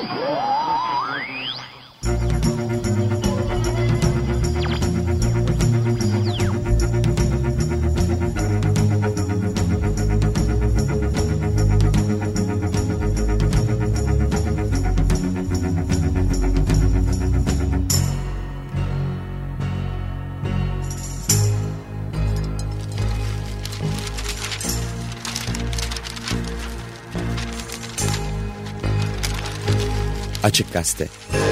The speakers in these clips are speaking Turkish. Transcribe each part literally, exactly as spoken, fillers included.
Açık Gazete.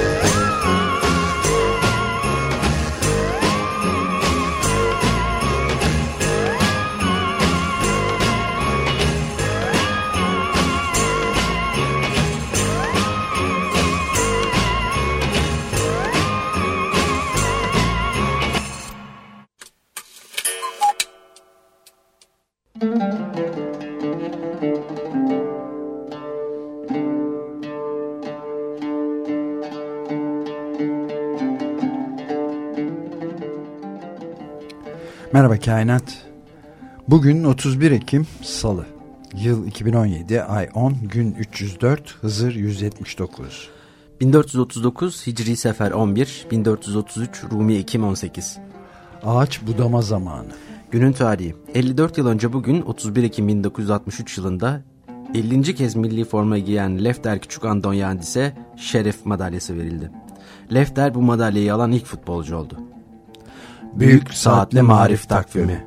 Merhaba Kainat. Bugün otuz bir Ekim Salı. Yıl iki bin on yedi, ay on, gün üç yüz dört, Hızır yüz yetmiş dokuz. bin dört yüz otuz dokuz Hicri Sefer on bir, bin dört yüz otuz üç Rumi Ekim on sekiz. Ağaç budama zamanı. Günün tarihi. elli dört yıl önce bugün otuz bir Ekim bin dokuz yüz altmış üç yılında ellinci kez milli forma giyen Lefter Küçük Andonyadis'e şeref madalyası verildi. Lefter bu madalyayı alan ilk futbolcu oldu. Büyük Saatli Marif Takvimi.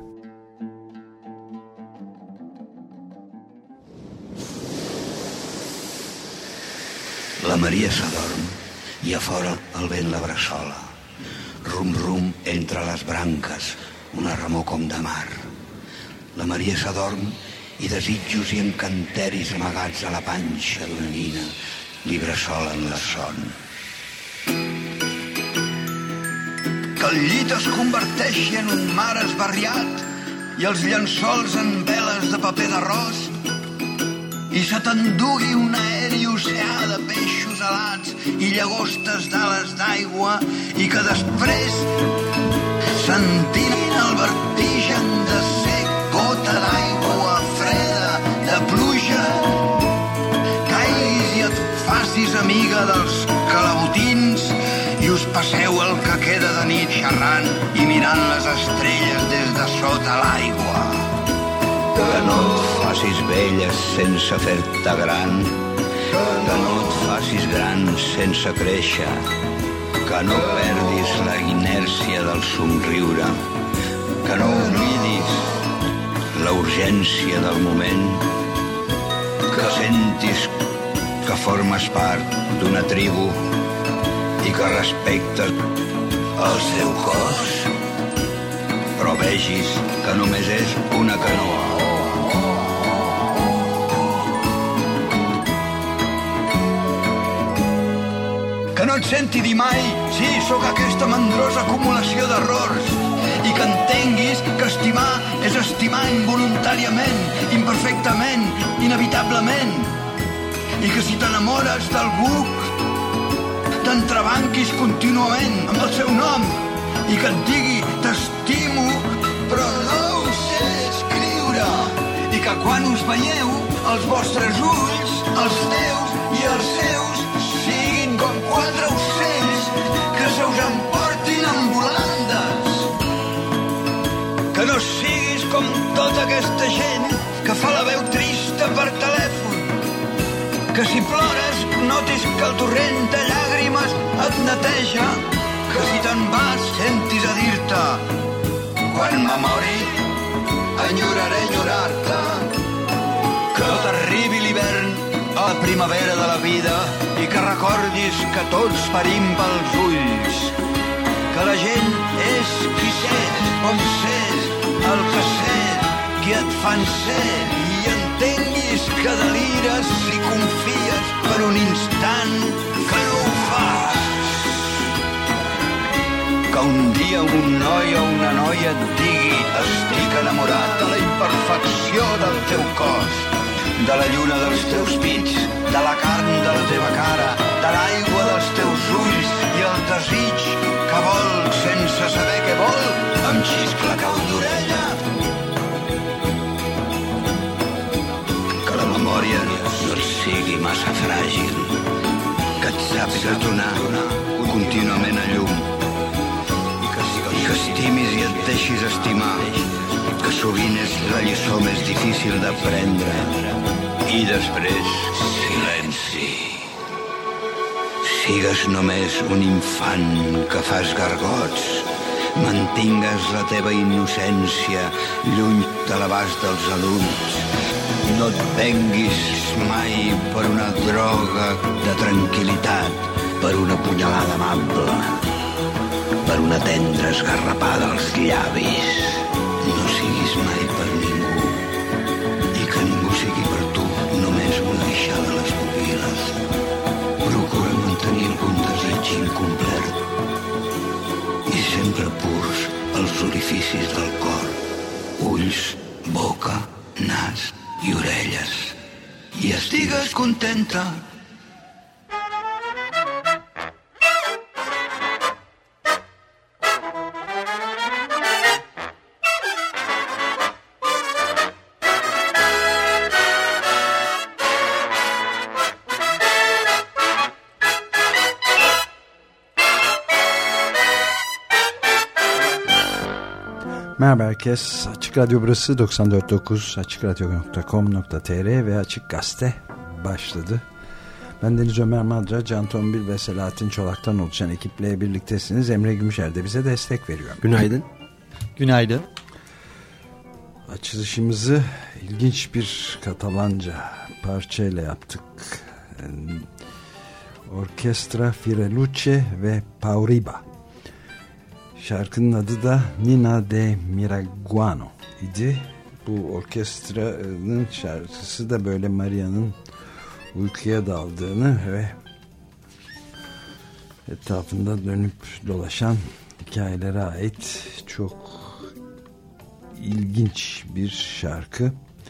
La Maria s'adorm i a fora el vent la bressola. Rum, rum, entre les branques, una remor com de mar. La Maria s'adorm i desitjos i encanteris amagats a la panxa d'una nina li bressolen la son. Que el llit es converteixi en un mar esbarriat i els llençols en veles de paper d'arròs i se t'endugui un aeri oceà de peixos alats i llagostes d'ales d'aigua i que després, sentint el vertigen de ser gota d'aigua freda, de pluja, caiguis i et facis amiga dels calabotins i us passeu el que queda de nit xerrant i mirant les estrelles des de sota l'aigua. Que no et facis vella sense fer-te gran, que no et facis gran sense créixer, que no perdis la inèrcia del somriure, que no oblidis la urgència del moment, que sentis que formes part d'una tribu i que respectes el seu cos, però vegis que només és una canoa. Que no et senti dir mai, sí, sóc aquesta mandrosa acumulació d'errors, i que entenguis que estimar és estimar involuntàriament, imperfectament, inevitablement, i que si t'enamores d'algú t'entrebanquis contínuament amb el seu nom i que et digui t'estimo però no ho sé escriure i que quan us veieu els vostres ulls, els teus i els seus siguin com quatre ocells que se us emportin en volandes, que no siguis com tota aquesta gent que fa la veu trista per telèfon, que si plores notis que el torrent de llàgrimes et neteja, que si te'n vas sentis a dir-te quan me mori enyoraré enyorar-te, que no t'arribi l'hivern a la primavera de la vida i que recordis que tots parim pels ulls, que la gent és qui sés, on sés, el que sés, qui et fan ser i entenguis que delires si confies per un instant que no ho fas. Que un dia un noi o una noia et digui estic enamorat de la imperfecció del teu cos, de la lluna dels teus pits, de la carn de la teva cara, de l'aigua dels teus ulls i el desig que vol sense saber què vol, em xiscla cau d'orella. Que la memòria no sigui massa fràgil, necessites donar contínuament a llum i que estimis i et deixis estimar, que sovint és la lliçó més difícil d'aprendre. I després, silenci. Sigues només un infant que fas gargots. Mantingues la teva innocència lluny de l'abast dels adults. No et venguis mai per una droga de tranquil·litat, per una punyalada amable, per una tendra esgarrapada als llavis. No siguis mai per ningú, i que ningú sigui per tu només una guixada a les pupil·les. Procura mantenir algun desig incomplert i sempre purs els orificis del cor, ulls, boca, nas i orelles. I estigues contenta. Merhaba herkes. Açık Radyo burası doksan dört nokta dokuz, açık radyo nokta com nokta tr ve Açık Gazete başladı. Ben Deniz Ömer Madra, Can Tombil ve Selahattin Çolak'tan oluşan ekiple birliktesiniz. Emre Gümüşer de bize destek veriyor. Günaydın. Günaydın. Açılışımızı ilginç bir Katalanca parçayla yaptık. Orkestra Fireluce ve Pauriba. Şarkının adı da Nina de Miraguano idi. Bu orkestranın şarkısı da böyle Maria'nın uykuya daldığını ve etrafında dönüp dolaşan hikayelere ait çok ilginç bir şarkı.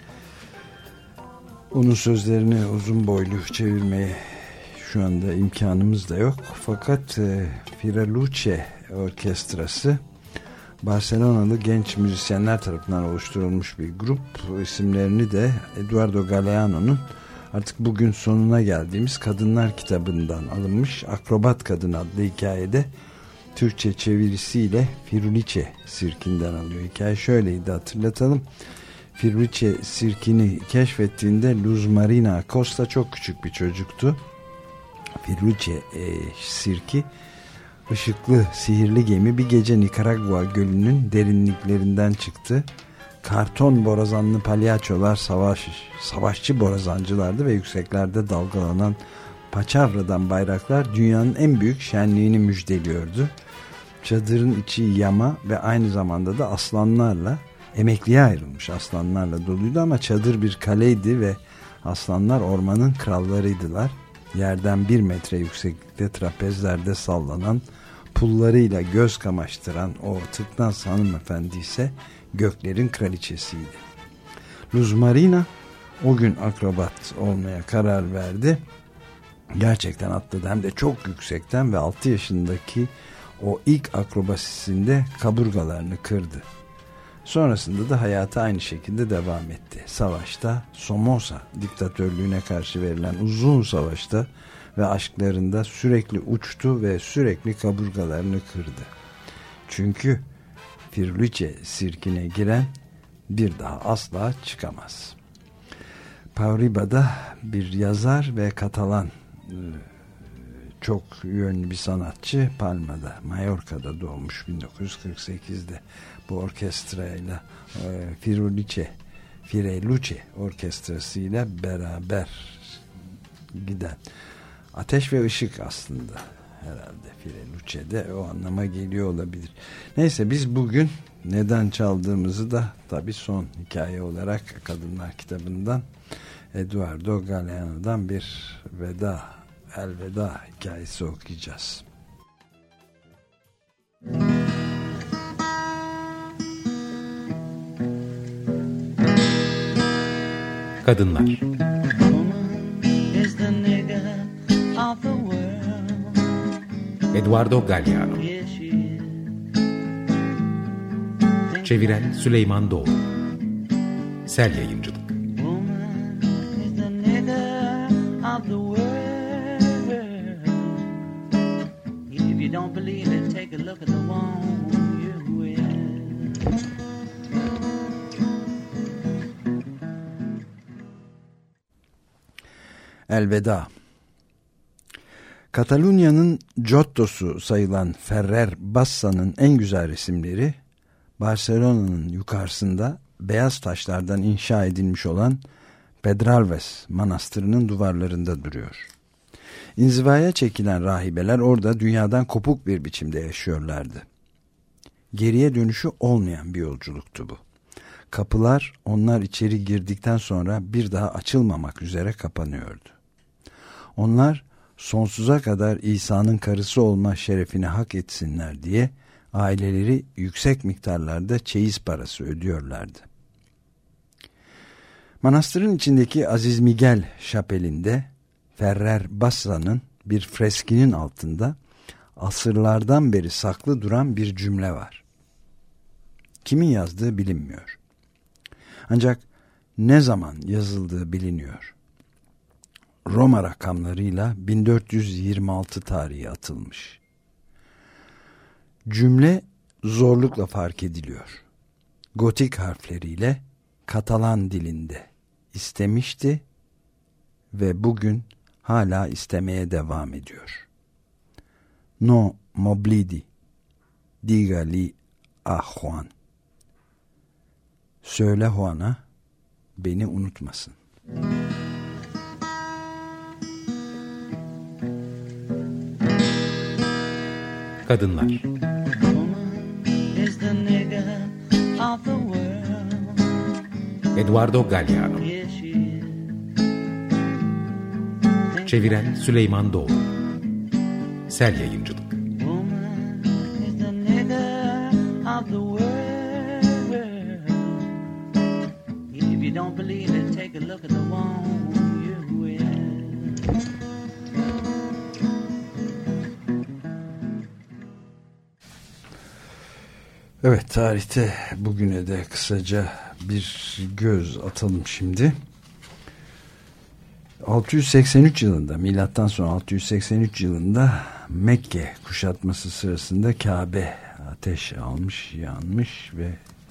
Onun sözlerini uzun boylu çevirmeye şu anda imkanımız da yok. Fakat e, Fireluce Orkestrası Barcelonalı genç müzisyenler tarafından oluşturulmuş bir grup. İsimlerini de Eduardo Galeano'nun artık bugün sonuna geldiğimiz Kadınlar kitabından alınmış Akrobat Kadın adlı hikayede Türkçe çevirisiyle Firulice Sirki'nden alıyor. Hikaye şöyleydi, hatırlatalım. Firulice Sirki'ni keşfettiğinde Luz Marina Acosta çok küçük bir çocuktu. Firulice e, Sirki ışıklı sihirli gemi bir gece Nikaragua gölünün derinliklerinden çıktı. Karton borazanlı palyaçolar savaş, savaşçı borazancılardı ve yükseklerde dalgalanan paçavradan bayraklar dünyanın en büyük şenliğini müjdeliyordu. Çadırın içi yama ve aynı zamanda da aslanlarla, emekliye ayrılmış aslanlarla doluydu ama çadır bir kaleydi ve aslanlar ormanın krallarıydılar. Yerden bir metre yükseklikte trapezlerde sallanan, pullarıyla göz kamaştıran o tıknaz hanımefendi ise göklerin kraliçesiydi. Luz Marina o gün akrobat olmaya karar verdi. Gerçekten atladı, hem de çok yüksekten ve altı yaşındaki o ilk akrobasisinde kaburgalarını kırdı. Sonrasında da hayata aynı şekilde devam etti. Savaşta, Somoza diktatörlüğüne karşı verilen uzun savaşta ve aşklarında sürekli uçtu ve sürekli kaburgalarını kırdı. Çünkü Firulice Sirki'ne giren bir daha asla çıkamaz. Pauriba'da bir yazar ve Katalan çok yönlü bir sanatçı. Palma'da, Mallorca'da doğmuş bin dokuz yüz kırk sekizde. Bu orkestrayla e, Firulice, Fireluce orkestrasıyla beraber giden ateş ve ışık aslında herhalde Fireluce'de o anlama geliyor olabilir. Neyse, biz bugün neden çaldığımızı da tabii son hikaye olarak Kadınlar kitabından Eduardo Galeano'dan bir veda, elveda hikayesi okuyacağız. Kadınlar. Eduardo Galeano. Çeviren Süleyman Doğru. Sel Yayıncılık. believe it, take a look at the one you're with. Elveda. Katalunya'nın Giotto'su sayılan Ferrer Bassa'nın en güzel resimleri Barcelona'nın yukarısında beyaz taşlardan inşa edilmiş olan Pedralbes Manastırı'nın duvarlarında duruyor. İnzivaya çekilen rahibeler orada dünyadan kopuk bir biçimde yaşıyorlardı. Geriye dönüşü olmayan bir yolculuktu bu. Kapılar onlar içeri girdikten sonra bir daha açılmamak üzere kapanıyordu. Onlar sonsuza kadar İsa'nın karısı olma şerefini hak etsinler diye aileleri yüksek miktarlarda çeyiz parası ödüyorlardı. Manastırın içindeki Aziz Miguel şapelinde Ferrer Bassa'nın bir freskinin altında asırlardan beri saklı duran bir cümle var. Kimin yazdığı bilinmiyor. Ancak ne zaman yazıldığı biliniyor. Roma rakamlarıyla bin dört yüz yirmi altı tarihi atılmış. Cümle zorlukla fark ediliyor. Gotik harfleriyle Katalan dilinde istemişti ve bugün hala istemeye devam ediyor. No m'oblidi, digali a Juan. Söyle Juan'a beni unutmasın. Kadınlar. Eduardo Galeano. Çeviren Süleyman Doğru. Sel Yayıncılık. Evet, tarihte bugüne de kısaca bir göz atalım şimdi. altı yüz seksen üç yılında, milattan sonra altı yüz seksen üç yılında Mekke kuşatması sırasında Kabe ateş almış, yanmış ve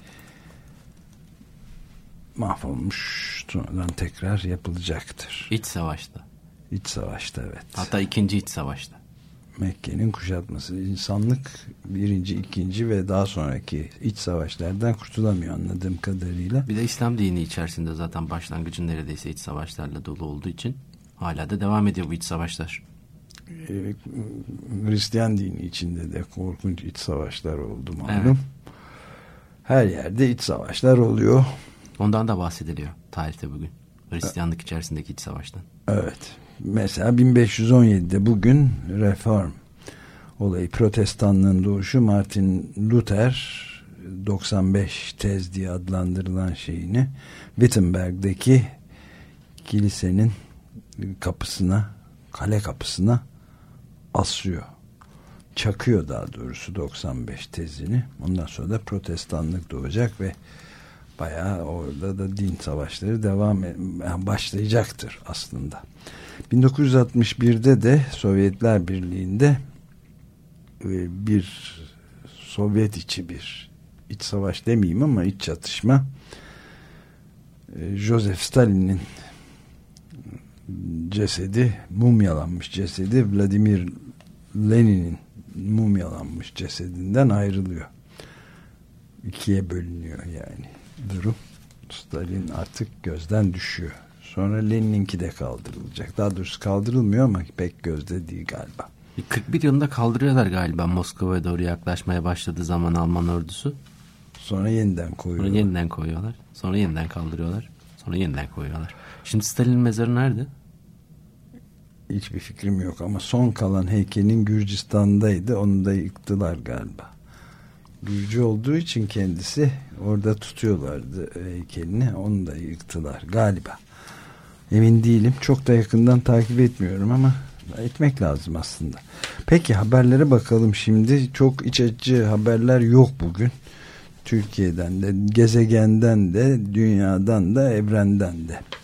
mahvolmuş. Sonradan tekrar yapılacaktır. İç savaşta. İç savaşta, evet. Hatta ikinci iç savaşta. Mekke'nin kuşatması. İnsanlık birinci, ikinci ve daha sonraki iç savaşlardan kurtulamıyor anladığım kadarıyla. Bir de İslam dini içerisinde zaten başlangıcın neredeyse iç savaşlarla dolu olduğu için hala da devam ediyor bu iç savaşlar. Ee, Hristiyan dini içinde de korkunç iç savaşlar oldu malum. Evet. Her yerde iç savaşlar oluyor. Ondan da bahsediliyor tarihte bugün. Hristiyanlık içerisindeki iç savaştan. Evet. Mesela bin beş yüz on yedide bugün reform olayı, protestanlığın doğuşu, Martin Luther doksan beş tez diye adlandırılan şeyini Wittenberg'deki kilisenin kapısına, kale kapısına asıyor. Çakıyor daha doğrusu doksan beş tezini. Ondan sonra da protestanlık doğacak ve bayağı orada da din savaşları devam yani başlayacaktır aslında. bin dokuz yüz altmış birde de Sovyetler Birliği'nde bir Sovyet içi bir iç savaş demeyeyim ama iç çatışma, Joseph Stalin'in cesedi, mumyalanmış cesedi Vladimir Lenin'in mumyalanmış cesedinden ayrılıyor. İkiye bölünüyor yani durum. Stalin artık gözden düşüyor. Sonra Lenin'inki de kaldırılacak. Daha doğrusu kaldırılmıyor ama pek gözde değil galiba. kırk bir yılında kaldırıyorlar galiba, Moskova'ya doğru yaklaşmaya başladığı zaman Alman ordusu. Sonra yeniden koyuyorlar. Sonra yeniden koyuyorlar. Sonra yeniden kaldırıyorlar. Sonra yeniden koyuyorlar. Şimdi Stalin'in mezarı nerede? Hiçbir fikrim yok ama son kalan heykelin Gürcistan'daydı. Onu da yıktılar galiba. Gürcü olduğu için kendisi orada tutuyorlardı heykelini. Onu da yıktılar galiba. Emin değilim. Çok da yakından takip etmiyorum ama etmek lazım aslında. Peki haberlere bakalım şimdi. Çok iç açıcı haberler yok bugün. Türkiye'den de, gezegenden de, dünyadan da, evrenden de.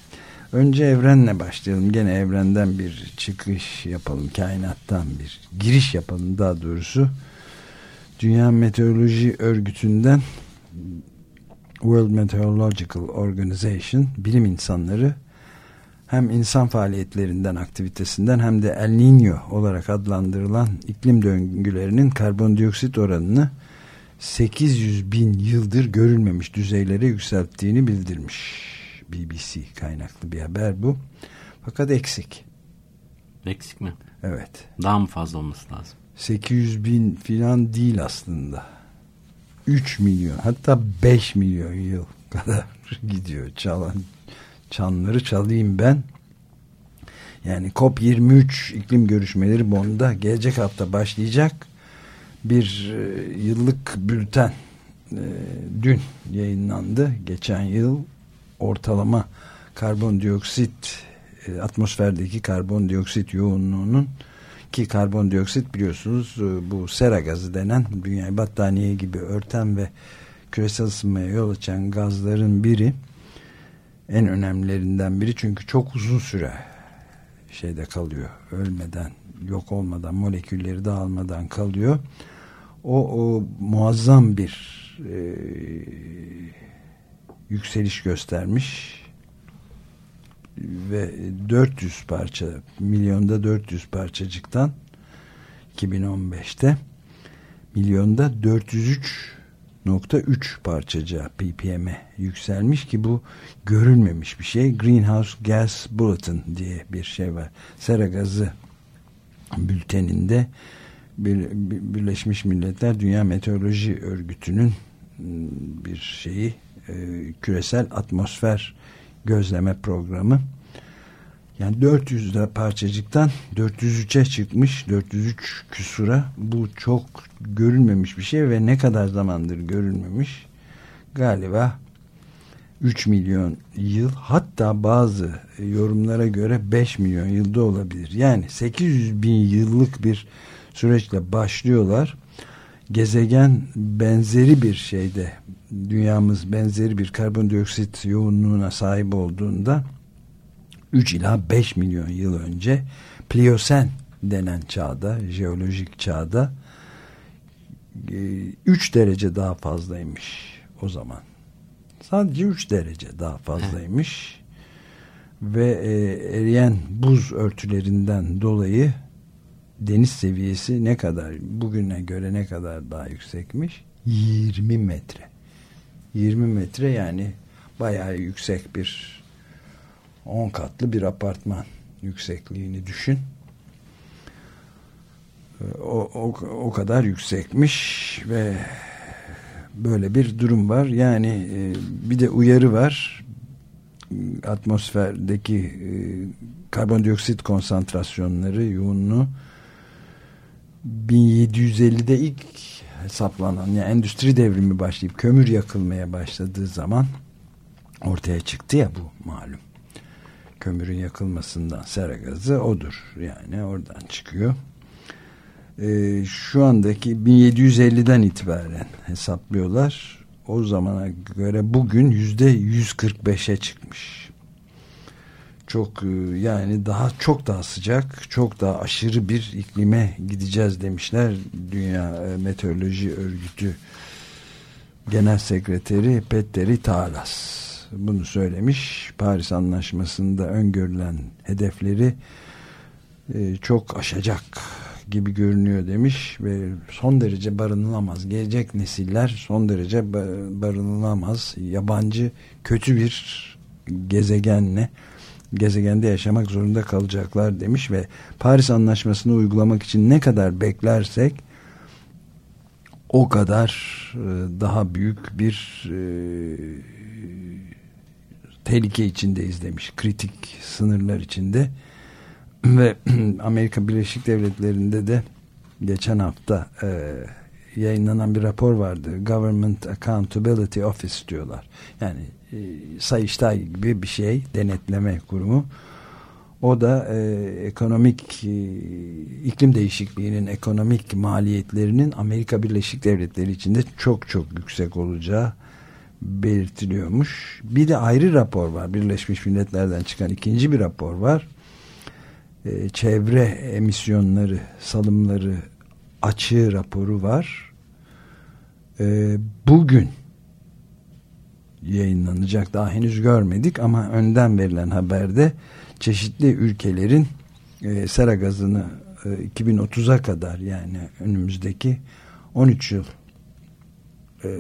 Önce evrenle başlayalım. Gene evrenden bir çıkış yapalım. Kainattan bir giriş yapalım daha doğrusu. Dünya Meteoroloji Örgütü'nden, World Meteorological Organization, bilim insanları hem insan faaliyetlerinden, aktivitesinden hem de El Niño olarak adlandırılan iklim döngülerinin karbondioksit oranını sekiz yüz bin yıldır görülmemiş düzeylere yükselttiğini bildirmiş. B B C kaynaklı bir haber bu. Fakat eksik. Eksik mi? Evet. Daha mı fazla olması lazım? sekiz yüz bin filan değil aslında. üç milyon hatta beş milyon yıl kadar gidiyor. Çalan, çanları çalayım ben. Yani COP yirmi üç iklim görüşmeleri Bonn'da gelecek hafta başlayacak. Bir e, yıllık bülten e, dün yayınlandı. Geçen yıl ortalama karbondioksit, e, atmosferdeki karbondioksit yoğunluğunun, ki karbondioksit biliyorsunuz e, bu sera gazı denen dünyayı battaniye gibi örten ve küresel ısınmaya yol açan gazların biri, en önemlilerinden biri, çünkü çok uzun süre şeyde kalıyor, ölmeden, yok olmadan, molekülleri dağılmadan kalıyor. O, o muazzam bir e, yükseliş göstermiş ve dört yüz parça, milyonda dört yüz parçacıktan iki bin on beşte milyonda dört yüz üç nokta üç parçacığa, P P M'e yükselmiş ki bu görülmemiş bir şey. Greenhouse Gas Bulletin diye bir şey var. Sera gazı bülteninde bir, bir, Birleşmiş Milletler Dünya Meteoroloji Örgütü'nün bir şeyi, e, küresel atmosfer gözleme programı. Yani dört yüz parçacıktan dört yüz üçe çıkmış, dört yüz üç küsura. Bu çok görülmemiş bir şey ve ne kadar zamandır görülmemiş? Galiba üç milyon yıl, hatta bazı yorumlara göre beş milyon yılda olabilir. Yani sekiz yüz bin yıllık bir süreçle başlıyorlar. Gezegen benzeri bir şeyde, dünyamız benzeri bir karbondioksit yoğunluğuna sahip olduğunda üç ila beş milyon yıl önce Pliyosen denen çağda, jeolojik çağda üç derece daha fazlaymış o zaman. Sadece üç derece daha fazlaymış. Ve e, eriyen buz örtülerinden dolayı deniz seviyesi ne kadar, bugüne göre ne kadar daha yüksekmiş? yirmi metre. yirmi metre, yani bayağı yüksek bir on katlı bir apartman yüksekliğini düşün. O, o, o kadar yüksekmiş ve böyle bir durum var. Yani e, bir de uyarı var. Atmosferdeki e, karbondioksit konsantrasyonları, yoğunluğu bin yedi yüz ellide ilk hesaplanan, yani endüstri devrimi başlayıp kömür yakılmaya başladığı zaman ortaya çıktı ya, bu malum. Kömürün yakılmasından sera gazı odur. Yani oradan çıkıyor. Ee, şu andaki bin yedi yüz elliden itibaren hesaplıyorlar. O zamana göre bugün yüzde yüz kırk beşe çıkmış. Çok, yani daha çok daha sıcak, çok daha aşırı bir iklime gideceğiz demişler. Dünya Meteoroloji Örgütü Genel Sekreteri Petteri Taalas bunu söylemiş. Paris Anlaşması'nda öngörülen hedefleri e, çok aşacak gibi görünüyor demiş ve son derece barınılamaz, gelecek nesiller son derece barınılamaz, yabancı kötü bir gezegenle gezegende yaşamak zorunda kalacaklar demiş ve Paris Anlaşması'nı uygulamak için ne kadar beklersek o kadar daha büyük bir e, tehlike içindeyiz demiş, kritik sınırlar içinde. Ve Amerika Birleşik Devletleri'nde de geçen hafta e, yayınlanan bir rapor vardı. Government Accountability Office diyorlar. Yani e, Sayıştay gibi bir şey, denetleme kurumu. O da e, ekonomik e, iklim değişikliğinin ekonomik maliyetlerinin Amerika Birleşik Devletleri içinde çok çok yüksek olacağı belirtiliyormuş. Bir de ayrı rapor var. Birleşmiş Milletler'den çıkan ikinci bir rapor var. Ee, çevre emisyonları, salımları açığı raporu var. Ee, bugün yayınlanacak. Daha henüz görmedik ama önden verilen haberde çeşitli ülkelerin e, sera gazını e, iki bin otuza kadar, yani önümüzdeki on üç yıl e,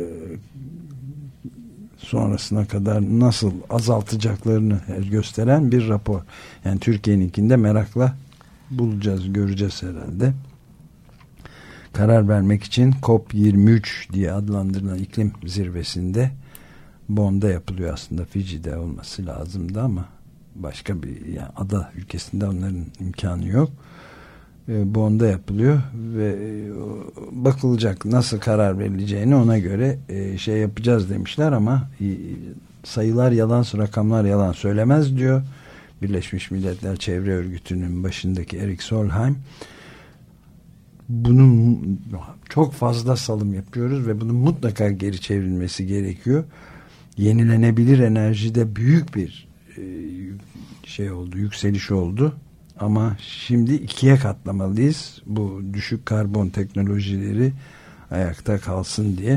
sonrasına kadar nasıl azaltacaklarını gösteren bir rapor. Yani Türkiye'ninkinde merakla bulacağız, göreceğiz herhalde. Karar vermek için COP yirmi üç diye adlandırılan iklim zirvesinde Bonn'da yapılıyor, aslında Fiji'de olması lazımdı ama başka bir, yani ada ülkesinde onların imkanı yok. E, Bonn'da yapılıyor ve e, bakılacak nasıl karar verileceğini, ona göre e, şey yapacağız demişler ama e, sayılar yalan, rakamlar yalan söylemez diyor Birleşmiş Milletler Çevre Örgütü'nün başındaki Erik Solheim. Bunun çok fazla salım yapıyoruz ve bunun mutlaka geri çevrilmesi gerekiyor. Yenilenebilir enerjide büyük bir e, şey oldu, yükseliş oldu. Ama şimdi ikiye katlamalıyız. Bu düşük karbon teknolojileri ayakta kalsın diye.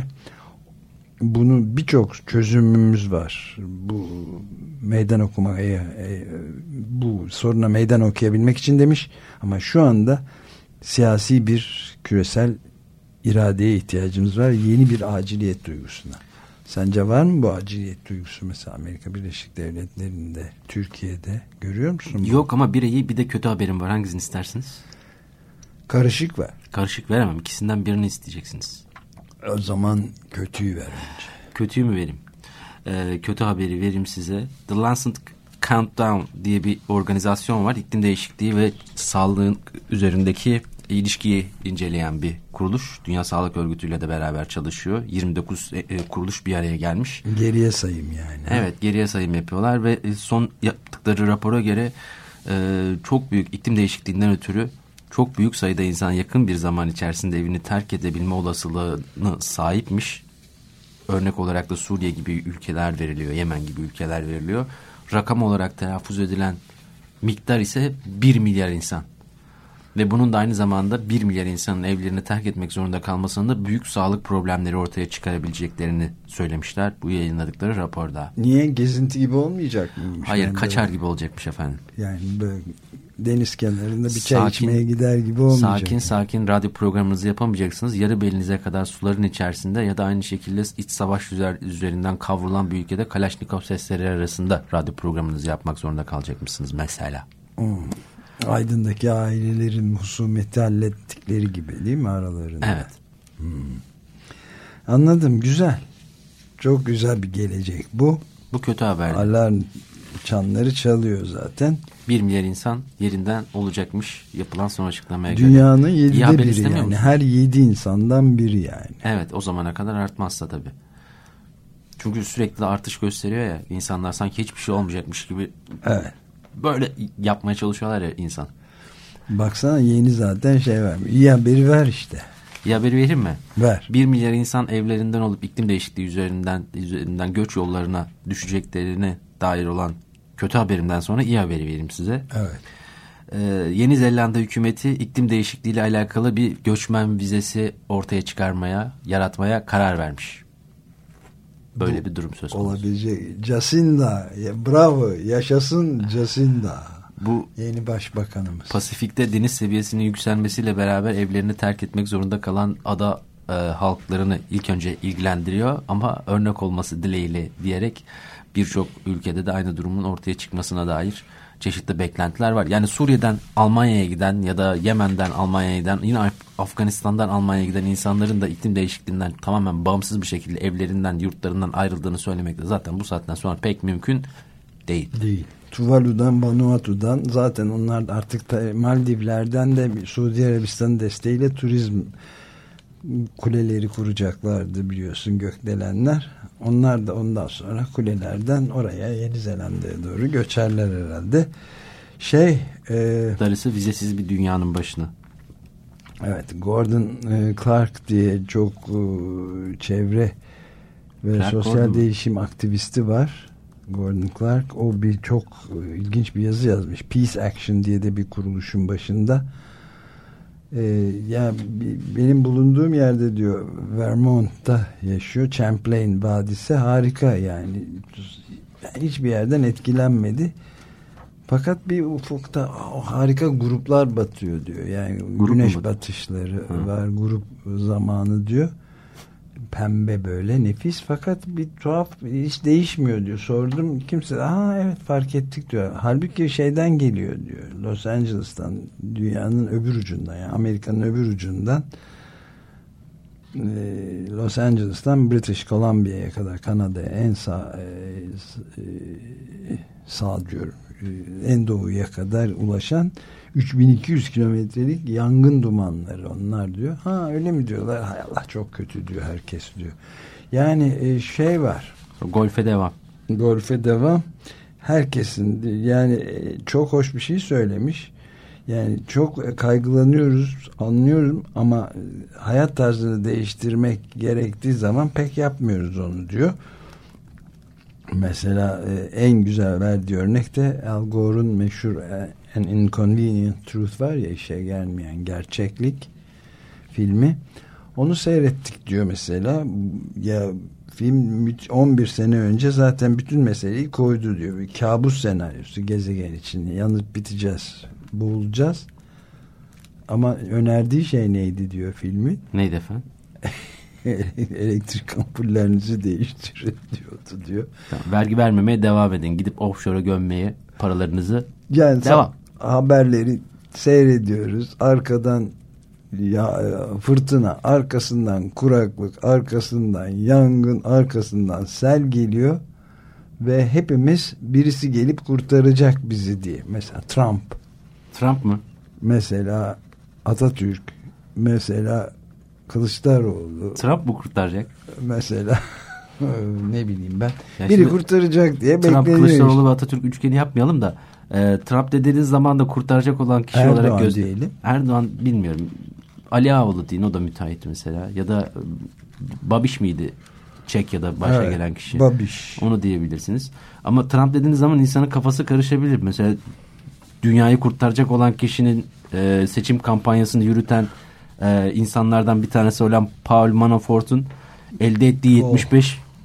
Bunun birçok çözümümüz var. Bu meydan okumaya, e, bu soruna meydan okuyabilmek için demiş. Ama şu anda siyasi bir küresel iradeye ihtiyacımız var. Yeni bir aciliyet duygusuna. Sence var mı bu aciliyet duygusu mesela Amerika Birleşik Devletleri'nde, Türkiye'de görüyor musun? Yok bu? Ama bir iyi bir de kötü haberim var. Hangisini istersiniz? Karışık ver. Karışık veremem. İkisinden birini isteyeceksiniz. O zaman kötüyü ver önce. Kötüyü mü vereyim? Ee, kötü haberi vereyim size. The Lancet Countdown diye bir organizasyon var. İklim değişikliği ve sağlığın üzerindeki ilişkiyi inceleyen bir kuruluş. Dünya Sağlık Örgütü ile de beraber çalışıyor. yirmi dokuz e, e, kuruluş bir araya gelmiş. Geriye sayım yani. Evet, geriye sayım yapıyorlar ve son yaptıkları rapora göre e, çok büyük iklim değişikliğinden ötürü çok büyük sayıda insan yakın bir zaman içerisinde evini terk edebilme olasılığına sahipmiş. Örnek olarak da Suriye gibi ülkeler veriliyor, Yemen gibi ülkeler veriliyor. Rakam olarak telaffuz edilen miktar ise bir milyar insan. Ve bunun da aynı zamanda bir milyar insanın evlerini terk etmek zorunda kalmasının da büyük sağlık problemleri ortaya çıkarabileceklerini söylemişler bu yayınladıkları raporda. Niye? Gezinti gibi olmayacak mıymış? Hayır, yani kaçar böyle, gibi olacakmış efendim. Yani böyle deniz kenarında bir çay sakin, içmeye gider gibi olmayacak. Sakin sakin radyo programınızı yapamayacaksınız. Yarı belinize kadar suların içerisinde ya da aynı şekilde iç savaş üzerinden kavrulan bir ülkede Kalaşnikov sesleri arasında radyo programınızı yapmak zorunda kalacakmışsınız mesela. Hmm. Aydın'daki ailelerin husumeti hallettikleri gibi değil mi aralarında? Evet. Hmm. Anladım, güzel. Çok güzel bir gelecek bu. Bu kötü haber. Alarm çanları çalıyor zaten. Bir milyar insan yerinden olacakmış yapılan son açıklamaya göre. Dünyanın yedide biri yani. Musun? Her yedi insandan biri yani. Evet, o zamana kadar artmazsa tabii. Çünkü sürekli artış gösteriyor ya, insanlar sanki hiçbir şey olmayacakmış gibi. Evet. Böyle yapmaya çalışıyorlar ya insan. Baksana yeni zaten şey vermiyor. İyi haberi ver işte. İyi haberi vereyim mi? Ver. Bir milyar insan evlerinden olup iklim değişikliği üzerinden, üzerinden göç yollarına düşeceklerine dair olan kötü haberimden sonra iyi haberi vereyim size. Evet. Ee, Yeni Zelanda hükümeti iklim değişikliği ile alakalı bir göçmen vizesi ortaya çıkarmaya, yaratmaya karar vermiş. Böyle Bu, bir durum söz konusu. Olabilecek. Jacinda, bravo, yaşasın Jacinda. Bu yeni başbakanımız. Pasifik'te deniz seviyesinin yükselmesiyle beraber evlerini terk etmek zorunda kalan ada e, halklarını ilk önce ilgilendiriyor ama örnek olması dileğiyle diyerek birçok ülkede de aynı durumun ortaya çıkmasına dair çeşitli beklentiler var. Yani Suriye'den Almanya'ya giden ya da Yemen'den Almanya'ya giden, yine Afganistan'dan Almanya'ya giden insanların da iklim değişikliğinden tamamen bağımsız bir şekilde evlerinden, yurtlarından ayrıldığını söylemek de zaten bu saatten sonra pek mümkün değil. Değil. Tuvalu'dan, Vanuatu'dan, zaten onlar artık da Maldivler'den de Suudi Arabistan'ın desteğiyle turizm kuleleri kuracaklardı biliyorsun, gökdelenler. Onlar da ondan sonra kulelerden oraya, Yeni Zelanda'ya doğru göçerler herhalde. Şey e, darısı vizesiz bir dünyanın başına. Evet, Gordon e, Clark diye çok e, çevre ve Clark sosyal Gordon değişim aktivisti var. Gordon Clark. O bir çok ilginç bir yazı yazmış. Peace Action diye de bir kuruluşun başında. Ee, ya benim bulunduğum yerde diyor, Vermont'ta yaşıyor. Champlain Vadisi harika yani. Hiçbir yerden etkilenmedi. Fakat bir ufukta oh, harika gruplar batıyor diyor. Yani grup güneş batışları Hı. var, grup zamanı diyor. Pembe böyle nefis, fakat bir tuhaf, hiç değişmiyor diyor. Sordum, kimse aha evet fark ettik diyor. Halbuki şeyden geliyor diyor. Los Angeles'tan, dünyanın öbür ucundan, yani Amerika'nın öbür ucundan, Los Angeles'tan British Columbia'ya kadar, Kanada'ya en sağ e, e, sağ diyor, en doğuya kadar ulaşan üç bin iki yüz kilometrelik yangın dumanları onlar diyor. Ha öyle mi diyorlar? Hay Allah çok kötü diyor herkes diyor. Yani e, şey var. Golfe devam. Golfe devam. Herkesin yani e, çok hoş bir şey söylemiş. Yani çok kaygılanıyoruz, anlıyorum ama hayat tarzını değiştirmek gerektiği zaman pek yapmıyoruz onu diyor. Mesela e, en güzel verdiği örnek de Al Gore'un meşhur An Inconvenient Truth var ya, işe gelmeyen gerçeklik filmi. Onu seyrettik diyor mesela. Ya film on bir sene önce zaten bütün meseleyi koydu diyor. Bir kabus senaryosu, gezegen için yanıp biteceğiz, boğulacağız. Ama önerdiği şey neydi diyor filmi? Neydi efendim? Elektrik ampullerinizi değiştirin diyordu diyor. Tamam, vergi vermemeye devam edin. Gidip offshore'a gömmeye paralarınızı yani devam. Haberleri seyrediyoruz. Arkadan ya, fırtına, arkasından kuraklık, arkasından yangın, arkasından sel geliyor ve hepimiz birisi gelip kurtaracak bizi diye. Mesela Trump. Trump mı? Mesela Atatürk. Mesela Kılıçdaroğlu. Trump mu kurtaracak? Mesela ne bileyim ben. Ya biri kurtaracak diye bekleniyor. Trump, Kılıçdaroğlu işte. ve Atatürk üçgeni yapmayalım da e, Trump dediğiniz zaman da kurtaracak olan kişi Erdoğan olarak göz diyelim. Erdoğan bilmiyorum. Ali Ağaoğlu deyin, o da müteahhit mesela. Ya da Babiş miydi? Çekya'da başa evet, gelen kişi. Babiş. Onu diyebilirsiniz. Ama Trump dediğiniz zaman insanın kafası karışabilir. Mesela dünyayı kurtaracak olan kişinin e, seçim kampanyasını yürüten e, insanlardan bir tanesi olan Paul Manafort'un elde ettiği yetmiş beş oh.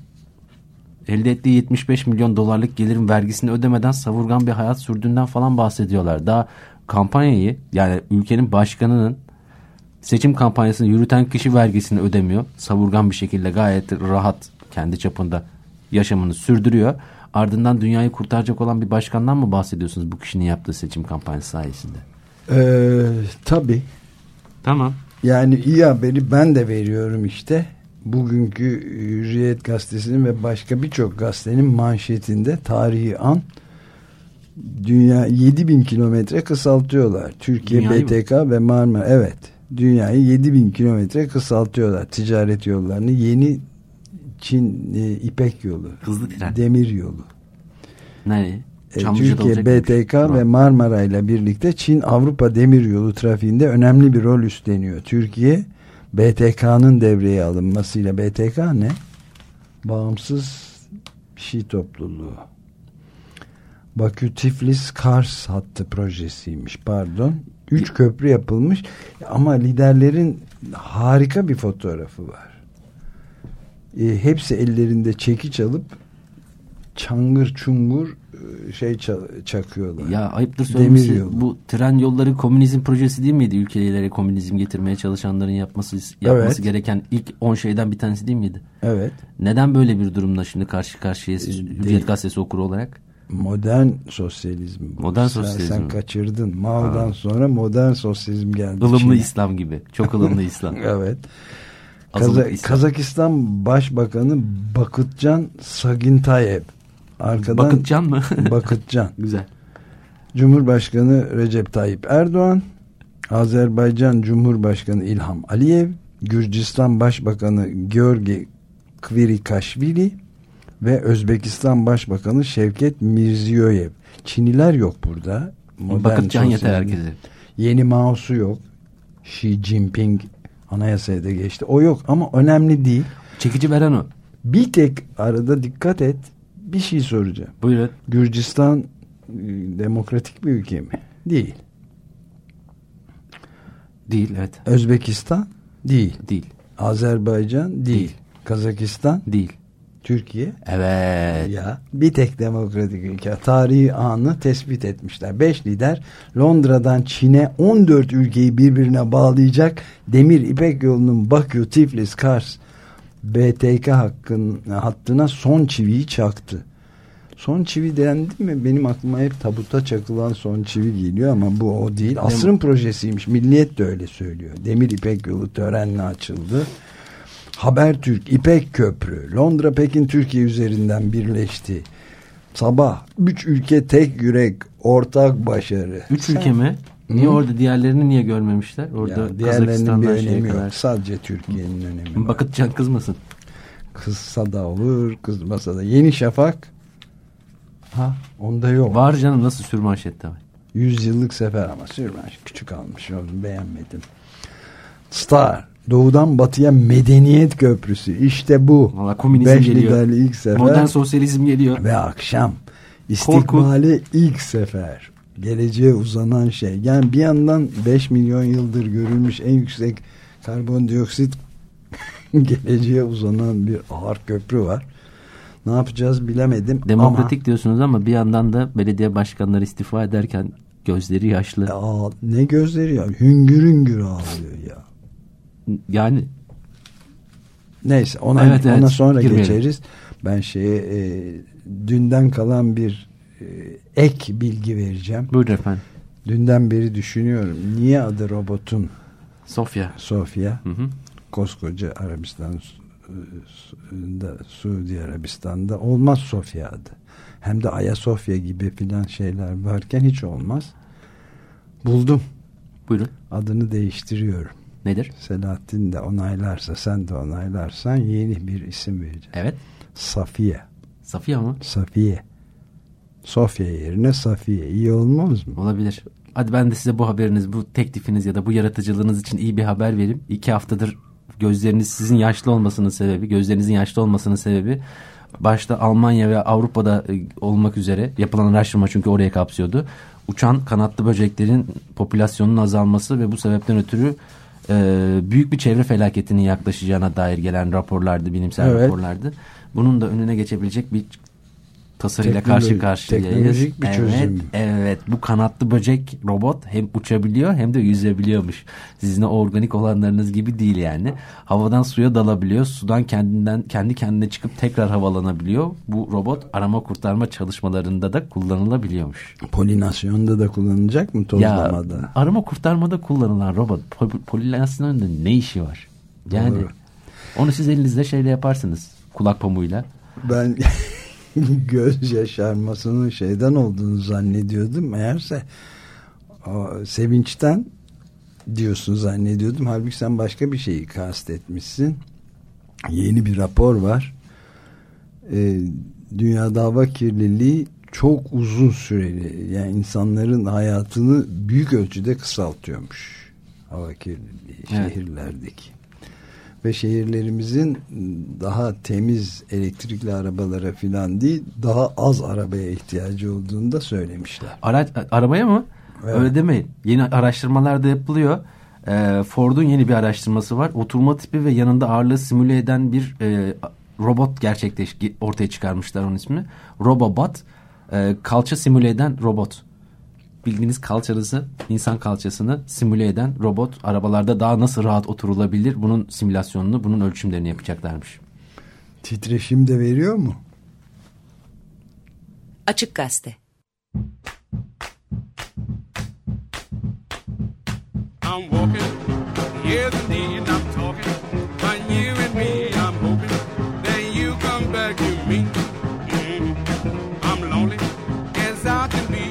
elde ettiği yetmiş beş milyon dolarlık gelirin vergisini ödemeden savurgan bir hayat sürdüğünden falan bahsediyorlar. Daha kampanyayı, yani ülkenin başkanının seçim kampanyasını yürüten kişi vergisini ödemiyor. Savurgan bir şekilde gayet rahat kendi çapında yaşamını sürdürüyor. Ardından dünyayı kurtaracak olan bir başkandan mı bahsediyorsunuz bu kişinin yaptığı seçim kampanyası sayesinde? Ee, tabii. Tamam. Yani iyi haberi ben de veriyorum işte. Bugünkü Hürriyet Gazetesi'nin ve başka birçok gazetenin manşetinde tarihi an, dünya yedi bin kilometre kısaltıyorlar. Türkiye, dünyayı B T K mı? Ve Marmara, evet. Dünyayı yedi bin kilometre kısaltıyorlar. Ticaret yollarını, yeni Çin e, İpek yolu. Hızlı tren. Demir yolu. Nereye? E, Türkiye, B T K ve Marmara ile birlikte Çin Avrupa demiryolu trafiğinde önemli bir rol üstleniyor. Türkiye, B T K'nın devreye alınmasıyla, B T K ne? Bağımsız bir şey topluluğu. Bakü Tiflis Kars hattı projesiymiş, pardon. Üç köprü yapılmış ama liderlerin harika bir fotoğrafı var. E, hepsi ellerinde çekiç alıp çangır çungur şey çakıyorlar. Ya ayıptır söylemesi, bu tren yolları komünizm projesi değil miydi? Ülkelere komünizm getirmeye çalışanların yapması yapması evet. gereken ilk on şeyden bir tanesi değil miydi? Evet. Neden böyle bir durumla şimdi karşı karşıyayız Hürriyet Gazetesi okuru olarak? Modern sosyalizm. Modern sen, sosyalizm. Sen kaçırdın. Mao'dan sonra modern sosyalizm geldi. Ilımlı Çin'e. İslam gibi. Çok ılımlı İslam. Evet. Kaza İslam. Kazakistan Başbakanı Bakıtcan Sagintayev. Arkadan Bakıtcan mı? Bakıtcan. Güzel. Cumhurbaşkanı Recep Tayyip Erdoğan, Azerbaycan Cumhurbaşkanı İlham Aliyev, Gürcistan Başbakanı Georgi Kvirikaşvili ve Özbekistan Başbakanı Şevket Mirziyoyev. Çiniler yok burada. Bakıtcan yeter herkese. Yeni Mao'su yok. Xi Jinping anayasaya da geçti. O yok ama önemli değil. Çekici veren o. Bir tek arada dikkat et, bir şey soracağım. Buyurun. Gürcistan demokratik bir ülke mi? Değil. Değil, evet. Özbekistan? Değil. Değil. Azerbaycan? Değil. Değil. Kazakistan? Değil. Türkiye? Evet. Ya bir tek demokratik ülke. Tarihi anı tespit etmişler. Beş lider Londra'dan Çin'e on dört ülkeyi birbirine bağlayacak demir İpek yolunun Bakü, Tiflis, Kars B T K hakkın, hattına son çiviyi çaktı. Son çivi dendi mi? Benim aklıma hep tabuta çakılan son çivi geliyor ama bu o değil. Asrın Dem- projesiymiş. Milliyet de öyle söylüyor. Demir İpek yolu törenle açıldı. Habertürk, İpek Köprü, Londra, Pekin, Türkiye üzerinden birleşti. Sabah üç ülke tek yürek, ortak başarı. Üç Sen, ülke mi? Niye hı? Orada diğerlerini niye görmemişler? Orada Ya, diğerlerinin bir önemi yok. Kadar. Sadece Türkiye'nin önemi var. Bakıtcan kızmasın. Kızsa da olur, kızmasa da. Yeni Şafak. Ha, onda yok. Var canım, nasıl sürmanşette var. Yüzyıllık sefer ama sürmanşet küçük almış. Onu beğenmedim. Star. Doğudan batıya medeniyet köprüsü. İşte bu. Vallahi komünizm Beş geliyor. liderli ilk sefer. Modern sosyalizm geliyor. Ve akşam istikbali ilk sefer. Geleceğe uzanan şey. Yani bir yandan beş milyon yıldır görülmüş en yüksek karbondioksit geleceğe uzanan bir ağır köprü var. Ne yapacağız bilemedim. Demokratik ama, diyorsunuz ama bir yandan da belediye başkanları istifa ederken gözleri yaşlı. Ya, ne gözleri ya? Hüngür hüngür ağlıyor ya. Yani neyse ona, evet, evet. ona sonra Girmeyelim. geçeriz. Ben şeye e, dünden kalan bir e, ek bilgi vereceğim. Buyurun efendim. Dünden beri düşünüyorum. Niye adı robotun Sofya. Sofya? Hı hı. Koskoca Arabistan, Suudi Arabistan'da olmaz Sofya adı. Hem de Ayasofya gibi filan şeyler varken hiç olmaz. Buldum. Buyurun. Adını değiştiriyorum. Nedir? Selahattin de onaylarsa, sen de onaylarsan yeni bir isim vereceğim. Evet. Safiye. Safiye mı? Safiye. Sofya yerine Safiye. İyi olmaz mı? Olabilir. Hadi ben de size bu haberiniz, bu teklifiniz ya da bu yaratıcılığınız için iyi bir haber vereyim. İki haftadır gözleriniz sizin yaşlı olmasının sebebi, gözlerinizin yaşlı olmasının sebebi başta Almanya ve Avrupa'da olmak üzere yapılan araştırma, çünkü oraya kapsıyordu. Uçan kanatlı böceklerin popülasyonunun azalması ve bu sebepten ötürü e, büyük bir çevre felaketinin yaklaşacağına dair gelen raporlardı, bilimsel evet. raporlardı. Bunun da önüne geçebilecek bir tasarıyla karşı karşıyayız. Teknolojik bir evet, çözüm. Evet, bu kanatlı böcek robot hem uçabiliyor hem de yüzebiliyormuş. Sizin o organik olanlarınız gibi değil yani. Havadan suya dalabiliyor. Sudan kendinden kendi kendine çıkıp tekrar havalanabiliyor. Bu robot arama kurtarma çalışmalarında da kullanılabiliyormuş. Polinasyonda da kullanılacak mı, tozlamada? Ya, arama kurtarmada kullanılan robot pol- polinasyonda ne işi var? Yani doğru. Onu siz elinizde şeyle yaparsınız. Kulak pamuğuyla. Ben göz yaşarmasının şeyden olduğunu zannediyordum. Meğerse o, sevinçten diyorsun zannediyordum. Halbuki sen başka bir şeyi kastetmişsin. Yeni bir rapor var. Ee, dünyada hava kirliliği çok uzun süreli, yani insanların hayatını büyük ölçüde kısaltıyormuş. Hava kirliliği, evet. Şehirlerdeki. Ve şehirlerimizin daha temiz elektrikli arabalara filan değil, daha az arabaya ihtiyacı olduğunu da söylemişler. Araç, arabaya mı? Evet. Öyle demeyin. Yeni araştırmalar da yapılıyor. Ee, Ford'un yeni bir araştırması var. Oturma tipi ve yanında ağırlığı simüle eden bir e, robot gerçekleş ortaya çıkarmışlar onun ismini. Robobot. E, kalça simüle eden robot. Bildiğiniz kalçanızı, insan kalçasını simüle eden robot, arabalarda daha nasıl rahat oturulabilir, bunun simülasyonunu, bunun ölçümlerini yapacaklarmış. Titreşim de veriyor mu? Açık Gazete. I'm walking, yes indeed I'm talking, but you and me I'm hoping that you come back to me. Mm-hmm. I'm lonely as I can be.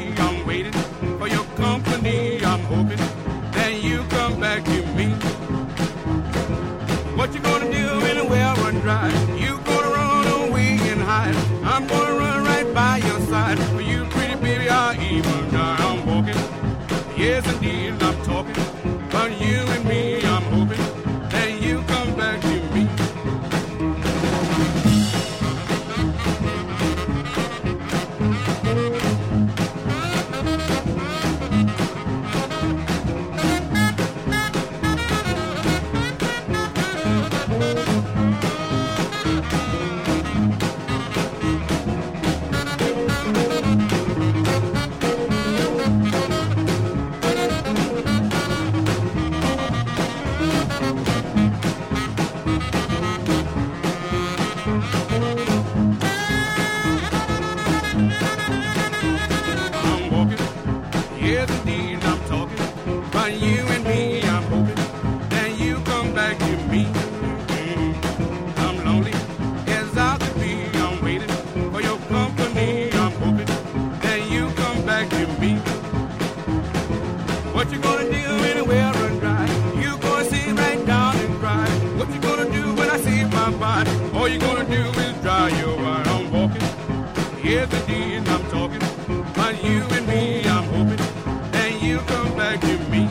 I'm hoping that you come back to me. What you gonna do when the well run dry? You gonna run away and hide? I'm gonna run right by your side. For you pretty baby, I even die. I'm walking, yes indeed I'm talking, but you and me I'm hoping that you come back to me. Yes, indeed, I'm talking about you and me. I'm hoping that you'll come back to me.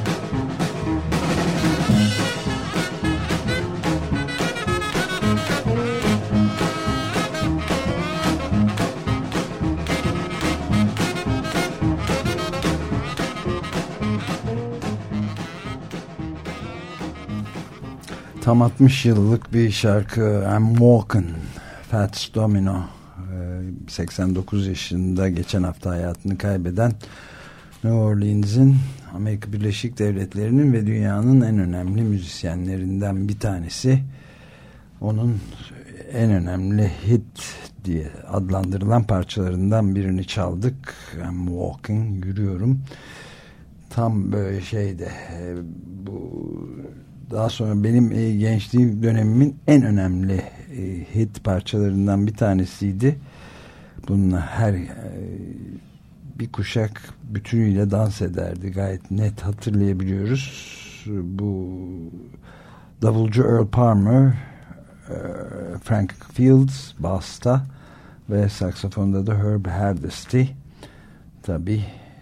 Tam altmış yıllık bir şarkı. I'm Walking, Fats Domino. seksen dokuz yaşında geçen hafta hayatını kaybeden New Orleans'in, Amerika Birleşik Devletleri'nin ve dünyanın en önemli müzisyenlerinden bir tanesi. Onun en önemli hit diye adlandırılan parçalarından birini çaldık. I'm Walking, yürüyorum. Tam böyle şeyde bu, daha sonra benim gençliğim dönemimin en önemli hit parçalarından bir tanesiydi. Bununla her bir kuşak bütünüyle dans ederdi. Gayet net hatırlayabiliyoruz. Bu davulcu Earl Palmer, Frank Fields bass'ta ve saksafonda da Herb Hardesty. Tabii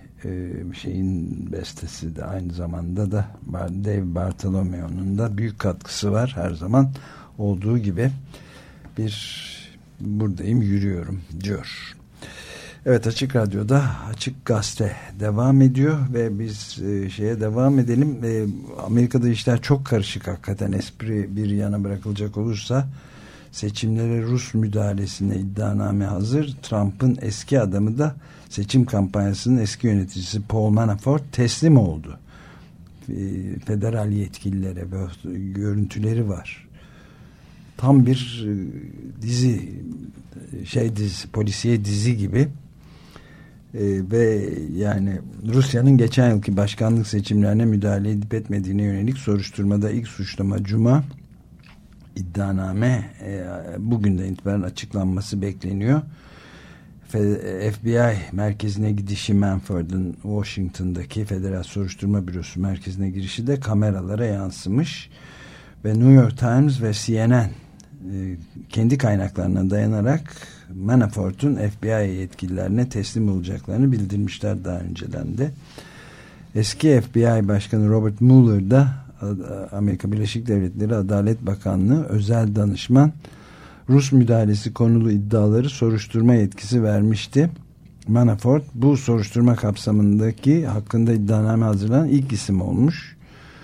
şeyin bestesi de aynı zamanda da Dave Bartolomeo'nun da büyük katkısı var, her zaman olduğu gibi. Bir buradayım, yürüyorum diyor. Evet, Açık Radyo'da Açık Gazete devam ediyor ve biz e, şeye devam edelim. E, Amerika'da işler çok karışık hakikaten. Espri bir yana bırakılacak olursa, seçimlere Rus müdahalesine iddianame hazır. Trump'ın eski adamı da seçim kampanyasının eski yöneticisi Paul Manafort teslim oldu. E, federal yetkililere böyle görüntüleri var. Tam bir e, dizi şey dizi, polisiye dizi gibi. E, ve yani Rusya'nın geçen yılki başkanlık seçimlerine müdahale edip etmediğine yönelik soruşturmada ilk suçlama Cuma, iddianame e, bugünden itibaren açıklanması bekleniyor. F B I merkezine gidişi, Manford'un Washington'daki Federal Soruşturma Bürosu merkezine girişi de kameralara yansımış ve New York Times ve C N N e, kendi kaynaklarına dayanarak Manafort'un F B I yetkililerine teslim olacaklarını bildirmişler daha önceden de. Eski F B I Başkanı Robert Mueller da Amerika Birleşik Devletleri Adalet Bakanlığı özel danışman, Rus müdahalesi konulu iddiaları soruşturma yetkisi vermişti. Manafort bu soruşturma kapsamındaki hakkında iddianame hazırlanan ilk isim olmuş.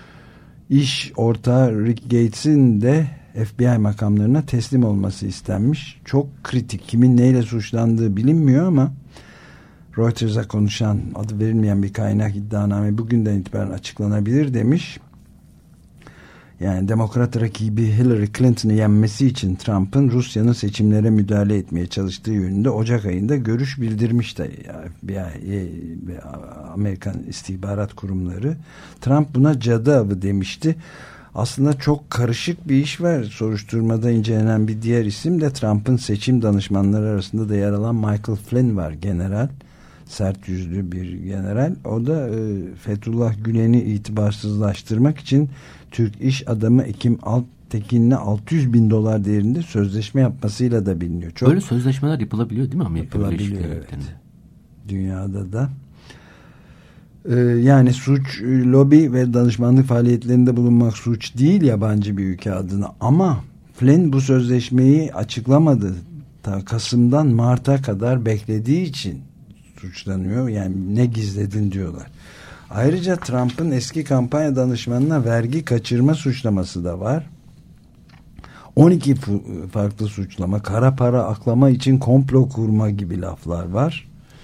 İş ortağı Rick Gates'in de F B I makamlarına teslim olması istenmiş. Çok kritik. Kimin neyle suçlandığı bilinmiyor ama Reuters'a konuşan, adı verilmeyen bir kaynak, iddianame bugünden itibaren açıklanabilir demiş. Yani Demokrat rakibi Hillary Clinton'ı yenmesi için Trump'ın Rusya'nın seçimlere müdahale etmeye çalıştığı yönünde Ocak ayında görüş bildirmişti F B I ve Amerikan istihbarat kurumları. Trump buna cadı avı demişti. Aslında çok karışık bir iş var. Soruşturmada incelenen bir diğer isim de Trump'ın seçim danışmanları arasında da yer alan Michael Flynn var, general. Sert yüzlü bir general. O da e, Fethullah Gülen'i itibarsızlaştırmak için Türk iş adamı Ekim Altekin'le altı yüz bin dolar değerinde sözleşme yapmasıyla da biliniyor. Çok böyle sözleşmeler yapılabiliyor değil mi Amerika Birleşik Devletleri'nde? Dünyada da. Ee, yani suç, lobi ve danışmanlık faaliyetlerinde bulunmak suç değil yabancı bir ülke adına, ama Flynn bu sözleşmeyi açıklamadı. Ta Kasım'dan Mart'a kadar beklediği için suçlanıyor. Yani ne gizledin diyorlar. Ayrıca Trump'ın eski kampanya danışmanına vergi kaçırma suçlaması da var. on iki farklı suçlama, kara para aklama için komplo kurma gibi laflar var.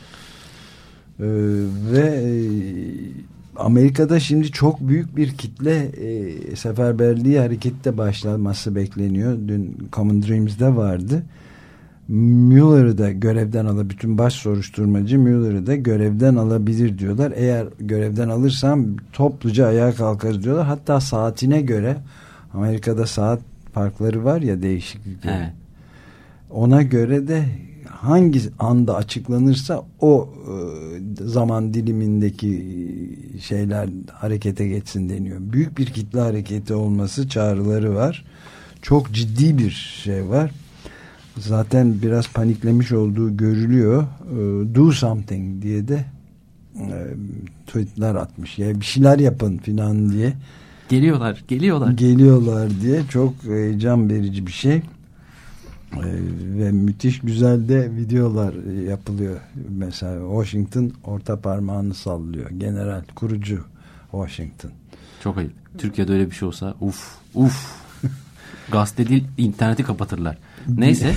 Ee, ve e, Amerika'da şimdi çok büyük bir kitle e, seferberliği harekette başlaması bekleniyor. Dün Common Dreams'de vardı. Mueller'ı da görevden alabilir, bütün baş soruşturmacı Mueller'ı da görevden alabilir diyorlar. Eğer görevden alırsam topluca ayağa kalkarız diyorlar. Hatta saatine göre, Amerika'da saat farkları var ya, değişiklikler. Evet. Ona göre de hangi anda açıklanırsa o e, zaman dilimindeki şeyler harekete geçsin deniyor. Büyük bir kitle hareketi olması çağrıları var. Çok ciddi bir şey var. Zaten biraz paniklemiş olduğu görülüyor. E, do something diye de e, tweetler atmış. Ya bir şeyler yapın filan diye. Geliyorlar, geliyorlar. Geliyorlar diye çok heyecan verici bir şey. Ee, ve müthiş güzel de videolar yapılıyor. Mesela Washington orta parmağını sallıyor. General, kurucu Washington. Çok ayıp. Türkiye'de öyle bir şey olsa uf uf. Gazete değil, interneti kapatırlar. Neyse.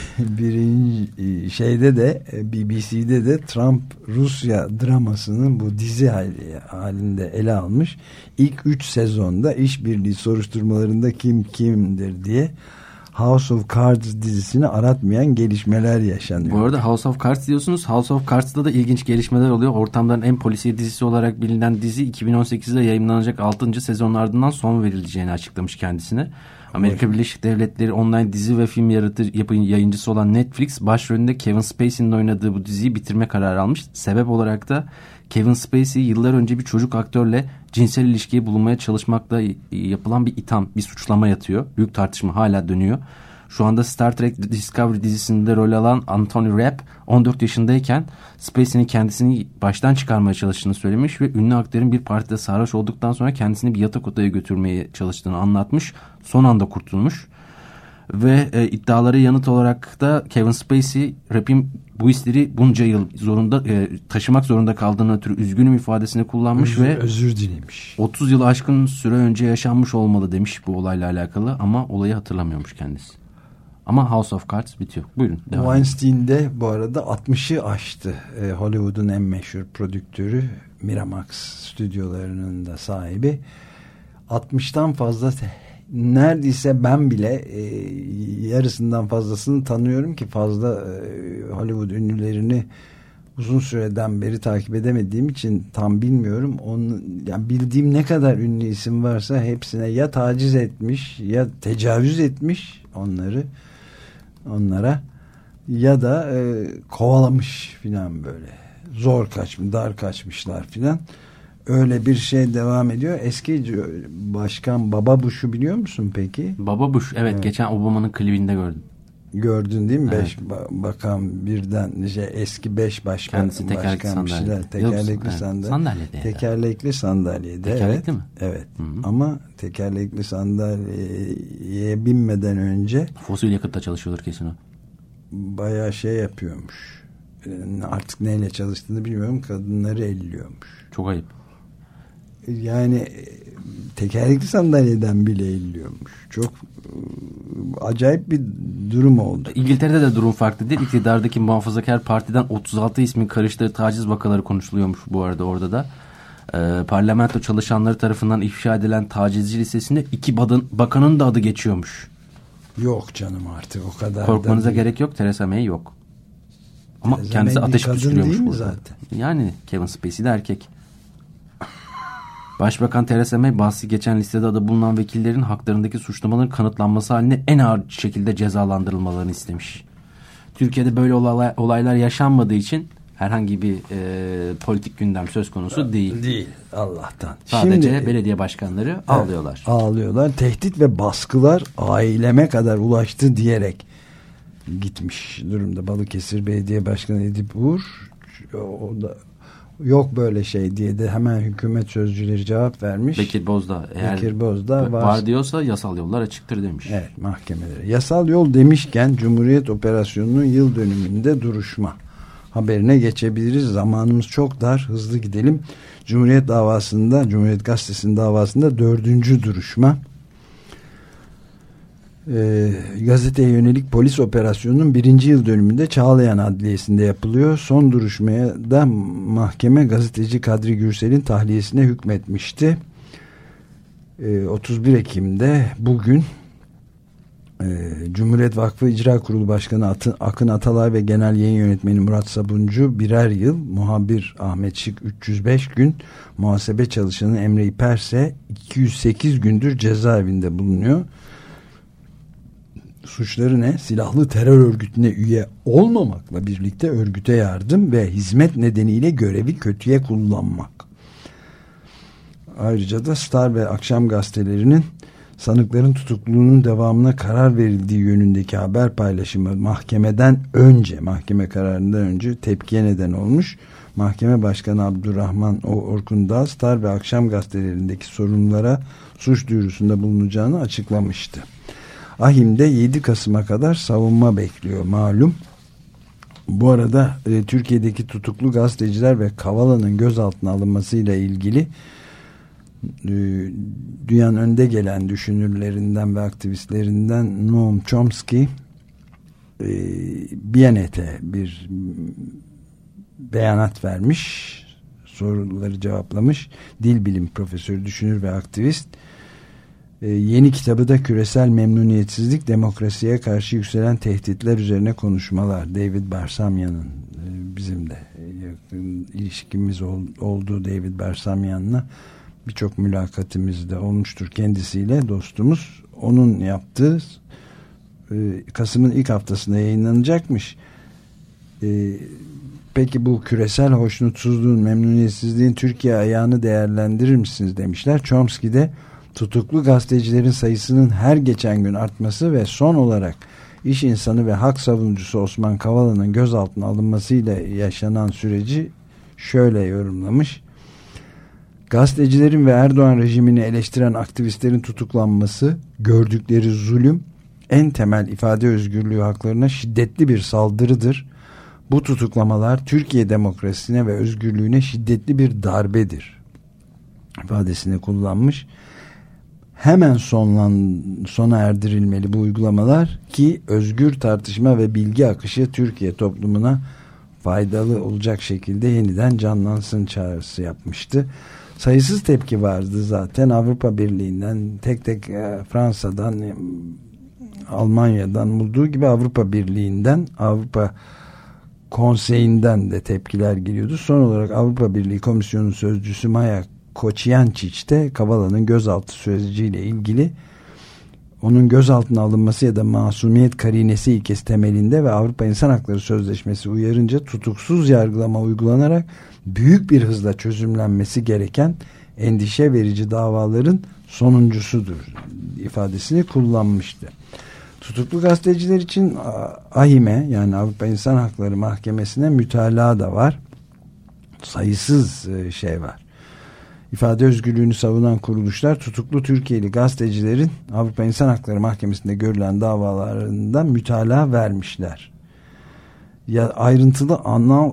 Birinci şeyde de B B C'de de Trump Rusya dramasının bu dizi halinde ele almış. İlk üç sezonda işbirliği soruşturmalarında kim kimdir diye House of Cards dizisini aratmayan gelişmeler yaşanıyor. Bu arada House of Cards diyorsunuz. House of Cards'ta da ilginç gelişmeler oluyor. Ortamların en polisiye dizisi olarak bilinen dizi iki bin on sekizde yayınlanacak altıncı sezonun ardından son verileceğini açıklamış kendisine. Amerika Birleşik Devletleri online dizi ve film yaratır, yapı, yayıncısı olan Netflix başrolünde Kevin Spacey'nin oynadığı bu diziyi bitirme kararı almış. Sebep olarak da Kevin Spacey yıllar önce bir çocuk aktörle cinsel ilişkiye bulunmaya çalışmakla yapılan bir itham, bir suçlama yatıyor. Büyük tartışma hala dönüyor. Şu anda Star Trek Discovery dizisinde rol alan Anthony Rapp on dört yaşındayken Spacey'nin kendisini baştan çıkarmaya çalıştığını söylemiş ve ünlü aktörün bir partide sarhoş olduktan sonra kendisini bir yatak odaya götürmeye çalıştığını anlatmış. Son anda kurtulmuş. Ve e, iddialara yanıt olarak da Kevin Spacey Rapp'in bu hisleri bunca yıl zorunda e, taşımak zorunda kaldığını ötürü üzgünüm ifadesini kullanmış özür, ve özür dilemiş. otuz yıl aşkın süre önce yaşanmış olmalı demiş bu olayla alakalı ama olayı hatırlamıyormuş kendisi. Ama House of Cards bitiyor. Buyurun. Weinstein de bu arada altmışı aştı. E, Hollywood'un en meşhur prodüktörü, Miramax stüdyolarının da sahibi. altmıştan fazla, neredeyse ben bile e, yarısından fazlasını tanıyorum ki fazla e, Hollywood ünlülerini uzun süreden beri takip edemediğim için tam bilmiyorum. Onu, yani bildiğim ne kadar ünlü isim varsa hepsine ya taciz etmiş ya tecavüz etmiş onları onlara ya da e, kovalamış filan, böyle zor kaçmış, dar kaçmışlar filan. Öyle bir şey devam ediyor. Eski başkan Baba Bush'u biliyor musun peki? Baba Bush, evet, evet. Geçen Obama'nın klibinde gördüm. Gördün değil mi? Evet. Beş bakan birden şey, eski beş başkan. Kendisi tekerlekli sandalyede. Tekerlekli evet. sandalye. Sandalyede. Tekerlekli sandalyede. Tekerlekli evet. mi? Evet. Hı-hı. Ama tekerlekli sandalyeye binmeden önce fosil yakıtla çalışıyordur kesin o. Bayağı şey yapıyormuş. Artık neyle çalıştığını bilmiyorum. Kadınları elliyormuş. Çok ayıp. Yani tekerlekli sandalyeden bile elliyormuş. Çok acayip bir durum oldu. İngiltere'de de durum farklı değil. İktidardaki Muhafazakar Parti'den otuz altı ismin karıştığı taciz vakaları konuşuluyormuş bu arada orada da. Ee, parlamento çalışanları tarafından ifşa edilen tacizci listesinde iki bakan, bakanın da adı geçiyormuş. Yok canım, artık o kadar. Korkmanıza gerek yok. Theresa May yok. Ama Theresa kendisi May ateş püskürüyormuş değil mi burada. zaten? Yani Kevin Spacey de erkek. Başbakan Theresa May bahsi geçen listede adı bulunan vekillerin haklarındaki suçlamaların kanıtlanması halinde en ağır şekilde cezalandırılmalarını istemiş. Türkiye'de böyle olay, olaylar yaşanmadığı için herhangi bir e, politik gündem söz konusu değil. Değil, Allah'tan. Sadece Şimdi, belediye başkanları evet, ağlıyorlar. Ağlıyorlar. Tehdit ve baskılar aileme kadar ulaştı diyerek gitmiş durumda. Balıkesir Belediye Başkanı Edip Uğur, o da yok böyle şey diye de hemen hükümet sözcüleri cevap vermiş. Bekir Bozdağ eğer Bekir Bozdağ var, var diyorsa yasal yollar açıktır demiş. Evet, mahkemelere. Yasal yol demişken Cumhuriyet Operasyonu'nun yıl dönümünde duruşma haberine geçebiliriz. Zamanımız çok dar. Hızlı gidelim. Cumhuriyet davasında, Cumhuriyet Gazetesi'nin davasında dördüncü duruşma. Ee, gazeteye yönelik polis operasyonunun birinci yıl dönümünde Çağlayan Adliyesi'nde yapılıyor. Son duruşmaya da mahkeme gazeteci Kadri Gürsel'in tahliyesine hükmetmişti. Ee, otuz bir Ekim'de bugün e, Cumhuriyet Vakfı İcra Kurulu Başkanı Atı, Akın Atalay ve Genel Yayın Yönetmeni Murat Sabuncu birer yıl, muhabir Ahmet Şık üç yüz beş gün, muhasebe çalışanı Emre İperse iki yüz sekiz gündür cezaevinde bulunuyor. Suçları ne? Silahlı terör örgütüne üye olmamakla birlikte örgüte yardım ve hizmet nedeniyle görevi kötüye kullanmak. Ayrıca da Star ve akşam gazetelerinin sanıkların tutukluluğunun devamına karar verildiği yönündeki haber paylaşımı mahkemeden önce, mahkeme kararından önce tepkiye neden olmuş. Mahkeme Başkanı Abdurrahman Orkun Dağ, Star ve Akşam gazetelerindeki sorunlara suç duyurusunda bulunacağını açıklamıştı. Ahim'de yedi Kasım'a kadar savunma bekliyor malum. Bu arada e, Türkiye'deki tutuklu gazeteciler ve Kavala'nın gözaltına alınmasıyla ilgili e, dünyanın önde gelen düşünürlerinden ve aktivistlerinden Noam Chomsky e, Biyanet'e bir beyanat vermiş, soruları cevaplamış. Dil bilim profesörü, düşünür ve aktivist. Ee, yeni kitabı da küresel memnuniyetsizlik, demokrasiye karşı yükselen tehditler üzerine konuşmalar. David Bersamyan'ın, e, bizim de yakın ilişkimiz ol, olduğu David Bersamyan'la birçok mülakatimiz de olmuştur kendisiyle, dostumuz. Onun yaptığı e, Kasım'ın ilk haftasında yayınlanacakmış. E, peki bu küresel hoşnutsuzluğun, memnuniyetsizliğin Türkiye ayağını değerlendirir misiniz demişler. Chomsky de tutuklu gazetecilerin sayısının her geçen gün artması ve son olarak iş insanı ve hak savunucusu Osman Kavala'nın gözaltına alınmasıyla yaşanan süreci şöyle yorumlamış. Gazetecilerin ve Erdoğan rejimini eleştiren aktivistlerin tutuklanması, gördükleri zulüm, en temel ifade özgürlüğü haklarına şiddetli bir saldırıdır. Bu tutuklamalar Türkiye demokrasisine ve özgürlüğüne şiddetli bir darbedir ifadesini kullanmış. Hemen sonlan, sona erdirilmeli bu uygulamalar ki özgür tartışma ve bilgi akışı Türkiye toplumuna faydalı olacak şekilde yeniden canlansın çağrısı yapmıştı. Sayısız tepki vardı zaten. Avrupa Birliği'nden, tek tek e, Fransa'dan, e, Almanya'dan olduğu gibi Avrupa Birliği'nden, Avrupa Konseyi'nden de tepkiler geliyordu. Son olarak Avrupa Birliği Komisyonu Sözcüsü Maya Koçyančić de Kavala'nın gözaltı süreciyle ilgili, onun gözaltına alınması ya da masumiyet karinesi ilkesi temelinde ve Avrupa İnsan Hakları Sözleşmesi uyarınca tutuksuz yargılama uygulanarak büyük bir hızla çözümlenmesi gereken endişe verici davaların sonuncusudur ifadesini kullanmıştı. Tutuklu gazeteciler için AİHM'e, yani Avrupa İnsan Hakları Mahkemesi'ne mütalaa da var. Sayısız şey var. İfade özgürlüğünü savunan kuruluşlar tutuklu Türkiye'li gazetecilerin Avrupa İnsan Hakları Mahkemesi'nde görülen davalarında mütalaa vermişler. Ya, ayrıntılı anal,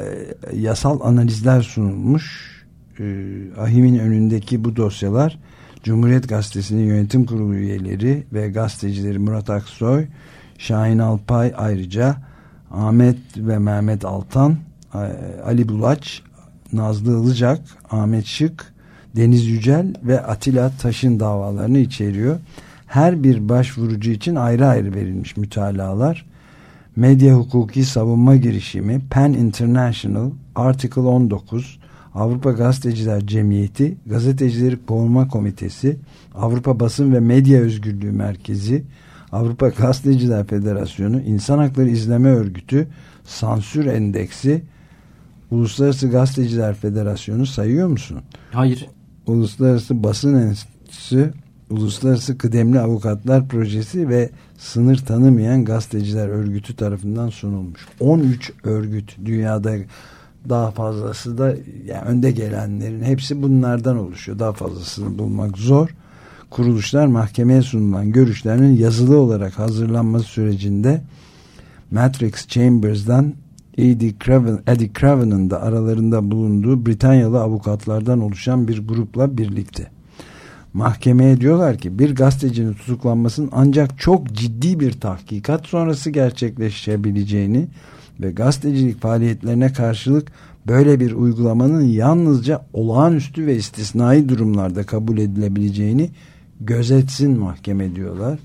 yasal analizler sunulmuş. AİHM'in önündeki bu dosyalar Cumhuriyet Gazetesi'nin yönetim kurulu üyeleri ve gazetecileri Murat Aksoy, Şahin Alpay, ayrıca Ahmet ve Mehmet Altan, Ali Bulaç, Nazlı Ilıcak, Ahmet Şık, Deniz Yücel ve Atilla Taş'ın davalarını içeriyor. Her bir başvurucu için ayrı ayrı verilmiş mütalalar. Medya Hukuki Savunma Girişimi, Pen International, Article on dokuz, Avrupa Gazeteciler Cemiyeti, Gazetecileri Koruma Komitesi, Avrupa Basın ve Medya Özgürlüğü Merkezi, Avrupa Gazeteciler Federasyonu, İnsan Hakları İzleme Örgütü, Sansür Endeksi, Uluslararası Gazeteciler Federasyonu sayıyor musun? Hayır. Uluslararası Basın Enstitüsü, Uluslararası Kıdemli Avukatlar Projesi ve Sınır Tanımayan Gazeteciler Örgütü tarafından sunulmuş. on üç örgüt, dünyada daha fazlası da, yani önde gelenlerin hepsi bunlardan oluşuyor. Daha fazlasını bulmak zor. Kuruluşlar mahkemeye sunulan görüşlerinin yazılı olarak hazırlanması sürecinde Matrix Chambers'dan Eddie Craven, Eddie Craven'ın da aralarında bulunduğu Britanyalı avukatlardan oluşan bir grupla birlikte. Mahkemeye diyorlar ki bir gazetecinin tutuklanmasının ancak çok ciddi bir tahkikat sonrası gerçekleşebileceğini ve gazetecilik faaliyetlerine karşılık böyle bir uygulamanın yalnızca olağanüstü ve istisnai durumlarda kabul edilebileceğini gözetsin mahkeme diyorlar.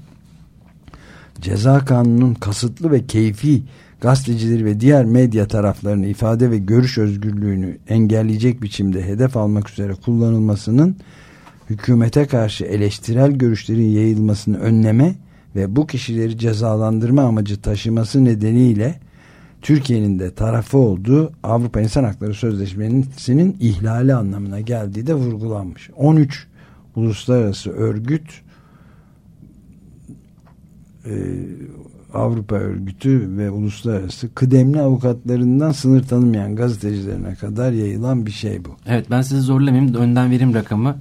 Ceza kanunun kasıtlı ve keyfi gazetecileri ve diğer medya taraflarını ifade ve görüş özgürlüğünü engelleyecek biçimde hedef almak üzere kullanılmasının hükümete karşı eleştirel görüşlerin yayılmasını önleme ve bu kişileri cezalandırma amacı taşıması nedeniyle Türkiye'nin de tarafı olduğu Avrupa İnsan Hakları Sözleşmesi'nin ihlali anlamına geldiği de vurgulanmış. on üç uluslararası örgüt e, Avrupa Örgütü ve uluslararası kıdemli avukatlarından sınır tanımayan gazetecilerine kadar yayılan bir şey bu. Evet, ben sizi zorlamayayım, önden vereyim rakamı.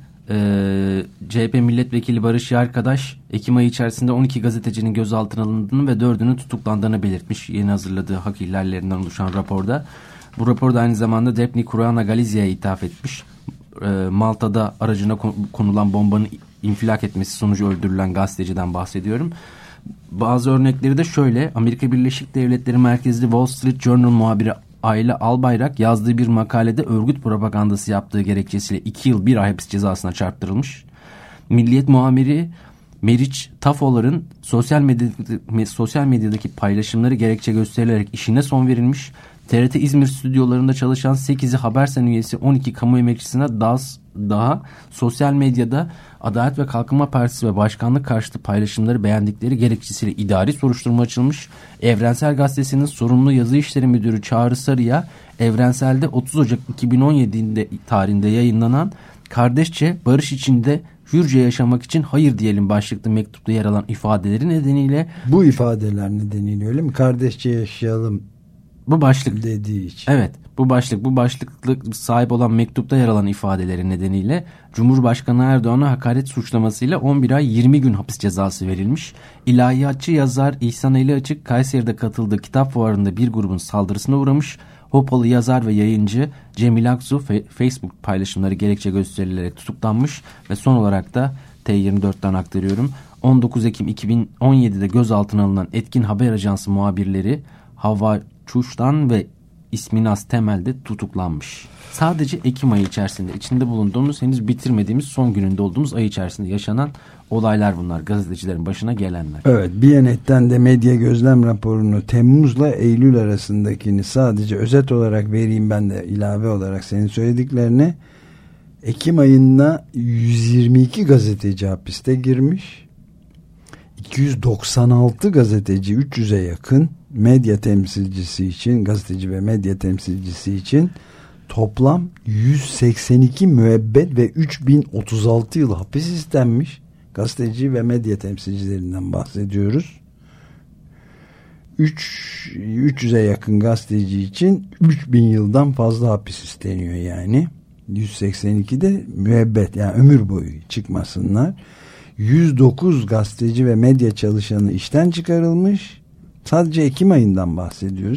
Ee, C H P Milletvekili Barış Yarkadaş Ekim ayı içerisinde on iki gazetecinin gözaltına alındığını ve dördünün tutuklandığını belirtmiş yeni hazırladığı hak ihlallerinden oluşan raporda. Bu raporda aynı zamanda Daphne Caruana Galizia'ya ithaf etmiş. Ee, Malta'da aracına konulan bombanın infilak etmesi sonucu öldürülen gazeteciden bahsediyorum. Bazı örnekleri de şöyle: Amerika Birleşik Devletleri merkezli Wall Street Journal muhabiri Ayla Albayrak yazdığı bir makalede örgüt propagandası yaptığı gerekçesiyle iki yıl bir ay hapis cezasına çarptırılmış. Milliyet muhabiri Meriç Tafolar'ın sosyal medyadaki, sosyal medyadaki paylaşımları gerekçe gösterilerek işine son verilmiş. T R T İzmir stüdyolarında çalışan sekizi Habersen üyesi on iki kamu emekçisine daha, daha sosyal medyada Adalet ve Kalkınma Partisi ve başkanlık karşıtı paylaşımları beğendikleri gerekçesiyle idari soruşturma açılmış. Evrensel Gazetesi'nin sorumlu yazı işleri müdürü Çağrı Sarı'ya Evrensel'de otuz Ocak iki bin on yedi tarihinde yayınlanan "Kardeşçe barış içinde hürce yaşamak için hayır diyelim" başlıklı mektupta yer alan ifadeleri nedeniyle, bu ifadeler nedeniyle öyle mi? Kardeşçe yaşayalım bu başlık dediği için. Evet, bu başlık bu başlıklı sahip olan mektupta yer alan ifadeleri nedeniyle Cumhurbaşkanı Erdoğan'a hakaret suçlamasıyla on bir ay yirmi gün hapis cezası verilmiş. İlahiyatçı yazar İhsan Eli Açık Kayseri'de katıldığı kitap fuarında bir grubun saldırısına uğramış. Hopalı yazar ve yayıncı Cemil Aksu fe- Facebook paylaşımları gerekçe gösterilerek tutuklanmış ve son olarak da T yirmi dört'ten aktarıyorum. on dokuz Ekim iki bin on yedi'de gözaltına alınan Etkin Haber Ajansı muhabirleri Hava Çuş'tan ve İsminaz Temel'de tutuklanmış. Sadece Ekim ayı içerisinde içinde bulunduğumuz, henüz bitirmediğimiz son gününde olduğumuz ay içerisinde yaşanan olaylar bunlar. Gazetecilerin başına gelenler. Evet, Biyanet'ten de medya gözlem raporunu Temmuz'la Eylül arasındakini sadece özet olarak vereyim, ben de ilave olarak senin söylediklerine. Ekim ayında yüz yirmi iki gazeteci hapiste girmiş. iki yüz doksan altı gazeteci, üç yüze yakın medya temsilcisi için, gazeteci ve medya temsilcisi için toplam yüz seksen iki müebbet ve üç bin otuz altı yıl hapis istenmiş. Gazeteci ve medya temsilcilerinden bahsediyoruz. üç yüze yakın gazeteci için üç bin yıldan fazla hapis isteniyor yani. yüz seksen iki de müebbet, yani ömür boyu çıkmasınlar. yüz dokuz gazeteci ve medya çalışanı işten çıkarılmış. Sadece Ekim ayından bahsediyoruz.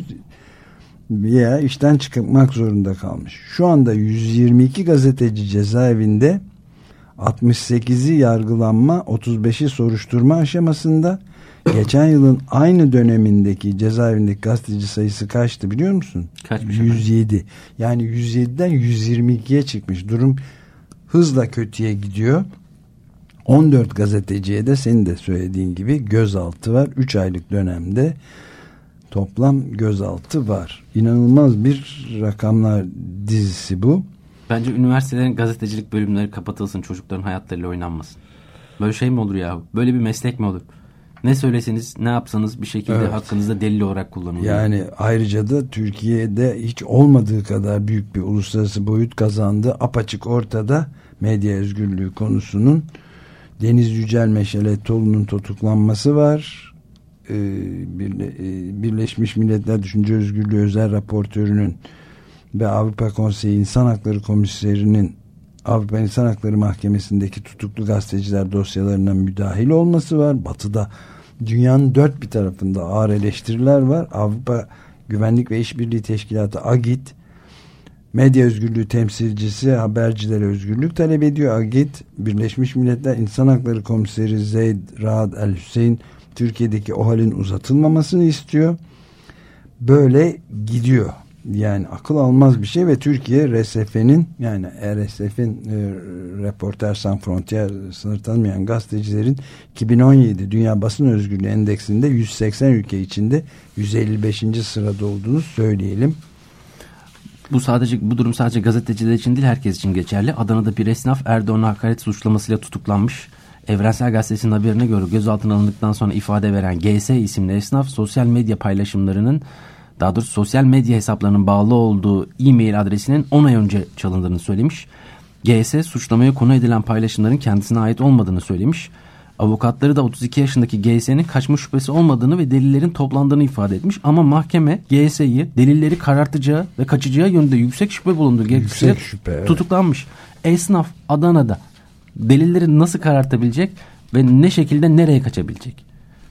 Veya işten çıkmak zorunda kalmış. Şu anda yüz yirmi iki gazeteci cezaevinde, altmış sekizi yargılanma, otuz beşi soruşturma aşamasında. Geçen yılın aynı dönemindeki cezaevindeki gazeteci sayısı kaçtı biliyor musun? Kaçmış? yüz yedi. Yani yüz yedi'den yüz yirmi iki'ye çıkmış. Durum hızla kötüye gidiyor. on dört gazeteciye de senin de söylediğin gibi gözaltı var. üç aylık dönemde toplam gözaltı var. İnanılmaz bir rakamlar dizisi bu. Bence üniversitelerin gazetecilik bölümleri kapatılsın, çocukların hayatlarıyla oynanmasın. Böyle şey mi olur ya? Böyle bir meslek mi olur? Ne söyleseniz, ne yapsanız bir şekilde evet, hakkınızda delil olarak kullanılıyor. Yani ayrıca da Türkiye'de hiç olmadığı kadar büyük bir uluslararası boyut kazandı. Apaçık ortada medya özgürlüğü konusunun. Deniz Yücel Meşelettoğlu'nun tutuklanması var. Ee, Birleşmiş Milletler Düşünce Özgürlüğü Özel Raportörü'nün ve Avrupa Konseyi İnsan Hakları Komiserinin Avrupa İnsan Hakları Mahkemesi'ndeki tutuklu gazeteciler dosyalarına müdahil olması var. Batı'da, dünyanın dört bir tarafında ağır eleştiriler var. Avrupa Güvenlik ve İşbirliği Teşkilatı AGİT, medya özgürlüğü temsilcisi habercilere özgürlük talep ediyor. AGİT, Birleşmiş Milletler İnsan Hakları Komiseri Zeyd Raad El Hüseyin Türkiye'deki o halin uzatılmamasını istiyor. Böyle gidiyor. Yani akıl almaz bir şey ve Türkiye R S F'nin, yani R S F'in e, Reporters Sans Frontières, sınır tanımayan gazetecilerin iki bin on yedi Dünya Basın Özgürlüğü Endeksinde yüz seksen ülke içinde yüz elli beşinci sırada olduğunu söyleyelim. Bu sadece bu durum sadece gazeteciler için değil, herkes için geçerli. Adana'da bir esnaf Erdoğan'a hakaret suçlamasıyla tutuklanmış. Evrensel Gazetesi'nin haberine göre gözaltına alındıktan sonra ifade veren G S isimli esnaf sosyal medya paylaşımlarının, daha doğrusu sosyal medya hesaplarının bağlı olduğu e-mail adresinin on ay önce çalındığını söylemiş. G S suçlamaya konu edilen paylaşımların kendisine ait olmadığını söylemiş. Avukatları da otuz iki yaşındaki G S'nin kaçma şüphesi olmadığını ve delillerin toplandığını ifade etmiş. Ama mahkeme G S'yi delilleri karartacağı ve kaçacağı yönünde yüksek şüphe bulunduğu gerekçesiyle evet. tutuklanmış. Esnaf Adana'da delilleri nasıl karartabilecek ve ne şekilde nereye kaçabilecek?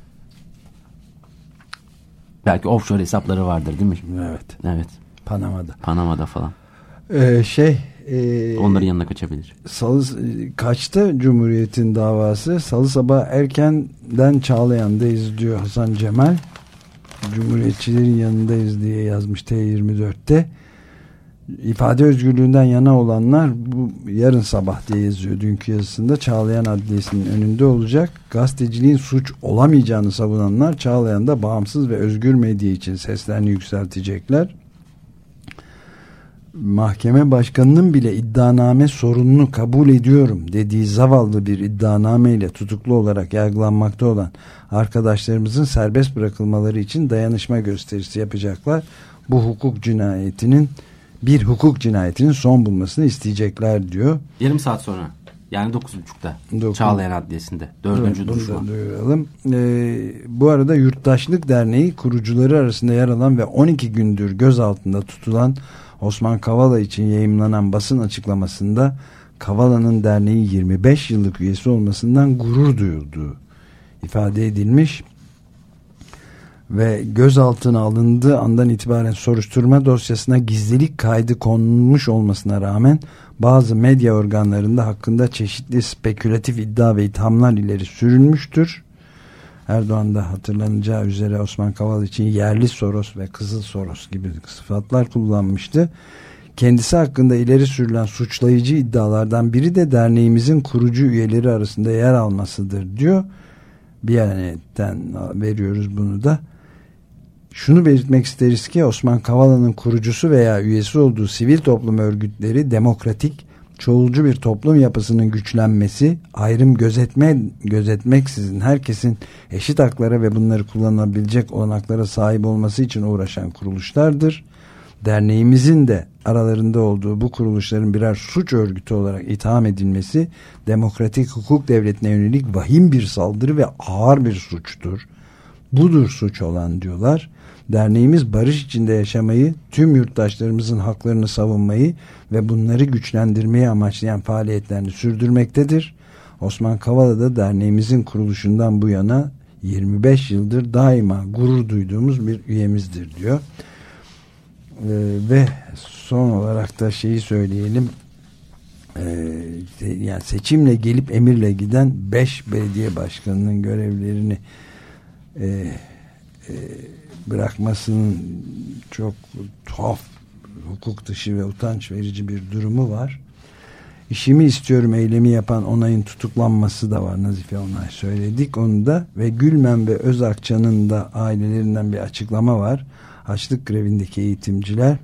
Belki offshore hesapları vardır değil mi? Evet. Evet. Panama'da. Panama'da falan. Ee, şey e, onların yanına kaçabilir. Salı kaçtı Cumhuriyet'in davası. Salı sabah erkenden Çağlayan'dayız diyor Hasan Cemal. Cumhuriyetçilerin yanındayız diye yazmış T yirmi dörtte. İfade özgürlüğünden yana olanlar bu yarın sabah diye yazıyor dünkü yazısında. Çağlayan Adliyesi'nin önünde olacak. Gazeteciliğin suç olamayacağını savunanlar Çağlayan'da bağımsız ve özgür medya için seslerini yükseltecekler. Mahkeme başkanının bile iddianame sorununu kabul ediyorum dediği zavallı bir iddianameyle tutuklu olarak yargılanmakta olan arkadaşlarımızın serbest bırakılmaları için dayanışma gösterisi yapacaklar. Bu hukuk cinayetinin bir hukuk cinayetinin son bulmasını isteyecekler diyor. Yarım saat sonra yani dokuz buçukta Dokuz. Çağlayan Adliyesi'nde dördüncü Evet, duruşma. Duyuralım. Ee, bu arada Yurttaşlık Derneği kurucuları arasında yer alan ve on iki gündür gözaltında tutulan Osman Kavala için yayımlanan basın açıklamasında Kavala'nın derneğin yirmi beş yıllık üyesi olmasından gurur duyulduğu ifade edilmiş ve gözaltına alındığı andan itibaren soruşturma dosyasına gizlilik kaydı konulmuş olmasına rağmen bazı medya organlarında hakkında çeşitli spekülatif iddia ve ithamlar ileri sürülmüştür. Erdoğan da hatırlanacağı üzere Osman Kavala için yerli Soros ve Kızıl Soros gibi sıfatlar kullanmıştı. Kendisi hakkında ileri sürülen suçlayıcı iddialardan biri de derneğimizin kurucu üyeleri arasında yer almasıdır diyor. Biyanet'ten veriyoruz bunu da. Şunu belirtmek isteriz ki Osman Kavala'nın kurucusu veya üyesi olduğu sivil toplum örgütleri demokratik, çoğulcu bir toplum yapısının güçlenmesi, ayrım gözetme, gözetmeksizin herkesin eşit haklara ve bunları kullanabilecek olanaklara sahip olması için uğraşan kuruluşlardır. Derneğimizin de aralarında olduğu bu kuruluşların birer suç örgütü olarak itham edilmesi, demokratik hukuk devletine yönelik vahim bir saldırı ve ağır bir suçtur. Budur suç olan diyorlar. Derneğimiz barış içinde yaşamayı, tüm yurttaşlarımızın haklarını savunmayı ve bunları güçlendirmeyi amaçlayan faaliyetlerini sürdürmektedir. Osman Kavala da derneğimizin kuruluşundan bu yana yirmi beş yıldır daima gurur duyduğumuz bir üyemizdir diyor. Ee, ve son olarak da şeyi söyleyelim. Ee, yani seçimle gelip emirle giden beş belediye başkanının görevlerini e, e, bırakmasının çok tuhaf, hukuk dışı ve utanç verici bir durumu var. İşimi istiyorum eylemi yapan Onay'ın tutuklanması da var. Nazife Onay söyledik onu da ve Gülmen ve Özakça'nın da ailelerinden bir açıklama var. Açlık grevindeki eğitimciler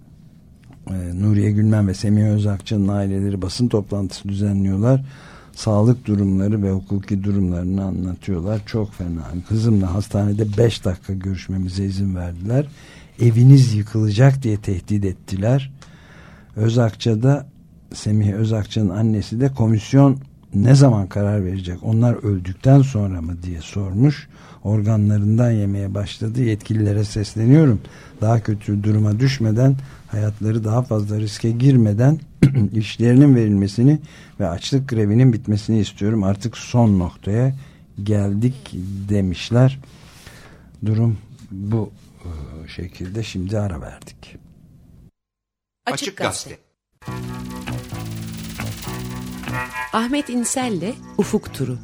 e, Nuriye Gülmen ve Semih Özakça'nın aileleri basın toplantısı düzenliyorlar. Sağlık durumları ve hukuki durumlarını anlatıyorlar. Çok fena. Kızımla hastanede beş dakika görüşmemize izin verdiler. Eviniz yıkılacak diye tehdit ettiler. Özakça'da Semih Özakça'nın annesi de komisyon ne zaman karar verecek? Onlar öldükten sonra mı diye sormuş. Organlarından yemeye başladı. Yetkililere sesleniyorum. Daha kötü duruma düşmeden, hayatları daha fazla riske girmeden işlerinin verilmesini ve açlık grevinin bitmesini istiyorum. Artık son noktaya geldik demişler. Durum bu şekilde. Şimdi ara verdik. Açık Gazete. Ahmet İnsel'le Ufuk Turu.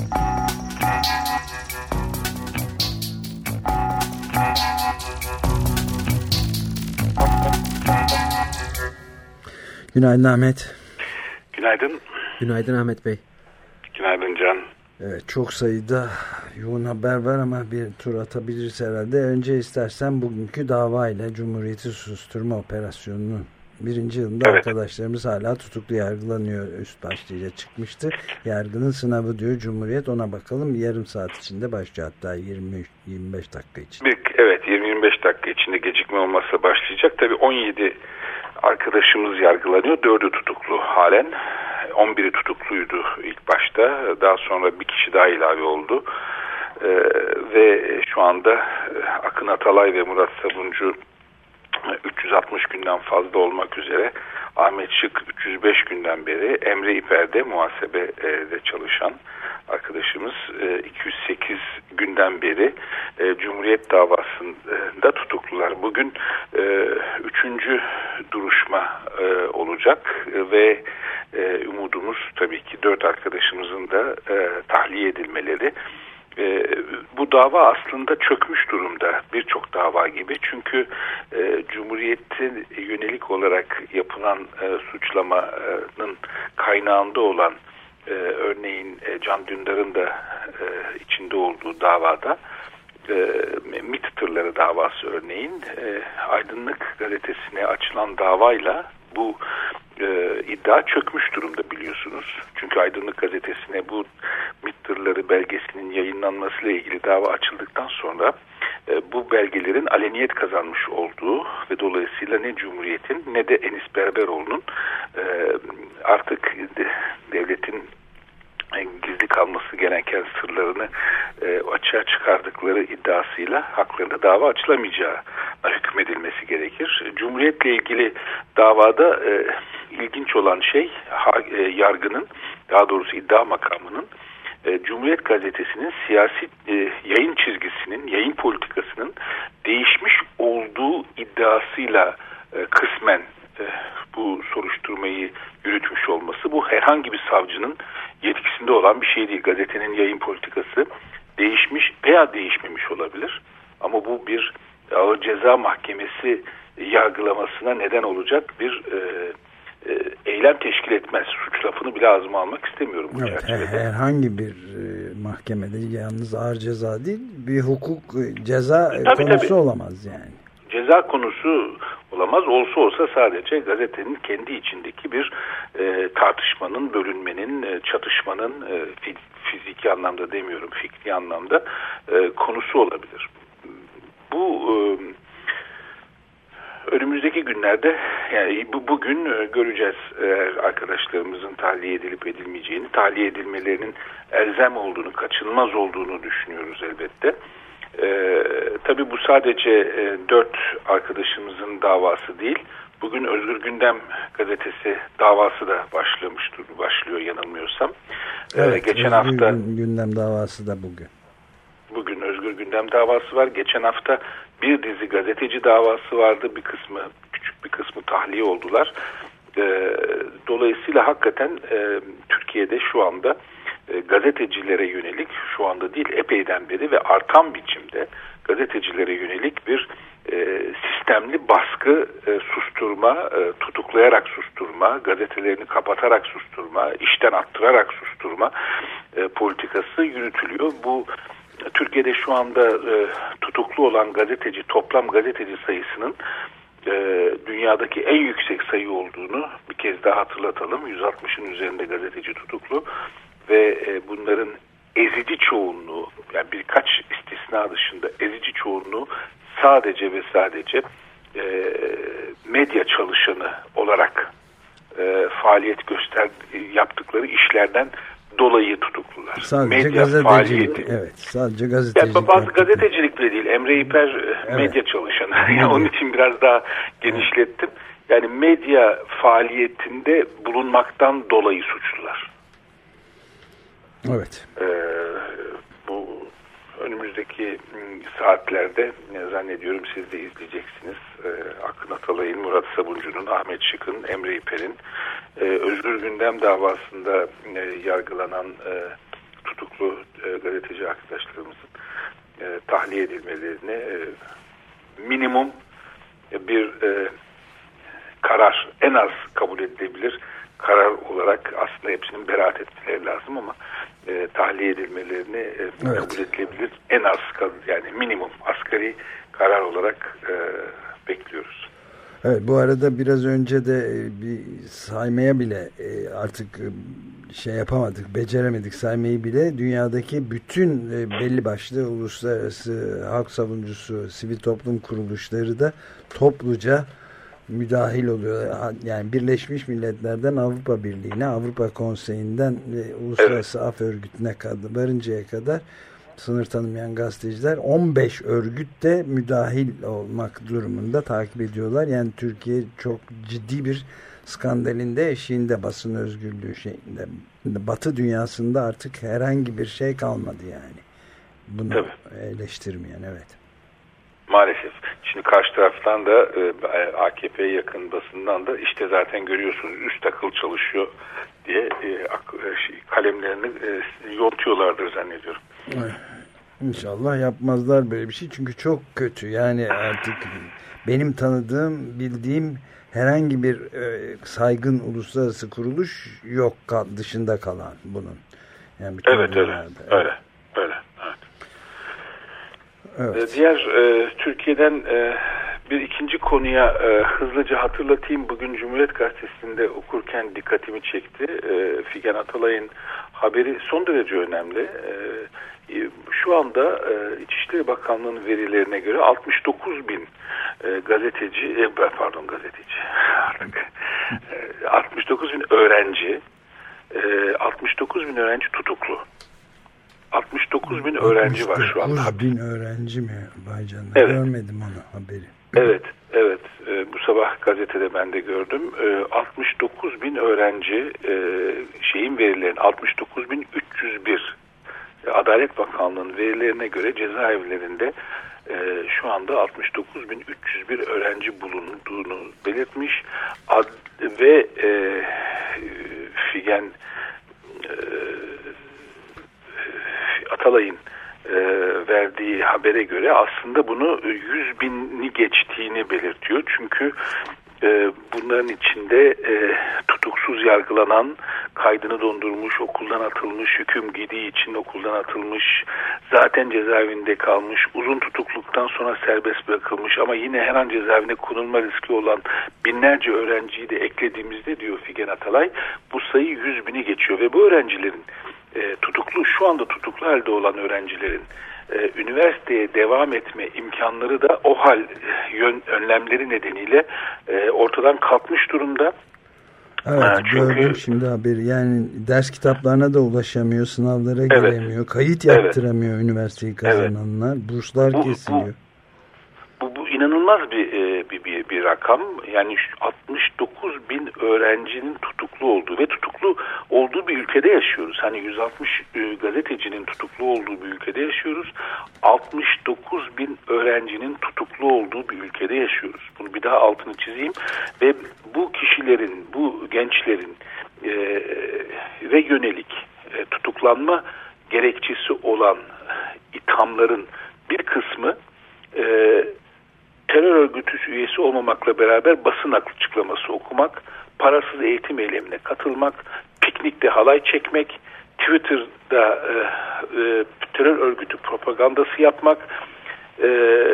Günaydın Ahmet. Günaydın. Günaydın Ahmet Bey. Günaydın Can. Evet, çok sayıda yoğun haber var ama bir tur atabiliriz herhalde. Önce istersen bugünkü davayla Cumhuriyeti Susturma Operasyonu'nun birinci yılında evet. Arkadaşlarımız hala tutuklu yargılanıyor. Üst başlığıyla çıkmıştı. Yargının sınavı diyor Cumhuriyet. Ona bakalım. Yarım saat içinde başlıyor. Hatta yirmi yirmi beş dakika içinde. Evet, yirmi yirmi beş dakika içinde gecikme olmazsa başlayacak. Tabii on yedi arkadaşımız yargılanıyor. Dördü tutuklu halen. on biri tutukluydu ilk başta. Daha sonra bir kişi daha ilave oldu. E, ve şu anda e, Akın Atalay ve Murat Sabuncu üç yüz altmış günden fazla olmak üzere, Ahmet Şık üç yüz beş günden beri, Emre İper'de muhasebede çalışan arkadaşımız iki yüz sekiz günden beri Cumhuriyet davasında tutuklular. Bugün üçüncü duruşma olacak ve umudumuz tabii ki dört arkadaşımızın da tahliye edilmeleri. E, bu dava aslında çökmüş durumda birçok dava gibi, çünkü e, Cumhuriyet'e yönelik olarak yapılan e, suçlamanın kaynağında olan e, örneğin e, Can Dündar'ın da e, içinde olduğu davada, e, MİT tırları davası örneğin, e, Aydınlık gazetesine açılan davayla bu e, iddia çökmüş durumda biliyorsunuz. Çünkü Aydınlık gazetesine bu MİT tırları belgesinin yayınlanmasıyla ilgili dava açıldıktan sonra e, bu belgelerin aleniyet kazanmış olduğu ve dolayısıyla ne Cumhuriyet'in ne de Enis Berberoğlu'nun e, artık de, devletin gizli kalması gereken sırlarını e, açığa çıkardıkları iddiasıyla haklarında dava açılamayacağı hükmedilmesi gerekir. Cumhuriyet'le ilgili davada e, ilginç olan şey ha, e, yargının, daha doğrusu iddia makamının e, Cumhuriyet gazetesinin siyasi e, yayın çizgisinin, yayın politikasının değişmiş olduğu iddiasıyla e, kısmen e, bu soruşturmayı yürütmüş olması. Bu herhangi bir savcının yetkisinde olan bir şey değil. Gazetenin yayın politikası değişmiş veya değişmemiş olabilir. Ama bu bir ağır ceza mahkemesi yargılamasına neden olacak bir e, e, eylem teşkil etmez. Suç lafını bile ağzıma almak istemiyorum bu evet, çerçevede. Herhangi bir e, mahkemede yalnız ağır ceza değil, bir hukuk e, ceza e, tabii, konusu tabii. olamaz yani. Ceza konusu olamaz. Olsa olsa sadece gazetenin kendi içindeki bir e, tartışmanın, bölünmenin, e, çatışmanın e, fiziki anlamda demiyorum, fikri anlamda e, konusu olabilir. Bu e, önümüzdeki günlerde, yani bu, bugün e, göreceğiz e, arkadaşlarımızın tahliye edilip edilmeyeceğini, tahliye edilmelerinin elzem olduğunu, kaçınılmaz olduğunu düşünüyoruz elbette. Ee, tabii bu sadece e, dört arkadaşımızın davası değil. Bugün Özgür Gündem gazetesi davası da başlamıştır, başlıyor yanılmıyorsam. Evet, ee, geçen Özgür hafta Gündem davası da bugün. Bugün Özgür Gündem davası var. Geçen hafta bir dizi gazeteci davası vardı. Bir kısmı, küçük bir kısmı tahliye oldular. Ee, dolayısıyla hakikaten e, Türkiye'de şu anda e, gazetecilere yönelik, şu anda değil epeyden beri ve artan biçimde gazetecilere yönelik bir e, sistemli baskı, e, susturma, e, tutuklayarak susturma, gazetelerini kapatarak susturma, işten attırarak susturma e, politikası yürütülüyor. Bu Türkiye'de şu anda e, tutuklu olan gazeteci, toplam gazeteci sayısının e, dünyadaki en yüksek sayı olduğunu bir kez daha hatırlatalım. yüz altmışın üzerinde gazeteci tutuklu ve e, bunların ezici çoğunluğu, yani birkaç istisna dışında ezici çoğunluğu sadece ve sadece e, medya çalışanı olarak e, faaliyet göster yaptıkları işlerden dolayı tutuklular. Sadece medya gazetecilik, evet, sadece gazetecilik. Yani bazı gazetecilik bile değil. Emre İper evet. medya çalışanı. Yani onun için biraz daha genişlettim. Yani medya faaliyetinde bulunmaktan dolayı suçlular. Evet. Ee, bu önümüzdeki saatlerde zannediyorum siz de izleyeceksiniz. Ee, Akın Atalay'ın, Murat Sabuncu'nun, Ahmet Şık'ın, Emre İper'in e, Özgür Gündem davasında e, yargılanan e, tutuklu e, gazeteci arkadaşlarımızın e, tahliye edilmelerini e, minimum e, bir e, karar, en az kabul edilebilir karar olarak aslında hepsinin beraat etmeleri lazım ama e, tahliye edilmelerini e, evet. kabul edilebilir en az, yani minimum asgari karar olarak e, bekliyoruz. Evet, bu arada biraz önce de bir saymaya bile artık şey yapamadık, beceremedik saymayı bile. Dünyadaki bütün belli başlı uluslararası halk savunucusu, sivil toplum kuruluşları da topluca müdahil oluyor. Yani Birleşmiş Milletler'den Avrupa Birliği'ne, Avrupa Konseyi'nden ve Uluslararası evet. Af Örgütü'ne kadar, varıncaya kadar sınır tanımayan gazeteciler on beş örgütte müdahil olmak durumunda takip ediyorlar. Yani Türkiye çok ciddi bir skandalinde eşiğinde, basın özgürlüğü şeyinde. Batı dünyasında artık herhangi bir şey kalmadı yani. Bunu Tabii. eleştirmeyen evet. Maalesef. Şimdi karşı taraftan da A K P'ye yakın basından da işte zaten görüyorsunuz üst akıl çalışıyor diye kalemlerini yontuyorlardır zannediyorum. Evet. İnşallah yapmazlar böyle bir şey çünkü çok kötü. Yani artık benim tanıdığım, bildiğim herhangi bir e, saygın uluslararası kuruluş yok dışında kalan bunun. Yani evet öyle, öyle, öyle, öyle. Evet. Evet. Diğer e, Türkiye'den e, bir ikinci konuya e, hızlıca hatırlatayım. Bugün Cumhuriyet Gazetesi'nde okurken dikkatimi çekti. E, Figen Atalay'ın haberi son derece önemli. E, şu anda e, İçişleri Bakanlığı'nın verilerine göre altmış dokuz bin e, gazeteci, e, pardon gazeteci, e, altmış dokuz bin öğrenci, e, altmış dokuz bin öğrenci tutuklu. altmış dokuz bin öğrenci var şu anda. altmış dokuz bin öğrenci mi? Vay canına. Evet. Görmedim onu haberi. Evet, evet. E, bu sabah gazetede ben de gördüm. E, altmış dokuz bin öğrenci e, şeyin verilerin altmış dokuz bin üç yüz bir Adalet Bakanlığı'nın verilerine göre cezaevlerinde e, şu anda altmış dokuz bin üç yüz bir öğrenci bulunduğunu belirtmiş. Ad, ve e, Figen e, Atalay'ın e, verdiği habere göre aslında bunu yüz bini geçtiğini belirtiyor. Çünkü e, bunların içinde e, tutuksuz yargılanan, kaydını dondurmuş, okuldan atılmış, hüküm giydiği için okuldan atılmış, zaten cezaevinde kalmış, uzun tutukluktan sonra serbest bırakılmış ama yine her an cezaevine konulma riski olan binlerce öğrenciyi de eklediğimizde diyor Figen Atalay, bu sayı yüz bini geçiyor ve bu öğrencilerin e, tutuklu, şu anda tutuklu halde olan öğrencilerin e, üniversiteye devam etme imkanları da o hal yön, önlemleri nedeniyle e, ortadan kalkmış durumda. Evet, ha, çünkü gördüm şimdi haberi. Yani ders kitaplarına da ulaşamıyor, sınavlara evet, giremiyor, kayıt yaptıramıyor evet, üniversiteyi kazananlar, evet, burslar bu, kesiliyor. Bu, bu, bu inanılmaz bir, bir, bir, bir rakam. Yani altmış dokuz bin öğrencinin tutuklu olduğu ve tutuklu olduğu bir ülkede yaşıyoruz. Hani yüz altmış e, gazetecinin tutuklu olduğu bir ülkede yaşıyoruz. altmış dokuz bin öğrencinin tutuklu olduğu bir ülkede yaşıyoruz. Bunu bir daha altını çizeyim. Ve bu kişilerin, bu gençlerin e, ve yönelik e, tutuklanma gerekçesi olan ithamların bir kısmı e, terör örgütü üyesi olmamakla beraber basın açıklaması okumak, parasız eğitim eylemine katılmak, piknikte halay çekmek, Twitter'da e, e, terör örgütü propagandası yapmak e,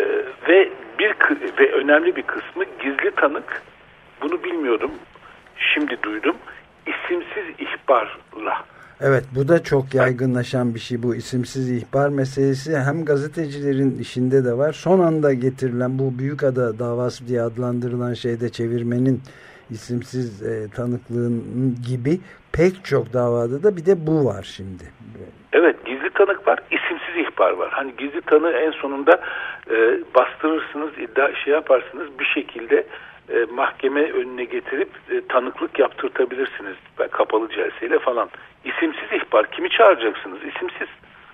ve bir ve önemli bir kısmı gizli tanık. Bunu bilmiyordum. Şimdi duydum. İsimsiz ihbarla. Evet, bu da çok yaygınlaşan bir şey, bu isimsiz ihbar meselesi. Hem gazetecilerin işinde de var. Son anda getirilen bu Büyükada davası diye adlandırılan şeyde çevirmenin isimsiz e, tanıklığının gibi pek çok davada da bir de bu var şimdi. Evet, gizli tanık var, isimsiz ihbar var. Hani gizli tanığı en sonunda e, bastırırsınız, iddia şey yaparsınız, bir şekilde e, mahkeme önüne getirip e, tanıklık yaptırtabilirsiniz. Kapalı celseyle falan. İsimsiz ihbar. Kimi çağıracaksınız? İsimsiz.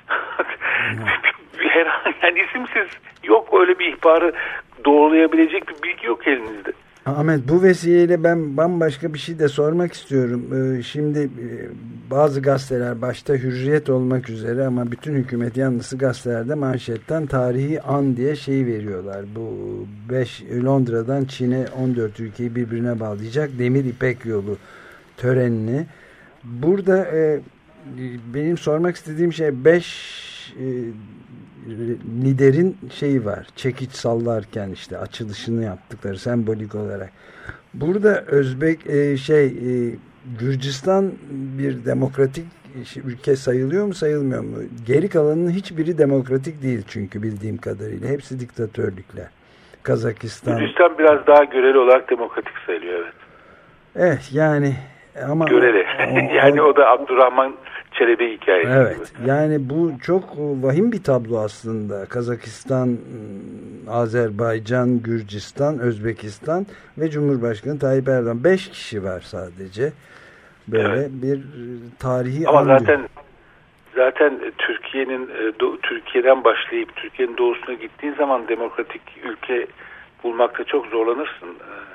Herhangi, yani isimsiz. Yok, öyle bir ihbarı doğrulayabilecek bir bilgi yok elinizde. Ahmet, bu vesileyle ben bambaşka bir şey de sormak istiyorum. Ee, şimdi bazı gazeteler, başta Hürriyet olmak üzere ama bütün hükümet yanlısı gazetelerde manşetten tarihi an diye şey veriyorlar. Bu beş Londra'dan Çin'e on dört ülkeyi birbirine bağlayacak Demir İpek Yolu törenini. Burada e, benim sormak istediğim şey, beş e, liderin şeyi var. Çekiç sallarken işte açılışını yaptıkları sembolik olarak. Burada Özbek e, şey e, Gürcistan bir demokratik ülke sayılıyor mu, sayılmıyor mu? Geri kalanının hiçbiri demokratik değil çünkü bildiğim kadarıyla. Hepsi diktatörlükler. Kazakistan. Gürcistan biraz daha göreli olarak demokratik sayılıyor, evet. Evet yani ama göreli. O, yani o da Abdurrahman Çelebi hikayesi. Evet. Gibi. Yani bu çok vahim bir tablo aslında. Kazakistan, Azerbaycan, Gürcistan, Özbekistan ve Cumhurbaşkanı Tayyip Erdoğan. Beş kişi var sadece. Böyle evet. bir tarihi ama an zaten diyor. Zaten Türkiye'nin Türkiye'den başlayıp Türkiye'nin doğusuna gittiğin zaman demokratik ülke bulmakta çok zorlanırsın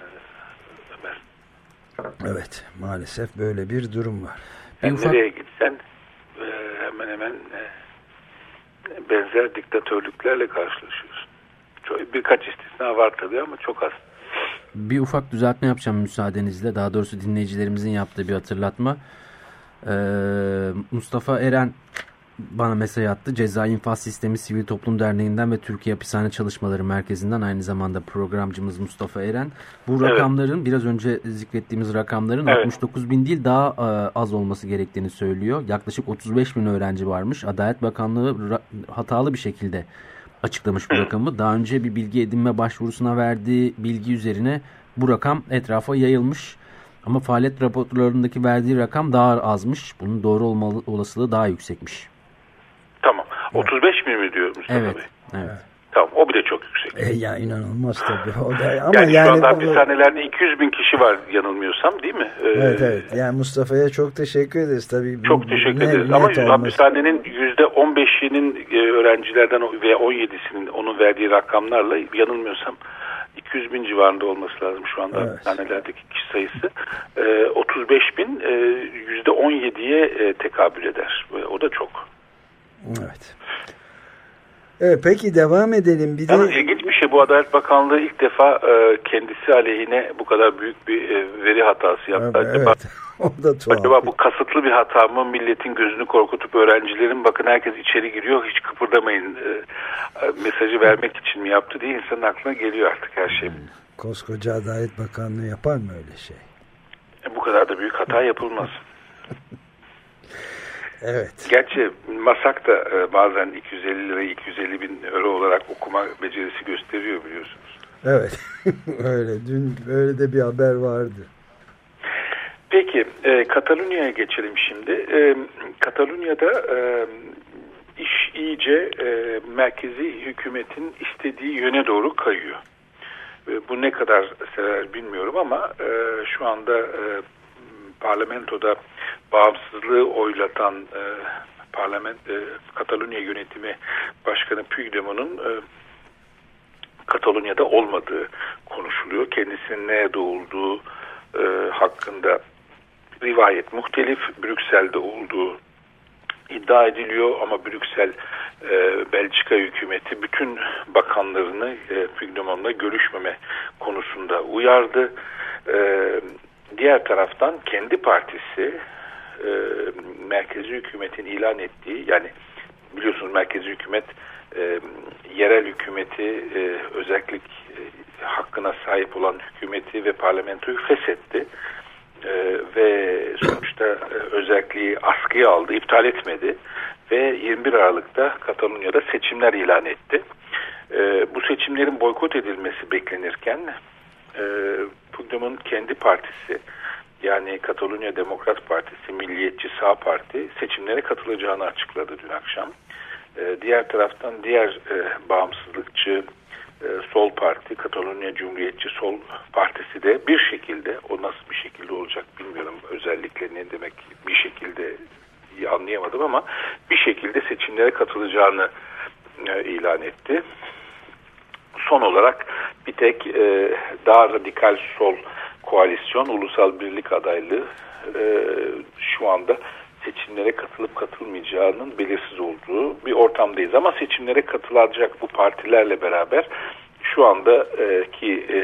Ömer. Evet, maalesef böyle bir durum var. Yani ufak... Nereye gitsen hemen hemen benzer diktatörlüklerle karşılaşıyorsun. Çok, birkaç istisna var tabii ama çok az. Bir ufak düzeltme yapacağım müsaadenizle. Daha doğrusu dinleyicilerimizin yaptığı bir hatırlatma. Ee, Mustafa Eren bana mesaj attı. Cezai İnfaz Sistemi Sivil Toplum Derneği'nden ve Türkiye Hapishane Çalışmaları Merkezi'nden, aynı zamanda programcımız Mustafa Eren. Bu evet. rakamların, biraz önce zikrettiğimiz rakamların evet. altmış dokuz bin değil daha az olması gerektiğini söylüyor. Yaklaşık otuz beş bin öğrenci varmış. Adalet Bakanlığı hatalı bir şekilde açıklamış bu rakamı. Daha önce bir bilgi edinme başvurusuna verdiği bilgi üzerine bu rakam etrafa yayılmış. Ama faaliyet raporlarındaki verdiği rakam daha azmış. Bunun doğru olma olasılığı daha yüksekmiş. Tamam. otuz beş bin mi diyor Mustafa evet, Bey? Evet. Tamam. O bile çok yüksek. E ya inanılmaz tabii. O da, ama yani, yani şu anda o... hapishanelerde iki yüz bin kişi var yanılmıyorsam, değil mi? Ee, evet evet. Yani Mustafa'ya çok teşekkür ederiz tabii. Çok teşekkür ne, ederiz. Ama hapishanenin yüzde on beşinin öğrencilerden veya on yedisinin onun verdiği rakamlarla yanılmıyorsam iki yüz bin civarında olması lazım şu anda evet. hapishanelerdeki kişi sayısı. Ee, otuz beş bin e, yüzde on yediye e, tekabül eder. O da çok. Evet. Evet, peki devam edelim. Bir yani de... ilginç bir şey, bu Adalet Bakanlığı ilk defa e, kendisi aleyhine bu kadar büyük bir e, veri hatası yaptı. Evet, acaba, evet. O da tuhaf. Acaba bu kasıtlı bir hata mı? Milletin gözünü korkutup öğrencilerin bakın herkes içeri giriyor hiç kıpırdamayın e, e, mesajı vermek için mi yaptı diye insanın aklına geliyor artık her şey. Koskoca Adalet Bakanlığı yapar mı öyle şey? E, bu kadar da büyük hata yapılmaz. Evet. Gerçi Masak da e, bazen iki yüz elli lira iki yüz elli bin euro olarak okuma becerisi gösteriyor biliyorsunuz. Evet. Öyle. Dün öyle de bir haber vardı. Peki e, Katalunya'ya geçelim şimdi. E, Katalunya'da e, iş iyice e, merkezi hükümetin istediği yöne doğru kayıyor. E, bu ne kadar sürer bilmiyorum ama e, şu anda e, parlamentoda bağımsızlığı oylatan e, parlament e, Katalunya Yönetimi Başkanı Puigdemont'un e, Katalonya'da olmadığı konuşuluyor. Kendisinin neye doğulduğu e, hakkında rivayet muhtelif. Brüksel'de olduğu iddia ediliyor ama Brüksel e, Belçika hükümeti bütün bakanlarını e, Puigdemont'la görüşmeme konusunda uyardı. E, diğer taraftan kendi partisi e, merkezi hükümetin ilan ettiği, yani biliyorsunuz merkezi hükümet e, yerel hükümeti e, özellik e, hakkına sahip olan hükümeti ve parlamentoyu feshetti. Ee, ve sonuçta e, özelliği askıya aldı, iptal etmedi ve yirmi bir Aralık'ta Katalonya'da seçimler ilan etti. Ee, bu seçimlerin boykot edilmesi beklenirken e, Puigdemont'un kendi partisi, yani Katalonya Demokrat Partisi, Milliyetçi Sağ Parti seçimlere katılacağını açıkladı dün akşam. Ee, diğer taraftan diğer e, bağımsızlıkçı Sol Parti, Katalonya Cumhuriyetçi Sol Partisi de bir şekilde, o nasıl bir şekilde olacak bilmiyorum, özellikle ne demek bir şekilde anlayamadım ama bir şekilde seçimlere katılacağını e, ilan etti. Son olarak bir tek e, daha radikal sol koalisyon, Ulusal Birlik adaylığı e, şu anda seçimlere katılıp katılmayacağının belirsiz olduğu bir ortamdayız. Ama seçimlere katılacak bu partilerle beraber şu andaki e, e,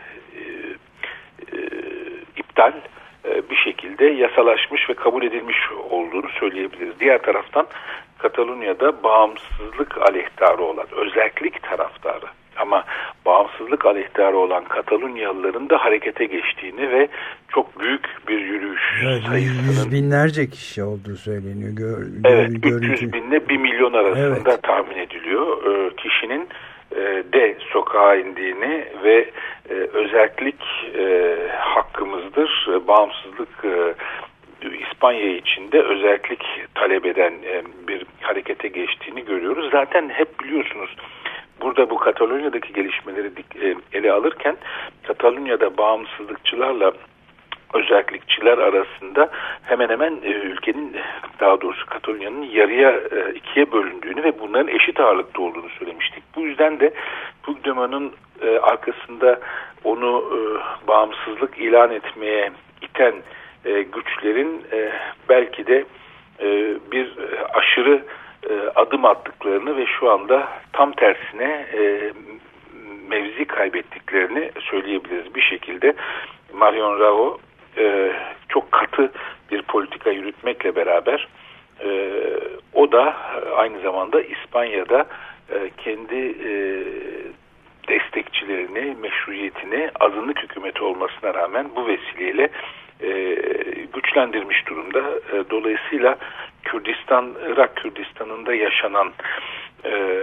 e, iptal e, bir şekilde yasalaşmış ve kabul edilmiş olduğunu söyleyebiliriz. Diğer taraftan Katalonya'da bağımsızlık aleyhtarı olan, özellik taraftarı ama bağımsızlık aleyhtarı olan Katalonyalıların da harekete geçtiğini ve çok büyük bir yürüyüş evet, sayısının... Yüz binlerce kişi olduğu söyleniyor. Gör, evet, gör, üç yüz binle bir milyon arasında evet. tahmin ediliyor. Ee, kişinin e, de sokağa indiğini ve e, özellik e, hakkımızdır, e, bağımsızlık e, İspanya içinde özellik talep eden e, bir harekete geçtiğini görüyoruz. Zaten hep biliyorsunuz burada bu Katalonya'daki gelişmeleri e, ele alırken Katalonya'da bağımsızlıkçılarla özellikçiler arasında hemen hemen e, ülkenin, daha doğrusu Katalonya'nın yarıya e, ikiye bölündüğünü ve bunların eşit ağırlıkta olduğunu söylemiştik. Bu yüzden de Puigdemont'un e, arkasında onu e, bağımsızlık ilan etmeye iten e, güçlerin e, belki de e, bir aşırı e, adım attıklarını ve şu anda tam tersine e, mevzi kaybettiklerini söyleyebiliriz. Bir şekilde Mariano Rajoy e, çok katı bir politika yürütmekle beraber e, o da aynı zamanda İspanya'da e, kendi e, destekçilerini, meşruiyetini azınlık hükümeti olmasına rağmen bu vesileyle e, güçlendirmiş durumda. E, dolayısıyla Kürdistan, Irak Kürdistan'ında yaşanan e,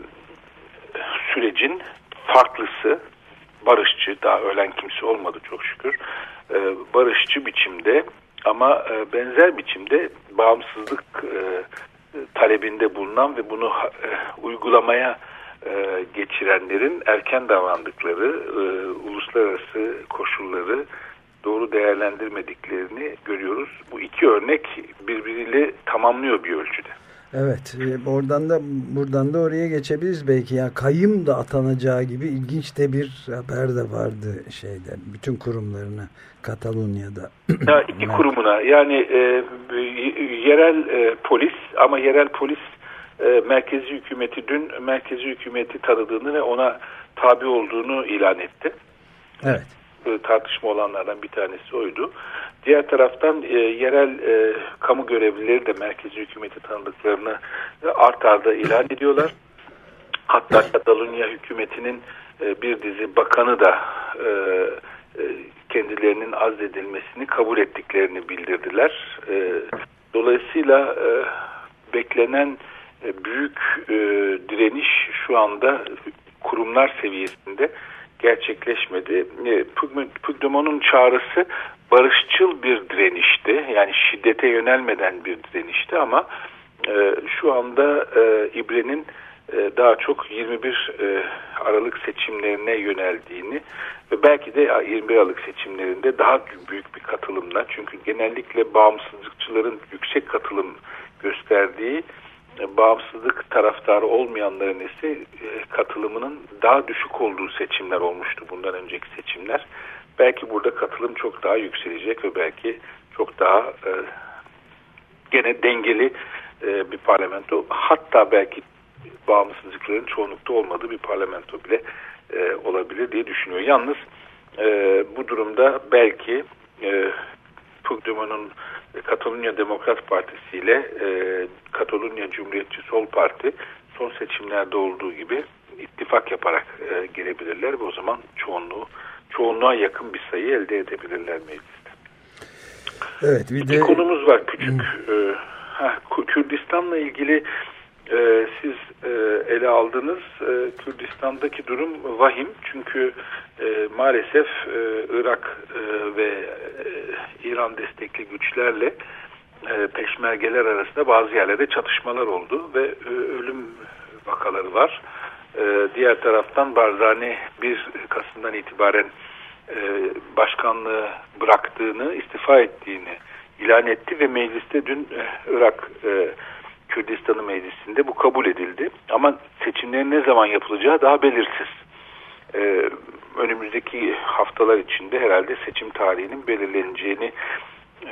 sürecin farklısı, barışçı, daha ölen kimse olmadı çok şükür, e, barışçı biçimde ama e, benzer biçimde bağımsızlık e, talebinde bulunan ve bunu e, uygulamaya e, geçirenlerin erken davrandıkları, e, uluslararası koşulları doğru değerlendirmediklerini görüyoruz. Bu iki örnek birbiriyle tamamlıyor bir ölçüde. Evet, oradan da buradan da oraya geçebiliriz belki. Ya kayyım da atanacağı gibi ilginç de bir haber de vardı şeyde, bütün kurumlarına Katalonya'da. Ya iki kurumuna, yani e, yerel e, polis, ama yerel polis e, merkezi hükümeti dün merkezi hükümeti tanıdığını ve ona tabi olduğunu ilan etti. Evet. Tartışma olanlardan bir tanesi oydu. Diğer taraftan e, yerel e, kamu görevlileri de merkezi hükümeti tanıdıklarını e, art arda ilan ediyorlar. Hatta Katalonya hükümetinin e, bir dizi bakanı da e, e, kendilerinin azledilmesini kabul ettiklerini bildirdiler. E, dolayısıyla e, beklenen e, büyük e, direniş şu anda kurumlar seviyesinde gerçekleşmedi. Puigdemont'un çağrısı barışçıl bir direnişti. Yani şiddete yönelmeden bir direnişti ama e, şu anda e, İBRE'nin e, daha çok yirmi bir e, Aralık seçimlerine yöneldiğini ve belki de yirmi bir Aralık seçimlerinde daha büyük bir katılımla, çünkü genellikle bağımsızlıkçıların yüksek katılım gösterdiği, bağımsızlık taraftarı olmayanların ise katılımının daha düşük olduğu seçimler olmuştu, bundan önceki seçimler. Belki burada katılım çok daha yükselecek ve belki çok daha e, gene dengeli e, bir parlamento, hatta belki bağımsızlıkların çoğunlukta olmadığı bir parlamento bile e, olabilir diye düşünüyor. Yalnız e, bu durumda belki e, Puigdemont'un Katalonya Demokrat Partisi ile e, Katalonya Cumhuriyetçi Sol Parti son seçimlerde olduğu gibi ittifak yaparak e, gelebilirler ve o zaman çoğunluğu çoğunluğa yakın bir sayı elde edebilirler mecliste. Evet, bir de bir konumuz var küçük. e, heh, Kürdistan'la ilgili e, siz e, ele aldınız. E, Kürdistan'daki durum vahim. Çünkü e, maalesef e, Irak e, ve e, İran destekli güçlerle e, peşmergeler arasında bazı yerlerde çatışmalar oldu ve e, ölüm vakaları var. E, diğer taraftan Barzani bir Kasım'dan itibaren e, başkanlığı bıraktığını, istifa ettiğini ilan etti ve mecliste dün e, Irak e, Kürdistan'ı meclisinde bu kabul edildi. Ama seçimlerin ne zaman yapılacağı daha belirsiz. Ee, önümüzdeki haftalar içinde herhalde seçim tarihinin belirleneceğini e,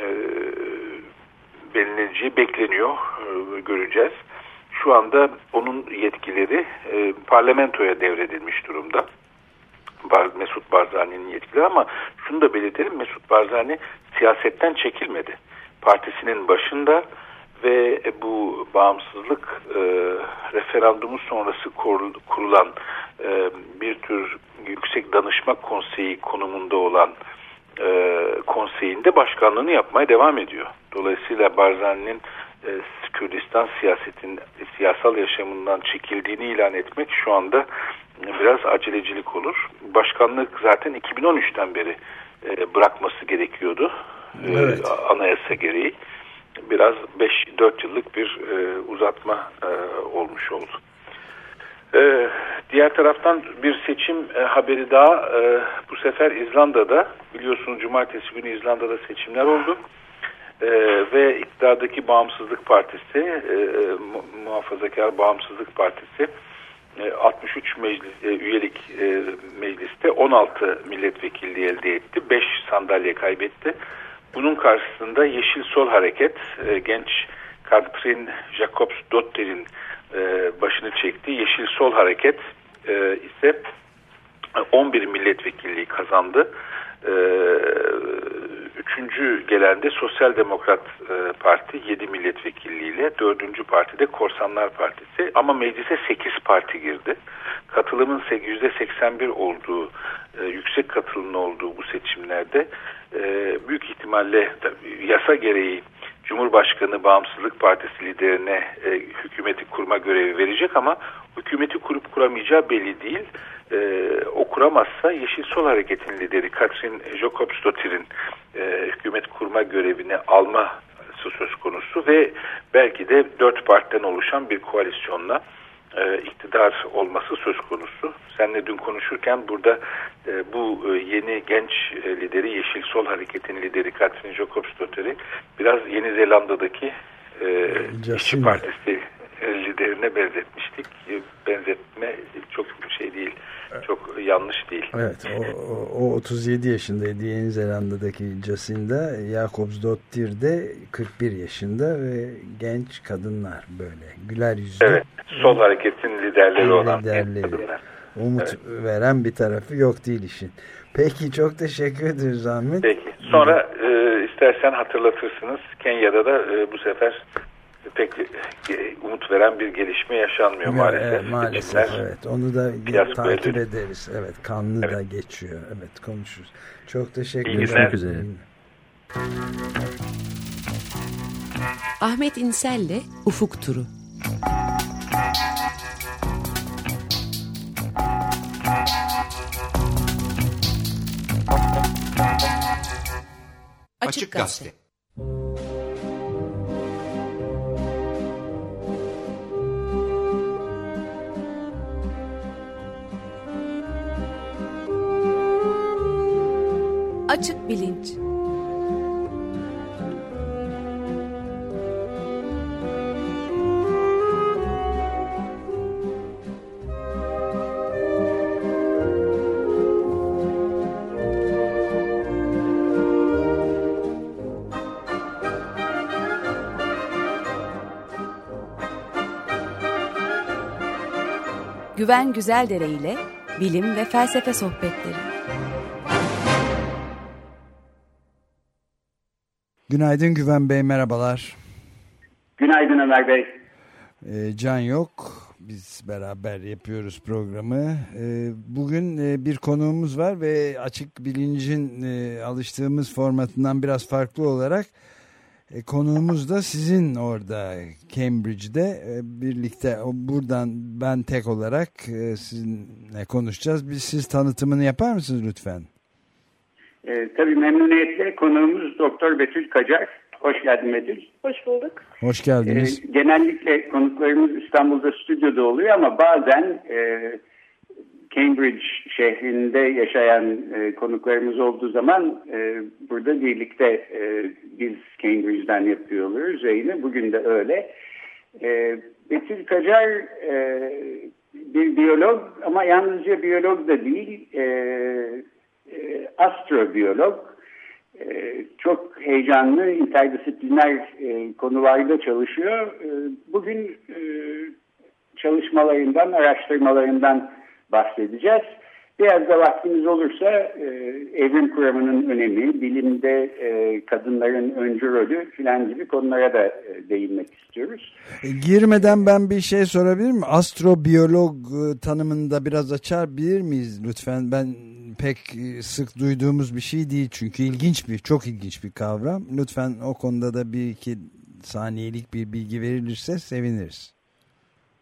belirleneceği bekleniyor. E, göreceğiz. Şu anda onun yetkileri e, parlamentoya devredilmiş durumda. Bar, Mesut Barzani'nin yetkileri, ama şunu da belirtelim, Mesut Barzani siyasetten çekilmedi. Partisinin başında ve bu bağımsızlık e, referandumu sonrası kur, kurulan e, bir tür yüksek danışma konseyi konumunda olan e, konseyinde başkanlığını yapmaya devam ediyor. Dolayısıyla Barzani'nin e, Kürdistan siyasetin siyasal siyasal yaşamından çekildiğini ilan etmek şu anda biraz acelecilik olur. Başkanlık zaten iki bin on üçten beri e, bırakması gerekiyordu. Evet. E, anayasa gereği. Biraz beş dört yıllık bir e, uzatma e, olmuş oldu. E, diğer taraftan bir seçim e, haberi daha. E, bu sefer İzlanda'da, biliyorsunuz cumartesi günü İzlanda'da seçimler oldu. E, ve iktidardaki Bağımsızlık Partisi, e, mu, Muhafazakar Bağımsızlık Partisi e, altmış üç meclis, e, üyelik e, mecliste on altı milletvekilliği elde etti. beş sandalye kaybetti. Bunun karşısında Yeşil Sol Hareket, e, genç Katrin Jakobsdottir'in e, başını çektiği Yeşil Sol Hareket e, ise on bir milletvekilliği kazandı. E, üçüncü gelen de Sosyal Demokrat e, Parti yedi milletvekilliğiyle, dördüncü parti de Korsanlar Partisi, ama meclise sekiz parti girdi. Katılımın yüzde seksen bir olduğu, e, yüksek katılımın olduğu bu seçimlerde e, büyük ihtimalle yasa gereği Cumhurbaşkanı Bağımsızlık Partisi liderine e, hükümeti kurma görevi verecek, ama hükümeti kurup kuramayacağı belli değil. E, o kuramazsa Yeşil Sol Hareket'in lideri Katrin Jakobsdottir'in e, hükümet kurma görevini alma söz konusu ve belki de dört partiden oluşan bir koalisyonla e, iktidar olması söz konusu. Seninle dün konuşurken burada e, bu e, yeni genç e, lideri, Yeşil Sol Hareket'in lideri Katrin Jakobsdottir'i biraz Yeni Zelanda'daki e, İşçi Partisi liderine benzetmiştik. Benzetme çok şey değil, çok yanlış değil. Evet, o, o otuz yedi yaşındaydı Yeni Zelanda'daki Jacinda, Jakobsdottir de kırk bir yaşında ve genç kadınlar, böyle güler yüzlü. Evet, Sol Hareket'in liderleri olan liderleri. kadınlar. Umut evet. veren bir tarafı yok değil işin. Peki, çok teşekkür ederiz Ahmet. Peki, sonra e, istersen hatırlatırsınız, Kenya'da da e, bu sefer pek umut veren bir gelişme yaşanmıyor evet, maalesef. Evet, maalesef Seçimler, evet. Onu da takip ödül. ederiz. Evet, kanlı evet. da geçiyor. Evet, konuşuruz. Çok teşekkür ederim. Görüşmek üzere. Ahmet İnsel'le Ufuk Turu. Açık Gazete. Açık Bilinç. Güven Güzeldere ile bilim ve felsefe sohbetleri. Günaydın Güven Bey, merhabalar. Günaydın Ömer Bey. E, Can yok, biz beraber yapıyoruz programı. E, bugün e, bir konuğumuz var ve Açık Bilinc'in e, alıştığımız formatından biraz farklı olarak e, konuğumuz da sizin orada Cambridge'de e, birlikte. O, buradan ben tek olarak e, sizinle konuşacağız. Biz, siz tanıtımını yapar mısınız lütfen? E, tabii memnuniyetle. Konuğumuz Doktor Betül Kacar. Hoş geldin Betül. Hoş bulduk. Hoş geldiniz. E, genellikle konuklarımız İstanbul'da stüdyoda oluyor ama bazen e, Cambridge şehrinde yaşayan e, konuklarımız olduğu zaman e, burada birlikte e, biz Cambridge'den yapıyor oluyoruz yayını. Bugün de öyle. E, Betül Kacar e, bir biyolog ama yalnızca biyolog da değil, e, e, astrobiyolog. E, çok heyecanlı, interdisipliner e, konularda çalışıyor. E, bugün e, çalışmalarından, araştırmalarından bahsedeceğiz. Biraz da vaktimiz olursa e, evrim kuramının önemi, bilimde e, kadınların öncü rolü filan gibi konulara da e, değinmek istiyoruz. E, girmeden ben bir şey sorabilir miyim? Astrobiyolog e, tanımını da biraz açabilir miyiz lütfen? Ben pek sık duyduğumuz bir şey değil çünkü ilginç bir, çok ilginç bir kavram. Lütfen o konuda da bir iki saniyelik bir bilgi verilirse seviniriz.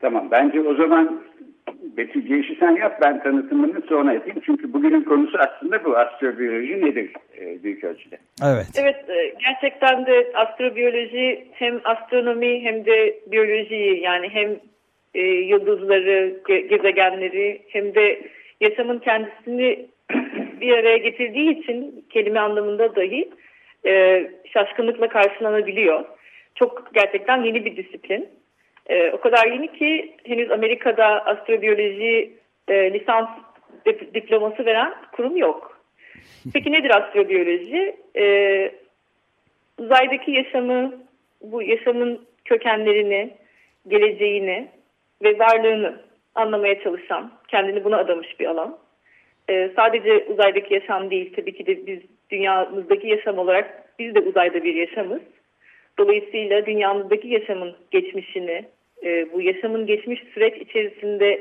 Tamam, bence o zaman Betül girişi sen yap, ben tanıtımını sonra yapayım. Çünkü bugünün konusu aslında bu, astrobiyoloji nedir e, büyük ölçüde. Evet. Evet, gerçekten de astrobiyoloji hem astronomi hem de biyolojiyi, yani hem e, yıldızları, ge- gezegenleri hem de yaşamın kendisini bir araya getirdiği için kelime anlamında dahi e, şaşkınlıkla karşılanabiliyor. Çok gerçekten yeni bir disiplin. E, o kadar yeni ki henüz Amerika'da astrobiyoloji e, lisans dip- diploması veren kurum yok. Peki nedir astrobiyoloji? E, uzaydaki yaşamı, bu yaşamın kökenlerini, geleceğini ve varlığını anlamaya çalışan, kendini buna adamış bir alan. E, sadece uzaydaki yaşam değil, tabii ki de biz dünyamızdaki yaşam olarak biz de uzayda bir yaşamız. Dolayısıyla dünyamızdaki yaşamın geçmişini, e, bu yaşamın geçmiş süreç içerisinde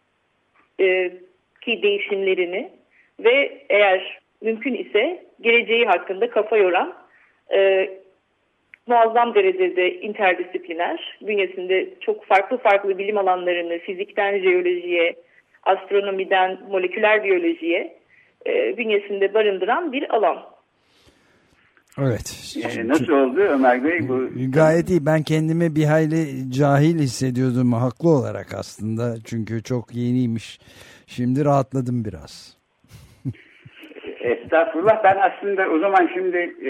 e, ki değişimlerini ve eğer mümkün ise geleceği hakkında kafa yoran e, muazzam derecede interdisipliner, bünyesinde çok farklı farklı bilim alanlarını fizikten jeolojiye, astronomiden moleküler biyolojiye e, bünyesinde barındıran bir alan. Evet. Ee, nasıl oldu Ömer Bey? Bu... Gayet iyi. Ben kendimi bir hayli cahil hissediyordum haklı olarak aslında. Çünkü çok yeniymiş. Şimdi rahatladım biraz. Estağfurullah. Ben aslında o zaman şimdi e,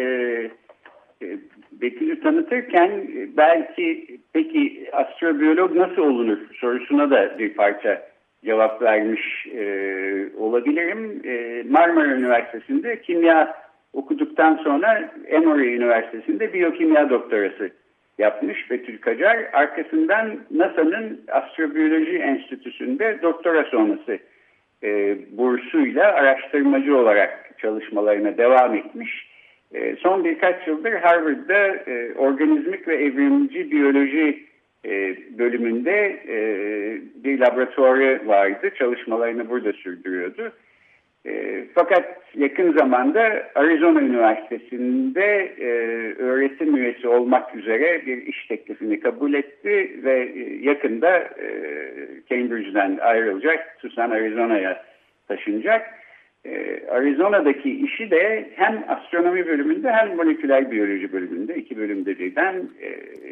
e, Betül'ü tanıtırken e, belki peki astrobiyolog nasıl olunur sorusuna da bir parça cevap vermiş e, olabilirim. E, Marmara Üniversitesi'nde kimya okuduktan sonra Emory Üniversitesi'nde biyokimya doktorası yapmış Betül Kacar. Arkasından NASA'nın Astrobiyoloji Enstitüsü'nde doktora sonrası e, bursuyla araştırmacı olarak çalışmalarına devam etmiş. E, son birkaç yıldır Harvard'da e, organizmik ve evrimci biyoloji e, bölümünde e, bir laboratuvarı vardı. Çalışmalarını burada sürdürüyordu. E, fakat yakın zamanda Arizona Üniversitesi'nde e, öğretim üyesi olmak üzere bir iş teklifini kabul etti ve e, yakında e, Cambridge'den ayrılacak, Tucson, Arizona'ya taşınacak. E, Arizona'daki işi de hem astronomi bölümünde hem moleküler biyoloji bölümünde, iki bölümde birden e,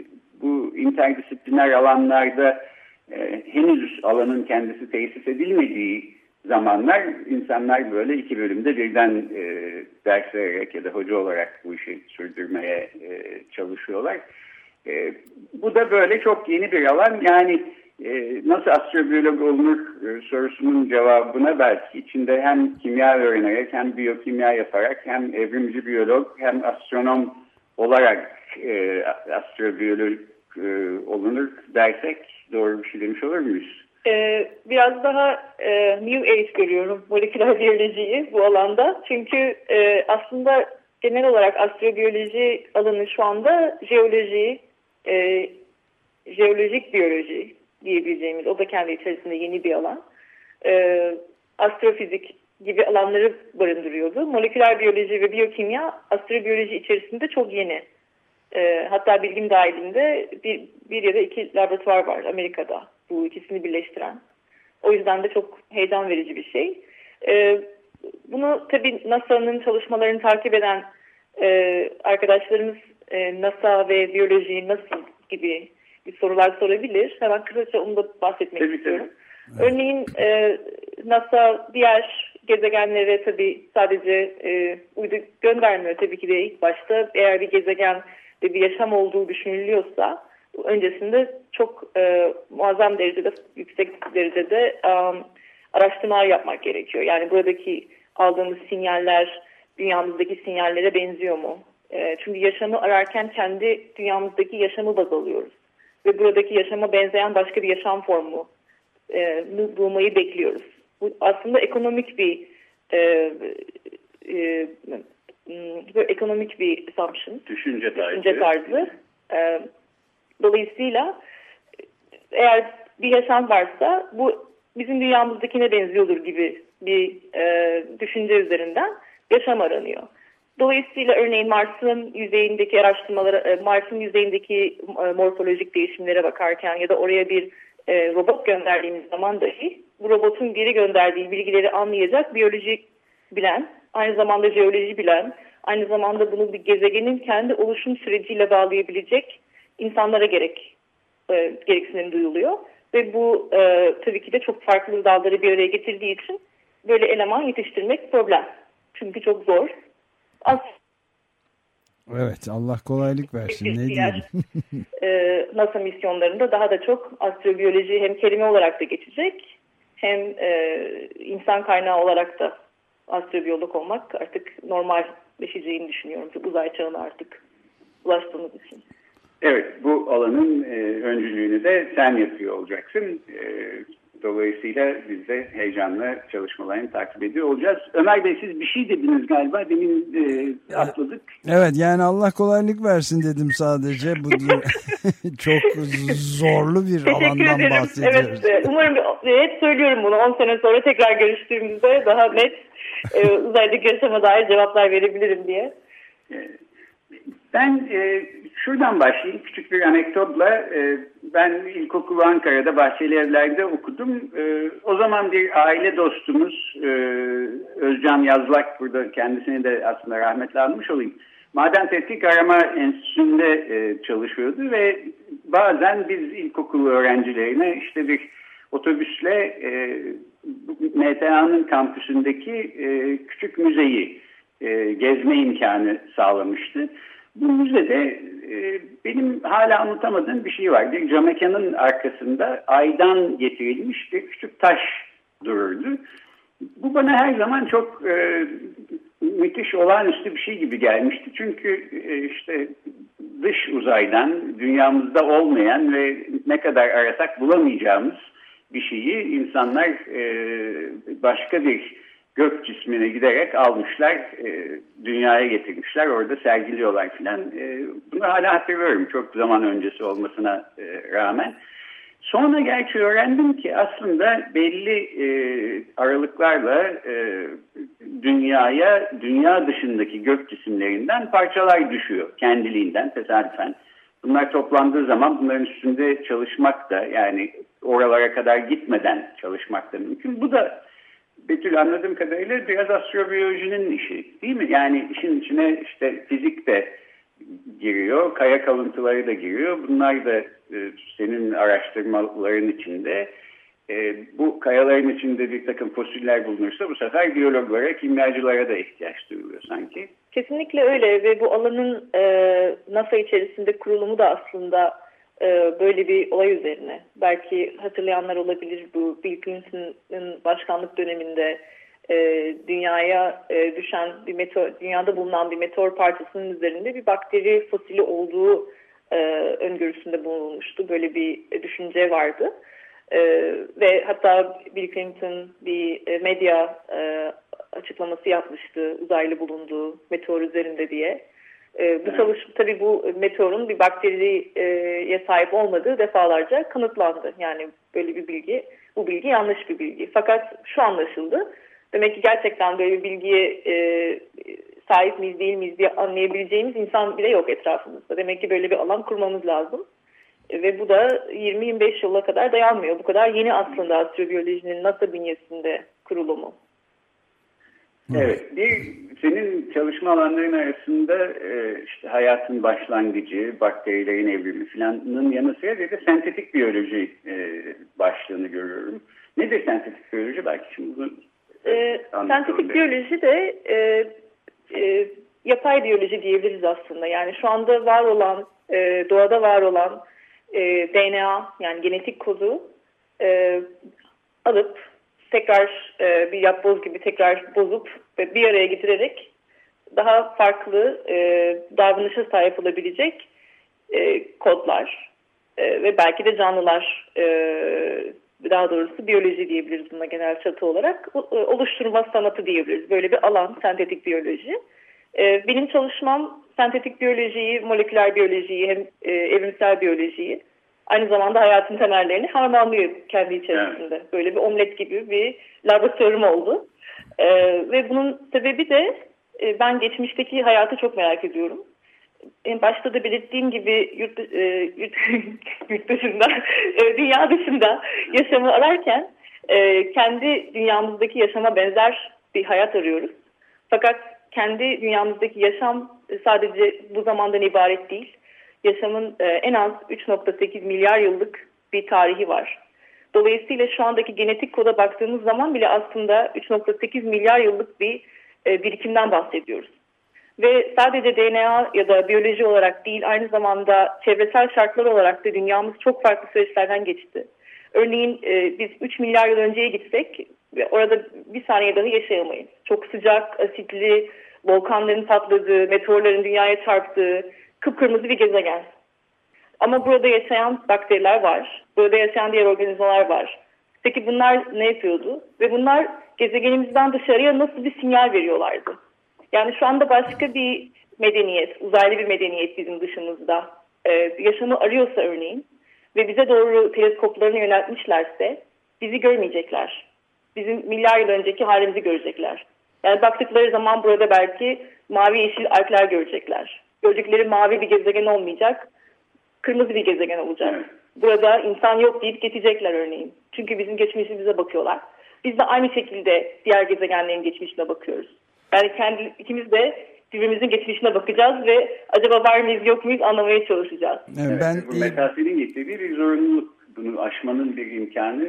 bu interdisipliner alanlarda e, henüz alanın kendisi tesis edilmediği zamanlar insanlar böyle iki bölümde birden e, ders vererek ya da hoca olarak bu işi sürdürmeye e, çalışıyorlar. E, bu da böyle çok yeni bir alan. Yani e, nasıl astrobiyolog olunur e, sorusunun cevabına belki içinde hem kimya öğrenerek hem biyokimya yaparak hem evrimci biyolog hem astronom olarak e, astrobiyolog e, olunur dersek doğru bir şey demiş olur muyuz? Ee, biraz daha e, New Age görüyorum moleküler biyolojiyi bu alanda. Çünkü e, aslında genel olarak astrobiyoloji alanı şu anda jeoloji, e, jeolojik biyoloji diyebileceğimiz, o da kendi içerisinde yeni bir alan. E, astrofizik gibi alanları barındırıyordu. Moleküler biyoloji ve biyokimya astrobiyoloji içerisinde çok yeni. E, hatta bilgim dahilinde bir, bir ya da iki laboratuvar var Amerika'da. Bu ikisini birleştiren. O yüzden de çok heyecan verici bir şey. Ee, bunu tabii NASA'nın çalışmalarını takip eden e, arkadaşlarımız e, NASA ve biyoloji nasıl gibi bir sorular sorabilir. Hemen kısaca onu da bahsetmek tabii, istiyorum. Tabii. Örneğin e, NASA diğer gezegenlere tabii sadece e, uydu göndermiyor tabii ki de ilk başta. Eğer bir gezegende bir yaşam olduğu düşünülüyorsa öncesinde çok e, muazzam derecede, yüksek derecede um, araştırmalar yapmak gerekiyor. Yani buradaki aldığımız sinyaller dünyamızdaki sinyallere benziyor mu? E, çünkü yaşamı ararken kendi dünyamızdaki yaşamı baz alıyoruz. Ve buradaki yaşama benzeyen başka bir yaşam formu e, bulmayı bekliyoruz. Bu aslında ekonomik bir e, e, e, ekonomik bir assumption. Düşünce tarzı. Düşünce tarzı. E, Dolayısıyla eğer bir yaşam varsa bu bizim dünyamızdakine benziyordur gibi bir e, düşünce üzerinden yaşam aranıyor. Dolayısıyla örneğin Mars'ın yüzeyindeki araştırmalara, Mars'ın yüzeyindeki e, morfolojik değişimlere bakarken ya da oraya bir e, robot gönderdiğimiz zaman dahi bu robotun geri gönderdiği bilgileri anlayacak biyoloji bilen, aynı zamanda jeoloji bilen, aynı zamanda bunu bir gezegenin kendi oluşum süreciyle bağlayabilecek insanlara gerek e, gereksinim duyuluyor. Ve bu e, tabii ki de çok farklı dalları bir araya getirdiği için böyle eleman yetiştirmek problem. Çünkü çok zor. Az Evet, Allah kolaylık versin. Ne diyelim? e, NASA misyonlarında daha da çok astrobiyoloji hem kelime olarak da geçecek, hem e, insan kaynağı olarak da astrobiyolog olmak artık normalleşeceğini düşünüyorum. Uzay çağına artık ulaştığımız için. Evet, bu alanın e, öncülüğünü de sen yapıyor olacaksın. E, dolayısıyla biz de heyecanla çalışmalarını takip ediyor olacağız. Ömer Bey, siz bir şey dediniz galiba, demin e, atladık. Evet, yani Allah kolaylık versin dedim sadece. Bu çok zorlu bir alandan bahsediyoruz. Evet, umarım hep söylüyorum bunu. on sene sonra tekrar görüştüğümüzde daha net e, uzaydaki yaşama dair cevaplar verebilirim diye. Ben e, şuradan başlayayım. Küçük bir anekdotla. E, ben ilkokulu Ankara'da Bahçeli Evler'de okudum. E, o zaman bir aile dostumuz e, Özcan Yazlak, burada kendisini de aslında rahmetle anmış olayım, Maden Tetkik Arama Enstitüsü'nde e, çalışıyordu ve bazen biz ilkokulu öğrencilerine işte bir otobüsle e, M T A'nın kampüsündeki e, küçük müzeyi e, gezme imkanı sağlamıştı. Bu müzede e, benim hala unutamadığım bir şey var. Bir cam mekanın arkasında aydan getirilmiş bir küçük taş dururdu. Bu bana her zaman çok e, müthiş, olağanüstü bir şey gibi gelmişti. Çünkü e, işte dış uzaydan, dünyamızda olmayan ve ne kadar arasak bulamayacağımız bir şeyi insanlar e, başka bir gök cismine giderek almışlar, e, dünyaya getirmişler, orada sergiliyorlar filan. E, bunu hala hatırlıyorum, çok zaman öncesi olmasına e, rağmen. Sonra gerçi öğrendim ki aslında belli e, aralıklarla e, dünyaya, dünya dışındaki gök cisimlerinden parçalar düşüyor kendiliğinden, tesadüfen. Bunlar toplandığı zaman bunların üstünde çalışmak da, yani oralara kadar gitmeden çalışmak da mümkün. Bu da Betül, anladığım kadarıyla biraz astrobiyolojinin işi, değil mi? Yani işin içine işte fizik de giriyor, kaya kalıntıları da giriyor. Bunlar da e, senin araştırmaların içinde. E, bu kayaların içinde bir takım fosiller bulunursa bu sefer biyologlara, kimyacılara da ihtiyaç duyuluyor sanki. Kesinlikle öyle ve bu alanın e, NASA içerisinde kurulumu da aslında e, böyle bir olay üzerine. Belki hatırlayanlar olabilir, bu Bill Clinton'ın başkanlık döneminde e, dünyaya e, düşen bir meteor, dünyada bulunan bir meteor parçasının üzerinde bir bakteri fosili olduğu e, öngörüsünde bulunmuştu. Böyle bir e, düşünce vardı. Ee, ve hatta Bill Clinton bir e, medya e, açıklaması yapmıştı, uzaylı bulunduğu meteor üzerinde diye. E, bu çalışma tabii bu meteorun bir bakteriye sahip olmadığı defalarca kanıtlandı. Yani böyle bir bilgi, bu bilgi yanlış bir bilgi. Fakat şu anlaşıldı. Demek ki gerçekten böyle bir bilgiye e, sahip miyiz değil miyiz diye anlayabileceğimiz insan bile yok etrafımızda. Demek ki böyle bir alan kurmamız lazım. Ve bu da yirmi yirmi beş yıla kadar dayanmıyor. Bu kadar yeni aslında astrobiyolojinin NASA bünyesinde kurulumu. Evet, bir senin çalışma alanların arasında e, işte hayatın başlangıcı, bakterilerin evrimi filanın yanı sıra bir de sentetik biyoloji e, başlığını görüyorum. Nedir sentetik biyoloji? Belki şimdi bunu e, sentetik biyoloji de e, e, yapay biyoloji diyebiliriz aslında. Yani şu anda var olan, e, doğada var olan E, D N A, yani genetik kodu e, alıp tekrar e, bir yapboz gibi tekrar bozup ve bir araya getirerek daha farklı e, davranışa sahip olabilecek e, kodlar e, ve belki de canlılar, e, daha doğrusu biyoloji diyebiliriz buna genel çatı olarak, e, oluşturma sanatı diyebiliriz. Böyle bir alan sentetik biyoloji. E, benim çalışmam sentetik biyolojiyi, moleküler biyolojiyi, hem e, evrimsel biyolojiyi, aynı zamanda hayatın temellerini harmanlıyor kendi içerisinde. Evet. Böyle bir omlet gibi bir laboratuvarım oldu. E, ve bunun sebebi de e, ben geçmişteki hayatı çok merak ediyorum. en başta da belirttiğim gibi yurt, e, yurt, yurt dışında, e, dünya dışında yaşamı ararken e, kendi dünyamızdaki yaşama benzer bir hayat arıyoruz. Fakat kendi dünyamızdaki yaşam sadece bu zamandan ibaret değil. Yaşamın e, en az üç nokta sekiz milyar yıllık bir tarihi var. Dolayısıyla şu andaki genetik koda baktığımız zaman bile aslında üç nokta sekiz milyar yıllık bir e, birikimden bahsediyoruz. Ve sadece D N A ya da biyoloji olarak değil, aynı zamanda çevresel şartlar olarak da dünyamız çok farklı süreçlerden geçti. Örneğin e, biz üç milyar yıl önceye gitsek orada bir saniye dahi yaşayamayız. Çok sıcak, asitli, volkanların patladığı, meteorların dünyaya çarptığı, kıpkırmızı bir gezegen. Ama burada yaşayan bakteriler var. Burada yaşayan diğer organizmalar var. Peki bunlar ne yapıyordu? Ve bunlar gezegenimizden dışarıya nasıl bir sinyal veriyorlardı? Yani şu anda başka bir medeniyet, uzaylı bir medeniyet bizim dışımızda ee, yaşamı arıyorsa örneğin ve bize doğru teleskoplarını yöneltmişlerse bizi görmeyecekler. Bizim milyar yıl önceki halimizi görecekler. Yani baktıkları zaman burada belki mavi yeşil alpler görecekler. Gördükleri mavi bir gezegen olmayacak, kırmızı bir gezegen olacak. Burada insan yok deyip geçecekler örneğin. Çünkü bizim geçmişimize bakıyorlar. Biz de aynı şekilde diğer gezegenlerin geçmişine bakıyoruz. Yani kendi ikimiz de birbirimizin geçmişine bakacağız ve acaba var mıyız yok muyuz anlamaya çalışacağız. Evet, ben bu mesafenin getirdiği bir zorunluluk. Bunu aşmanın bir imkanı,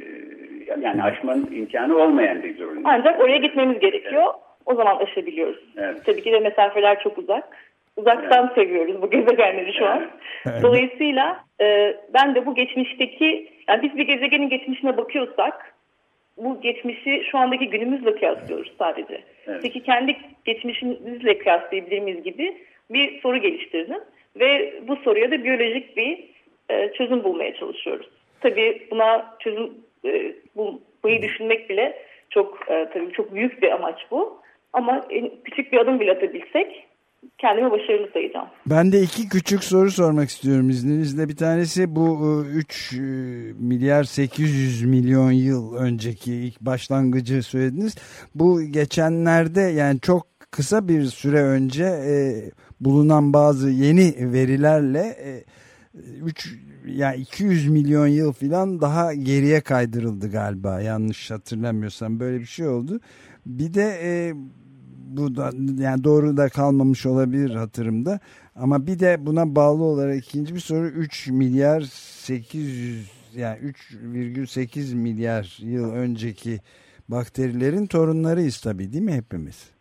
yani aşmanın imkanı olmayan bir zorunluluk. Ancak oraya gitmemiz gerekiyor. Evet. O zaman aşabiliyoruz. Evet. Tabii ki de mesafeler çok uzak. Uzaktan evet. seviyoruz bu gezegenleri şu an. Evet. Dolayısıyla e, ben de bu geçmişteki, yani biz bir gezegenin geçmişine bakıyorsak bu geçmişi şu andaki günümüzle kıyaslıyoruz sadece. Evet. Peki kendi geçmişimizle kıyaslayabilir miyiz gibi bir soru geliştirdim. Ve bu soruya da biyolojik bir e, çözüm bulmaya çalışıyoruz. Tabii buna çözüm e, bulmayı düşünmek bile çok e, tabii çok büyük bir amaç bu. Ama en küçük bir adım bile atabilsek kendimi başarılı sayacağım. Ben de iki küçük soru sormak istiyorum izninizle. Bir tanesi bu üç milyar sekiz yüz milyon yıl önceki ilk başlangıcı söylediniz. Bu geçenlerde, yani çok kısa bir süre önce e, bulunan bazı yeni verilerle e, üç yani iki yüz milyon yıl falan daha geriye kaydırıldı galiba. Yanlış hatırlamıyorsam böyle bir şey oldu. Bir de e, bu da yani doğru da kalmamış olabilir hatırımda. Ama bir de buna bağlı olarak ikinci bir soru, üç milyar sekiz yüz yani üç virgül sekiz milyar yıl önceki bakterilerin torunlarıyız tabii, değil mi hepimiz?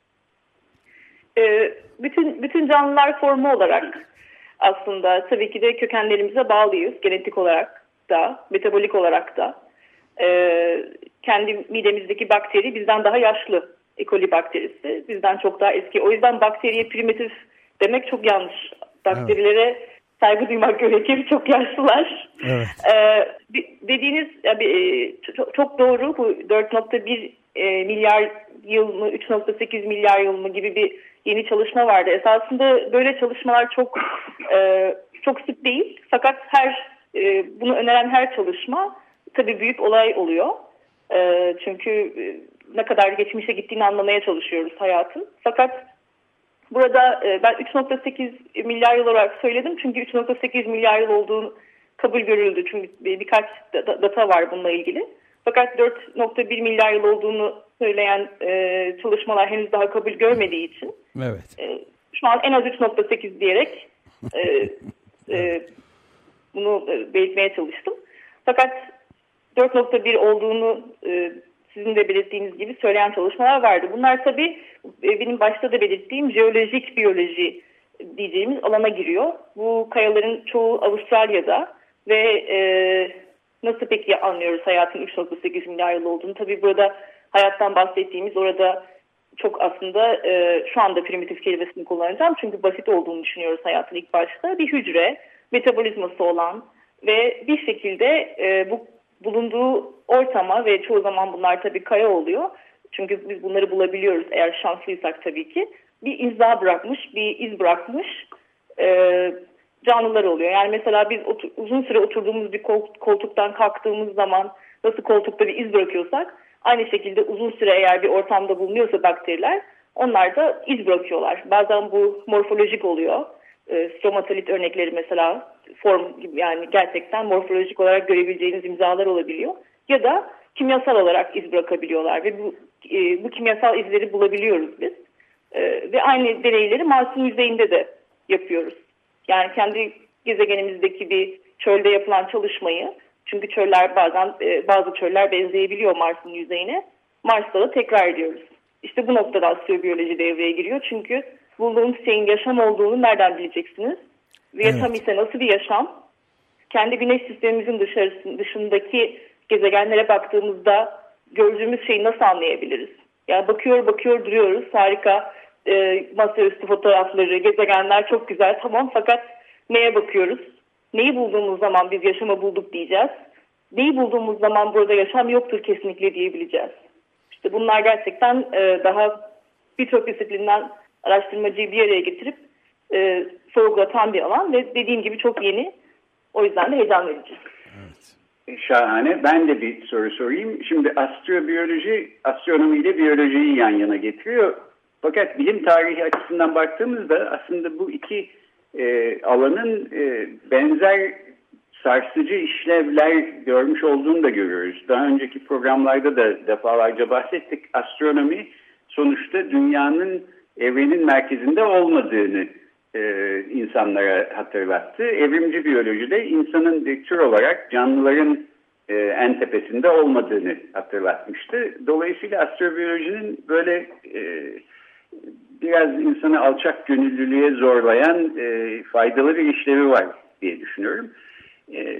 Ee, bütün bütün canlılar formu olarak aslında tabii ki de kökenlerimize bağlıyız. Genetik olarak da, metabolik olarak da. Ee, kendi midemizdeki bakteri bizden daha yaşlı. E. coli bakterisi bizden çok daha eski. O yüzden bakteriye primitif demek çok yanlış. Bakterilere evet. saygı duymak gerekir. Çok yaşlılar. Evet. Ee, dediğiniz yani, çok, çok doğru. Bu dört nokta bir e, milyar yıl mı, üç nokta sekiz milyar yıl mı gibi bir yeni çalışma vardı. Esasında böyle çalışmalar çok e, çok sık değil. Fakat her e, bunu öneren her çalışma tabii büyük olay oluyor. E, çünkü e, ne kadar geçmişe gittiğini anlamaya çalışıyoruz hayatın. Fakat burada e, ben üç nokta sekiz milyar yıl olarak söyledim. Çünkü üç nokta sekiz milyar yıl olduğunu kabul görüldü. Çünkü bir, birkaç da, data var bununla ilgili. Fakat dört nokta bir milyar yıl olduğunu söyleyen e, çalışmalar henüz daha kabul görmediği için evet. e, şu an en az üç nokta sekiz diyerek e, e, bunu belirtmeye çalıştım. Fakat dört nokta bir olduğunu e, sizin de belirttiğiniz gibi söyleyen çalışmalar vardı. Bunlar tabii benim başta da belirttiğim jeolojik biyoloji diyeceğimiz alana giriyor. Bu kayaların çoğu Avustralya'da ve e, nasıl peki anlıyoruz hayatın üç nokta sekiz milyar yıl olduğunu? Tabii burada hayattan bahsettiğimiz orada çok aslında e, şu anda primitif kelimesini kullanacağım. Çünkü basit olduğunu düşünüyoruz hayatın ilk başta. Bir hücre, metabolizması olan ve bir şekilde e, bu bulunduğu ortama ve çoğu zaman bunlar tabii kaya oluyor. Çünkü biz bunları bulabiliyoruz eğer şanslıysak tabii ki. Bir imza bırakmış, bir iz bırakmış e, canlılar oluyor. Yani mesela biz otur, uzun süre oturduğumuz bir koltuktan kalktığımız zaman nasıl koltukta bir iz bırakıyorsak aynı şekilde uzun süre eğer bir ortamda bulunuyorsa bakteriler onlar da iz bırakıyorlar. Bazen bu morfolojik oluyor. E, stromatolit örnekleri mesela form gibi, yani gerçekten morfolojik olarak görebileceğiniz imzalar olabiliyor. Ya da kimyasal olarak iz bırakabiliyorlar ve bu, e, bu kimyasal izleri bulabiliyoruz biz. E, ve aynı deneyleri Mars'ın yüzeyinde de yapıyoruz. Yani kendi gezegenimizdeki bir çölde yapılan çalışmayı, çünkü çöller bazen e, bazı çöller benzeyebiliyor Mars'ın yüzeyine, Mars'ta da tekrar ediyoruz. İşte bu noktada astrobiyoloji devreye giriyor. Çünkü bulduğunuz şeyin yaşam olduğunu nereden bileceksiniz? Ve evet. yaşam ise nasıl bir yaşam? Kendi güneş sistemimizin dışarısı, dışındaki gezegenlere baktığımızda gördüğümüz şeyi nasıl anlayabiliriz? Yani bakıyor bakıyor duruyoruz. Harika e, masaüstü fotoğrafları, gezegenler çok güzel, tamam, fakat neye bakıyoruz? Neyi bulduğumuz zaman biz yaşamı bulduk diyeceğiz. Neyi bulduğumuz zaman burada yaşam yoktur kesinlikle diyebileceğiz. İşte bunlar gerçekten e, daha birçok disiplinden araştırmacıyı bir araya getirip e, sorgulatan bir alan ve dediğim gibi çok yeni. O yüzden de heyecan verici. Evet. Şahane. Ben de bir soru sorayım. Şimdi astrobiyoloji, astronomi ile biyolojiyi yan yana getiriyor. Fakat bilim tarihi açısından baktığımızda aslında bu iki e, alanın e, benzer sarsıcı işlevler görmüş olduğunu da görüyoruz. Daha önceki programlarda da defalarca bahsettik. Astronomi sonuçta dünyanın evrenin merkezinde olmadığını e, insanlara hatırlattı. Evrimci biyolojide insanın bir tür olarak canlıların e, en tepesinde olmadığını hatırlatmıştı. Dolayısıyla astrobiyolojinin böyle e, biraz insanı alçak gönüllülüğe zorlayan e, faydalı bir işlevi var diye düşünüyorum. E,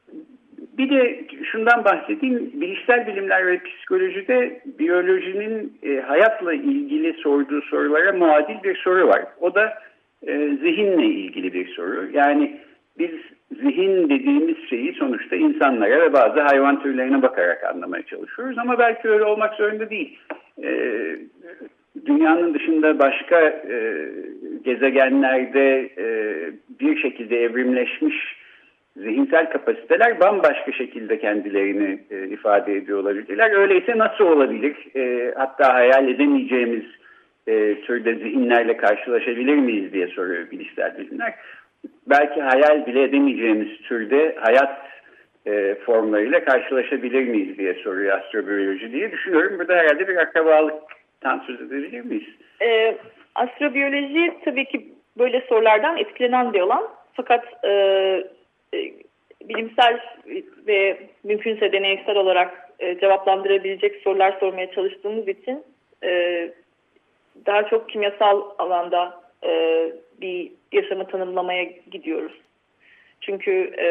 bir de şundan bahsedeyim. Bilişsel bilimler ve psikolojide biyolojinin e, hayatla ilgili sorduğu sorulara muadil bir soru var. O da e, zihinle ilgili bir soru. Yani biz zihin dediğimiz şeyi sonuçta insanlara ve bazı hayvan türlerine bakarak anlamaya çalışıyoruz. Ama belki öyle olmak zorunda değil. E, dünyanın dışında başka e, gezegenlerde e, bir şekilde evrimleşmiş zihinsel kapasiteler bambaşka şekilde kendilerini e, ifade ediyor olabilirler. Öyleyse nasıl olabilir? E, hatta hayal edemeyeceğimiz e, türde zihinlerle karşılaşabilir miyiz diye soruyor bilişsel bilimler. Belki hayal bile edemeyeceğimiz türde hayat e, formlarıyla karşılaşabilir miyiz diye soruyor astrobiyoloji diye düşünüyorum. Burada herhalde bir akrabalıktan söz edebilir miyiz? E, astrobiyoloji tabii ki böyle sorulardan etkilenen bir alan. Fakat e, e, bilimsel ve mümkünse deneysel olarak e, cevaplandırabilecek sorular sormaya çalıştığımız için e, daha çok kimyasal alanda e, bir yaşamı tanımlamaya gidiyoruz. Çünkü e,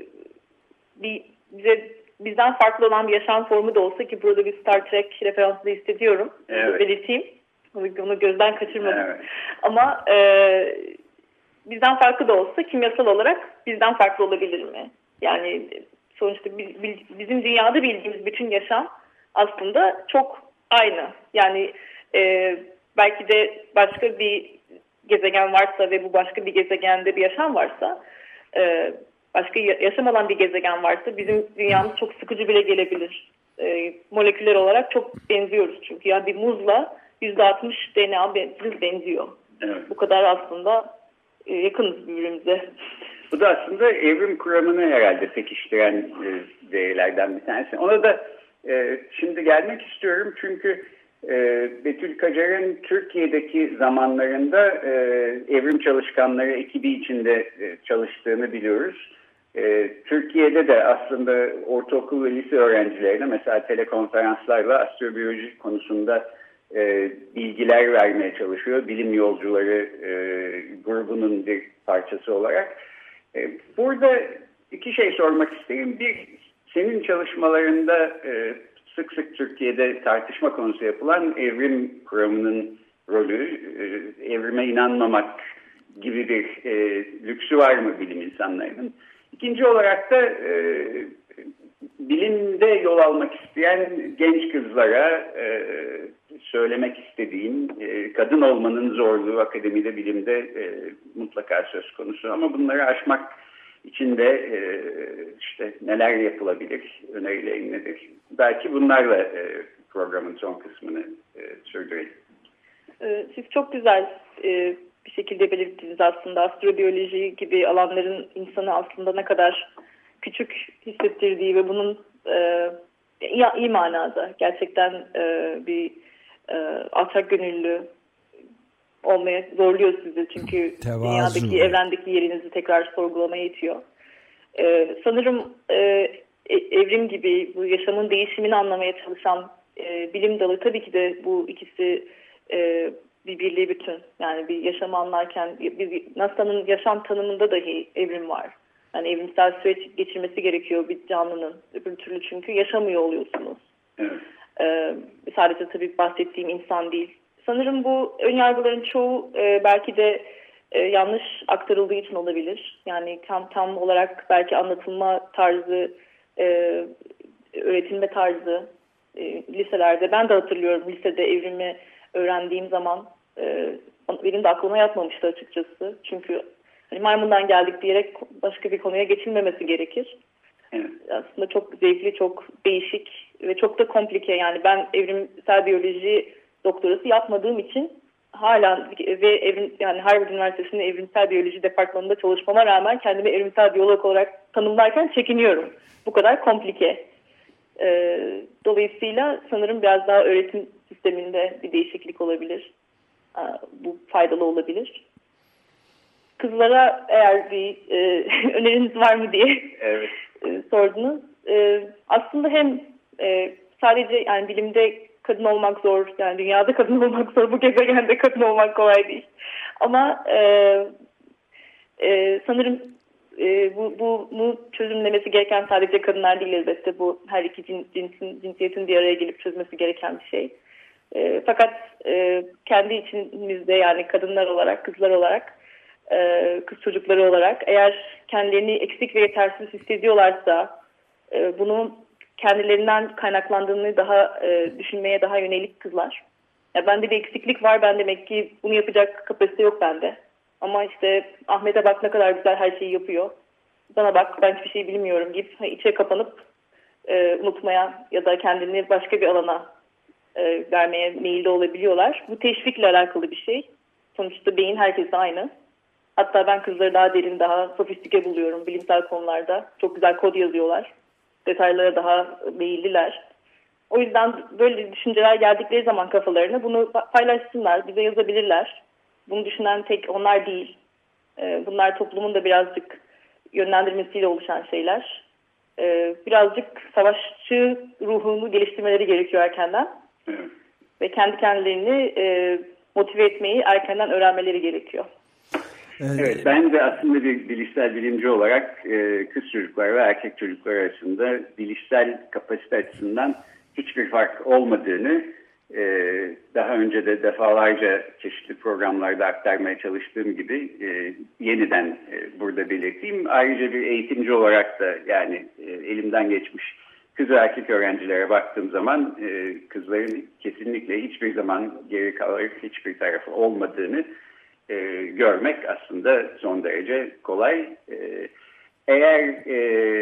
bir, bize bizden farklı olan bir yaşam formu da olsa, ki burada bir Star Trek referansı da hissediyorum. Evet. Belirteyim. Onu gözden kaçırmadım. Evet. Ama e, bizden farklı da olsa kimyasal olarak bizden farklı olabilir mi? Yani sonuçta bizim dünyada bildiğimiz bütün yaşam aslında çok aynı. Yani e, belki de başka bir gezegen varsa ve bu başka bir gezegende bir yaşam varsa, e, başka yaşam alan bir gezegen varsa bizim dünyamız çok sıkıcı bile gelebilir. E, moleküler olarak çok benziyoruz çünkü. Yani bir muzla yüzde altmış D N A benziyor. Evet. Bu kadar aslında e, yakınız birbirimize. Bu da aslında evrim kuramını herhalde pekiştiren e, değerlerden bir tanesi. Ona da e, şimdi gelmek istiyorum çünkü e, Betül Kacar'ın Türkiye'deki zamanlarında e, evrim çalışkanları ekibi içinde e, çalıştığını biliyoruz. E, Türkiye'de de aslında ortaokul ve lise öğrencilerine mesela telekonferanslarla astrobiyoloji konusunda e, bilgiler vermeye çalışıyor. Bilim yolcuları e, grubunun bir parçası olarak. E, burada iki şey sormak isterim. Bir, senin çalışmalarında e, sık sık Türkiye'de tartışma konusu yapılan evrim kuramının rolü, e, evrime inanmamak gibi bir e, lüksü var mı bilim insanlarının? İkinci olarak da e, bilimde yol almak isteyen genç kızlara e, söylemek istediğim e, kadın olmanın zorluğu akademide, bilimde e, mutlaka söz konusu. Ama bunları aşmak için de e, işte neler yapılabilir, önerilerin nedir? Belki bunlarla e, programın son kısmını e, sürdürelim. Ee, siz çok güzel e, bir şekilde belirttiniz aslında. Astrobiyoloji gibi alanların insanı aslında ne kadar küçük hissettirdiği ve bunun e, iyi, iyi manada gerçekten e, bir e, alçak gönüllü olmaya zorluyor sizi. Çünkü Tevazu. Dünyadaki, evrendeki yerinizi tekrar sorgulamaya itiyor. Ee, sanırım e, evrim gibi bu yaşamın değişimini anlamaya çalışan e, bilim dalı tabii ki de bu ikisi e, bir birliği bütün. Yani bir yaşamı anlarken bir, NASA'nın yaşam tanımında dahi evrim var. Yani evrimsel süreç geçirmesi gerekiyor bir canlının. Öbür türlü çünkü yaşamıyor oluyorsunuz. Evet. Ee, sadece tabii bahsettiğim insan değil. Sanırım bu önyargıların çoğu e, belki de e, yanlış aktarıldığı için olabilir. Yani tam tam olarak belki anlatılma tarzı, e, öğretilme tarzı e, liselerde. Ben de hatırlıyorum lisede evrimi öğrendiğim zaman e, benim de aklıma yatmamıştı açıkçası. Çünkü hani maymundan geldik diyerek başka bir konuya geçilmemesi gerekir. Evet. Aslında çok zevkli, çok değişik ve çok da komplike. Yani ben evrimsel biyoloji doktorası yapmadığım için hala ve evrim, yani Harvard Üniversitesi'nin evrimsel biyoloji departmanında çalışmama rağmen kendimi evrimsel biyolog olarak tanımlarken çekiniyorum. Bu kadar komplike. Ee, dolayısıyla sanırım biraz daha öğretim sisteminde bir değişiklik olabilir. Ee, bu faydalı olabilir. Kızlara eğer bir e, öneriniz var mı diye evet. e, sordunuz. E, aslında hem e, sadece yani bilimde kadın olmak zor, yani dünyada kadın olmak zor, bu gezegende kadın olmak kolay değil. Ama e, e, sanırım e, bu, bu, bu çözümlemesi gereken sadece kadınlar değil elbette. Bu her iki cins, cinsin, cinsiyetin bir araya gelip çözmesi gereken bir şey. E, fakat e, kendi içimizde yani kadınlar olarak, kızlar olarak, e, kız çocukları olarak eğer kendilerini eksik ve yetersiz hissediyorlarsa e, bunu kendilerinden kaynaklandığını daha e, düşünmeye daha yönelik kızlar. Ya bende bir eksiklik var, ben demek ki bunu yapacak kapasite yok bende. Ama işte Ahmet'e bak ne kadar güzel her şeyi yapıyor. Bana bak ben hiçbir şey bilmiyorum gibi içe kapanıp e, unutmaya ya da kendini başka bir alana e, vermeye meyilli olabiliyorlar. Bu teşvikle alakalı bir şey. Sonuçta beyin herkeste aynı. Hatta ben kızları daha derin, daha sofistike buluyorum bilimsel konularda. Çok güzel kod yazıyorlar. Detaylara daha meyilliler. O yüzden böyle düşünceler geldikleri zaman kafalarına bunu paylaşsınlar, bize yazabilirler. Bunu düşünen tek onlar değil. Bunlar toplumun da birazcık yönlendirmesiyle oluşan şeyler. Birazcık savaşçı ruhunu geliştirmeleri gerekiyor erkenden. Ve kendi kendilerini motive etmeyi erkenden öğrenmeleri gerekiyor. Evet, ben de aslında bir bilişsel bilimci olarak e, kız çocuklar ve erkek çocuklar arasında bilişsel kapasite açısından hiçbir fark olmadığını e, daha önce de defalarca çeşitli programlarda aktarmaya çalıştığım gibi e, yeniden e, burada belirteyim. Ayrıca bir eğitimci olarak da yani e, elimden geçmiş kız ve erkek öğrencilere baktığım zaman e, kızların kesinlikle hiçbir zaman geri kalarak hiçbir tarafı olmadığını E, görmek aslında son derece kolay. E, eğer e,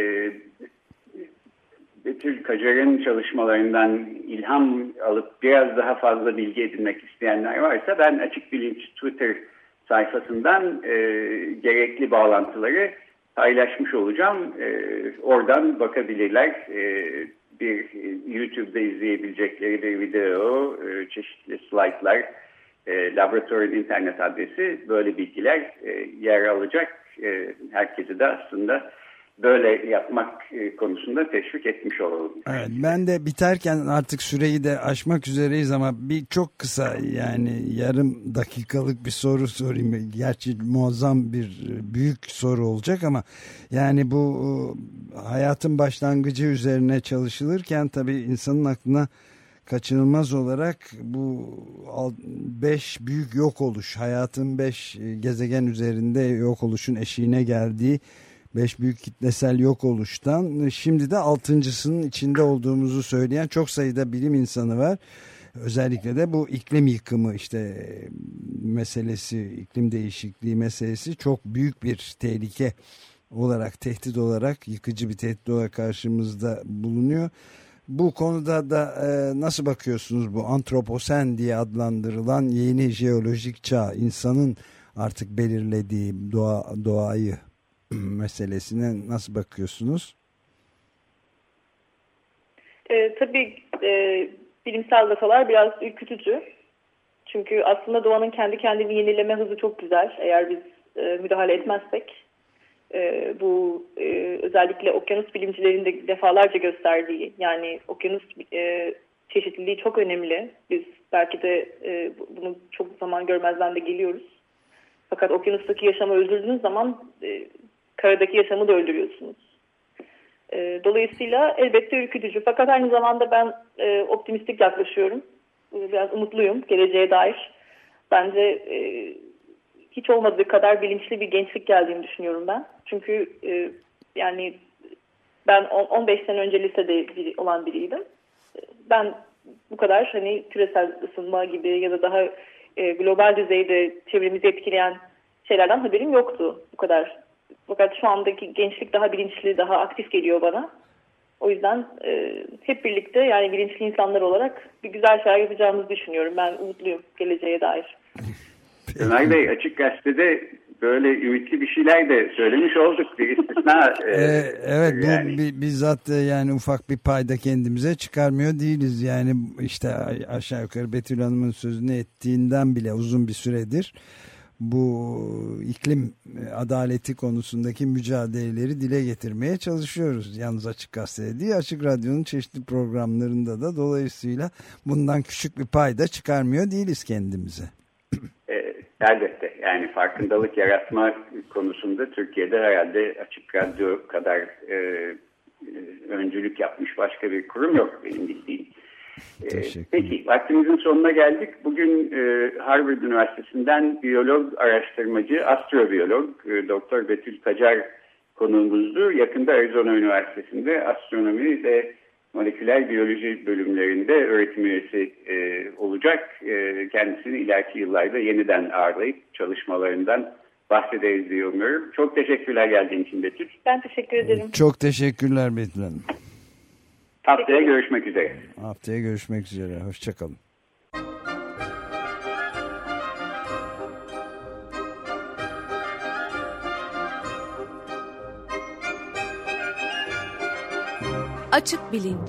Betül Kacar'ın çalışmalarından ilham alıp biraz daha fazla bilgi edinmek isteyenler varsa ben Açık Bilinç Twitter sayfasından e, gerekli bağlantıları paylaşmış olacağım. E, oradan bakabilirler. E, bir YouTube'da izleyebilecekleri bir video, e, çeşitli slaytlar, E, laboratuvarın internet adresi böyle bilgiler e, yer alacak. E, herkesi de aslında böyle yapmak e, konusunda teşvik etmiş olalım. Evet, ben de biterken artık süreyi de aşmak üzereyiz ama bir çok kısa yani yarım dakikalık bir soru sorayım. Gerçi muazzam bir büyük soru olacak ama yani bu hayatın başlangıcı üzerine çalışılırken tabii insanın aklına kaçınılmaz olarak bu beş büyük yok oluş, hayatın beş gezegen üzerinde yok oluşun eşiğine geldiği beş büyük kitlesel yok oluştan şimdi de altıncısının içinde olduğumuzu söyleyen çok sayıda bilim insanı var. Özellikle de bu iklim yıkımı işte meselesi, iklim değişikliği meselesi çok büyük bir tehlike olarak, tehdit olarak, yıkıcı bir tehdit olarak karşımızda bulunuyor. Bu konuda da e, nasıl bakıyorsunuz bu antroposen diye adlandırılan yeni jeolojik çağ, insanın artık belirlediği doğa, doğayı meselesine nasıl bakıyorsunuz? E, tabii e, bilimsel datalar biraz ürkütücü. Çünkü aslında doğanın kendi kendini yenileme hızı çok güzel eğer biz e, müdahale etmezsek. E, bu e, özellikle okyanus bilimcilerin de defalarca gösterdiği, yani okyanus e, çeşitliliği çok önemli. Biz belki de e, bunu çok zaman görmezden de geliyoruz. Fakat okyanustaki yaşamı öldürdüğünüz zaman e, karadaki yaşamı da öldürüyorsunuz. E, dolayısıyla elbette ürkütücü. Fakat aynı zamanda ben e, optimistik yaklaşıyorum. E, biraz umutluyum geleceğe dair. Bence e, hiç olmadığı kadar bilinçli bir gençlik geldiğini düşünüyorum ben. Çünkü e, yani ben on beş sene önce lisede biri, olan biriydim. Ben bu kadar hani küresel ısınma gibi ya da daha e, global düzeyde çevremizi etkileyen şeylerden haberim yoktu bu kadar. Fakat şu andaki gençlik daha bilinçli, daha aktif geliyor bana. O yüzden e, hep birlikte yani bilinçli insanlar olarak bir güzel şeyler yapacağımızı düşünüyorum. Ben umutluyum geleceğe dair. Ömer Bey, Açık Gazete'de böyle ümitli bir şeyler de söylemiş olduk. Bir istisna. E, evet, yani. bu bizzat yani ufak bir payda kendimize çıkarmıyor değiliz. Yani işte aşağı yukarı Betül Hanım'ın sözünü ettiğinden bile uzun bir süredir bu iklim adaleti konusundaki mücadeleleri dile getirmeye çalışıyoruz. Yalnız Açık Gazete değil, Açık Radyo'nun çeşitli programlarında da, dolayısıyla bundan küçük bir payda çıkarmıyor değiliz kendimize. E, elbette yani farkındalık yaratma konusunda Türkiye'de herhalde Açık Radyo kadar e, e, öncülük yapmış başka bir kurum yok benim bildiğim. E, peki vaktimizin sonuna geldik. Bugün e, Harvard Üniversitesi'nden biyolog, araştırmacı, astrobiyolog e, Doktor Betül Tacar konuğumuzdu. Yakında Arizona Üniversitesi'nde astronomi ve moleküler biyoloji bölümlerinde öğretim üyesi e, olacak. E, kendisini ileriki yıllarda yeniden ağırlayıp çalışmalarından bahsederiz diye umuyorum. Çok teşekkürler geldiğin için Betül. Ben teşekkür ederim. Çok teşekkürler Betül Hanım. Haftaya görüşmek üzere. Haftaya görüşmek üzere. Hoşçakalın. Açık Bilinç.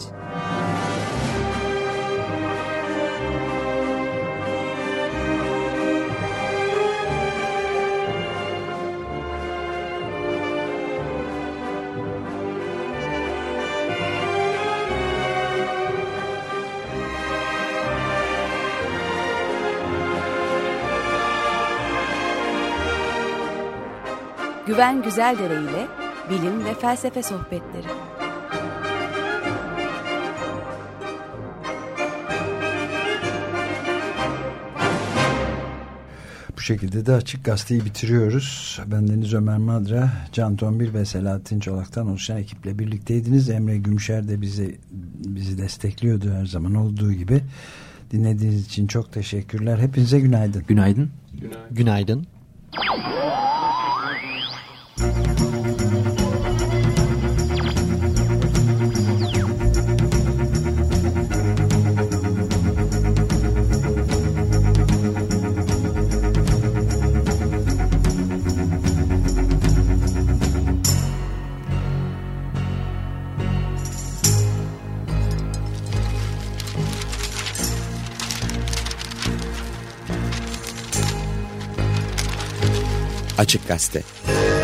Güven Güzeldere ile bilim ve felsefe sohbetleri. Bu şekilde de Açık Gazete'yi bitiriyoruz. Bendeniz Ömer Madra, Can Tombil ve Selahattin Çolak'tan oluşan ekiple birlikteydiniz. Emre Gümüşer de bizi bizi destekliyordu her zaman olduğu gibi. Dinlediğiniz için çok teşekkürler. Hepinize günaydın. Günaydın. Günaydın. Günaydın. Açık Gazete.